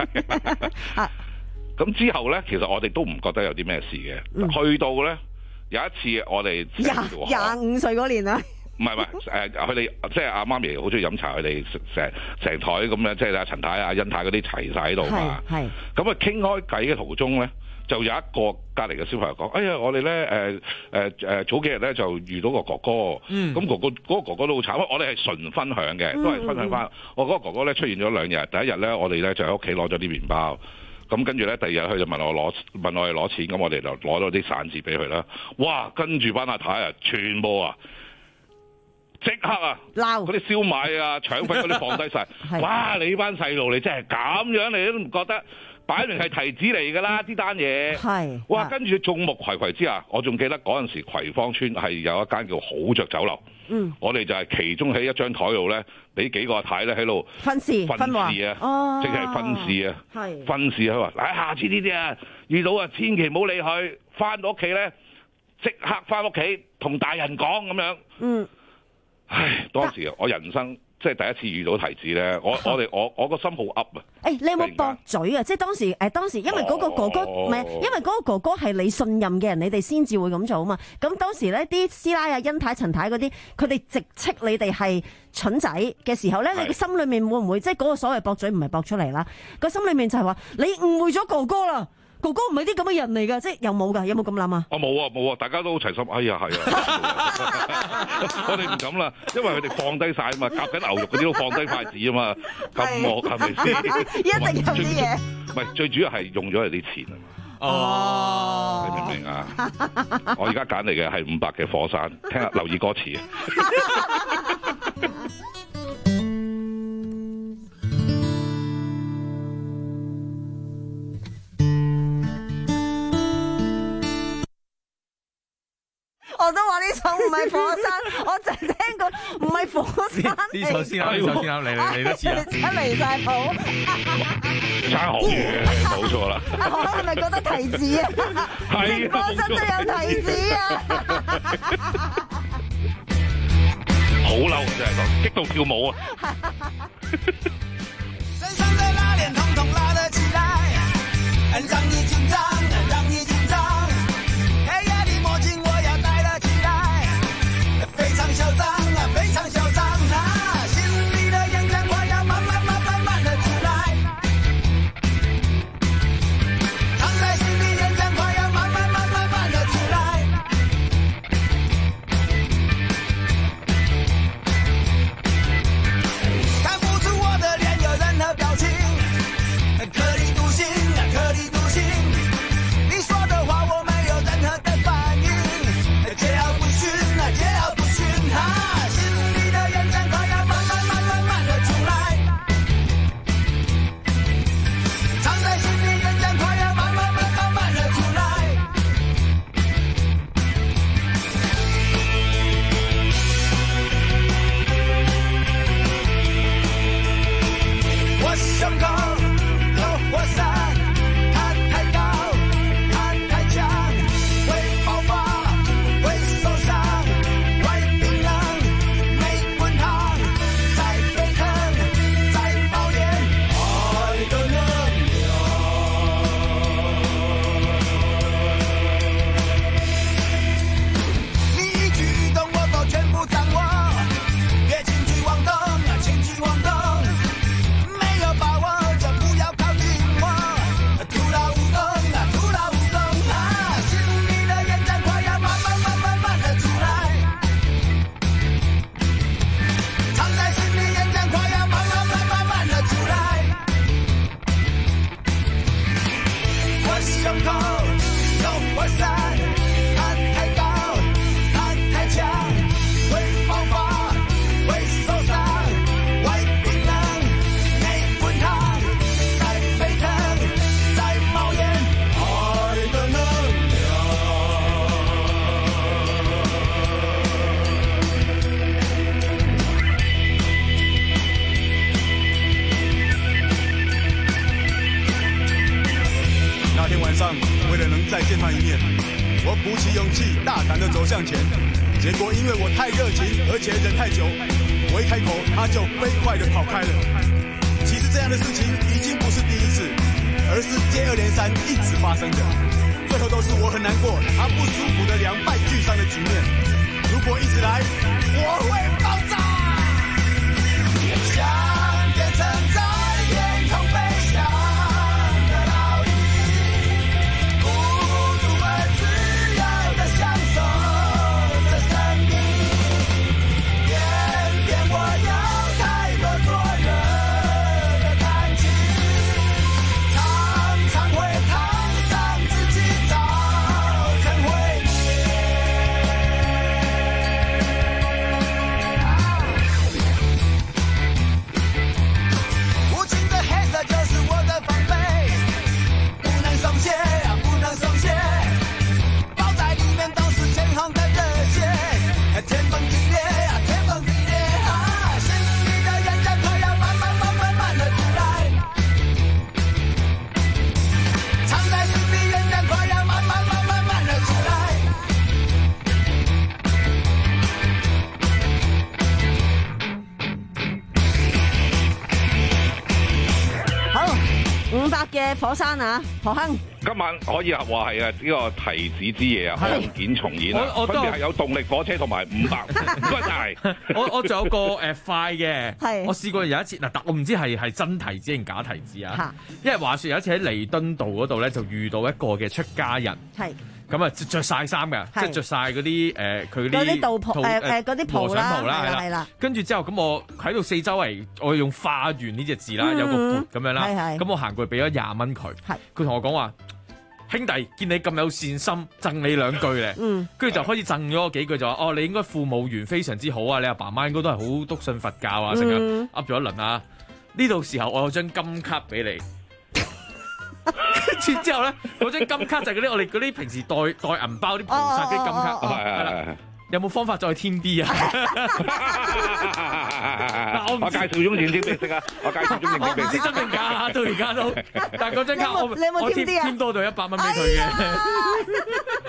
咁之後咧，其實我哋都唔覺得有啲咩事嘅。去到咧有一次，我哋 25歲嗰年啊。 唔係佢哋即係阿媽咪好中意飲茶，佢哋成台咁樣，即係阿陳太、阿欣太嗰啲齊晒喺度嘛。係。咁啊傾開偈嘅途中咧，就有一個隔離嘅小朋友講：哎呀，我哋咧早幾日咧就遇到個哥哥，咁嗰個哥哥都好慘。我哋係純分享嘅，都係分享翻。我嗰個哥哥咧出現咗2日，第一日咧我哋咧就喺屋企攞咗啲麵包。咁跟住咧，第二日佢就問我哋攞錢，咁我哋就攞咗啲散紙俾佢啦。哇！跟住班阿太啊，全部啊，即刻啊，鬧嗰啲燒賣啊、腸粉嗰啲放低晒。哇！你班細路你真係咁樣，你都唔覺得擺明係提子嚟㗎啦？呢單嘢係哇！跟住眾目睽睽之下，我仲記得嗰陣時葵芳村係有一間叫好着酒樓。我哋就係其中喺一張台度咧，俾幾個阿太咧喺度分事啊，即係分事啊，分事佢話：嗱，下次呢啲啊遇到啊，千祈唔好理佢，翻到屋企咧即刻翻屋企同大人講咁樣。唉，當時我人生即係第一次遇到提子咧，我個心好噏啊！ 你有冇駁嘴啊？即係當時因為嗰個哥哥唔係，因為嗰個哥哥係你信任嘅人，你哋先至會咁做啊嘛。咁當時咧，啲師奶啊、欣太、陳太嗰啲，佢哋直斥你哋係蠢仔嘅時候咧，你個心裏面會唔會即係嗰個所謂駁嘴唔係駁出嚟啦？個心裏面就係話你誤會咗哥哥啦。哥哥唔係啲咁嘅人嚟㗎，即係有冇㗎？有冇咁諗啊？ 冇啊！大家都好齊心。哎呀，係啊！我哋唔敢啦，因為佢哋放低晒啊嘛，夾緊牛肉嗰啲都放低筷子啊嘛，咁惡係咪先？ 一定有啲嘢。 唔係，最主要係用咗佢啲錢啊嘛。你明唔明啊？我而家揀嚟嘅係500嘅火山，聽下留意歌詞。 我都話呢首唔係火山，我淨係聽過唔係火山。 呢首先啱，嚟都似啊！ 真離晒譜， 差好遠，冇錯啦。 我係咪覺得提子啊？係火山都有提子啊！ 好嬲，真係講激到跳舞啊！身上的拉鏈統統拉了起來，讓你緊張，讓你緊張。黑夜的墨鏡我要戴了起來，非常囂張啊，非常囂張啊，心裡的演講話要慢慢的出來，藏在心裡演講話要慢慢的出來，看不出我的臉有任何表情，特立獨行啊，特立獨行，你說的話我沒有任何的反應，桀驁不馴啊，桀驁不馴啊，心裡的演講話要慢慢的出來，藏在心裡演講話要慢慢的出來，我胸口有火山，它太高，它太強，會爆發，會受傷，會冰冷，沒滾燙，在沸騰，在冒煙，愛的能量。你一舉一動我都全部掌握，別輕舉妄動啊，輕舉妄動。沒有把握就不要靠近我，徒勞無功啊，徒勞無功啊，心裡的演講話要慢慢的出來，藏在心裡演講話要慢慢的出來，我胸口有火山，它太高，它太強，會爆發，會受傷，會冰冷，沒滾燙，在沸騰，在冒煙，愛的能那天晚上，为了能再见他一面，我鼓起勇气，大胆地走向前。结果因为我太热情，而且忍太久，我一开口，他就飞快地跑开了。其实这样的事情已经不是第一次，而是接二连三一直发生的，最后都是我很难过，他不舒服的2败俱伤的局面。如果一直来，我会嘅火山啊，何亨。 今晚可以話係啊呢個提子之夜啊，香件重演啊，分別係有動力火車同埋500，唔該晒。 我仲有個快嘅， 係我試過有一次嗱，但我唔知係真提子定假提子啊，因為話說有一次喺彌敦道嗰度咧就遇到一個嘅出家人， 係咁啊着晒衫㗎，即係着晒嗰啲佢嗰啲道袍嗰啲袍啦，係啦， 跟住之後咁我喺度四周圍，我用化緣呢隻字啦，有個缽咁樣啦，咁我行過去俾咗20蚊佢，佢同我講話。兄弟，見你咁有善心，贈你2句咧，跟住就開始贈咗我幾句，就話哦，你應該父母緣非常之好啊，你阿爸媽應該都係好篤信佛教啊，成日噏咗一輪啊。呢度時候我有張金卡俾你，跟住之後咧，嗰張金卡就係嗰啲我哋嗰啲平時袋銀包啲菩薩嗰啲金卡，係啦。有冇方法再添啲啊？ 我介紹中線添俾你識啊！我介紹中線俾你識。 唔知真定假到而家都，但係嗰張卡我你有冇添啲啊？ 添多咗100蚊俾佢嘅。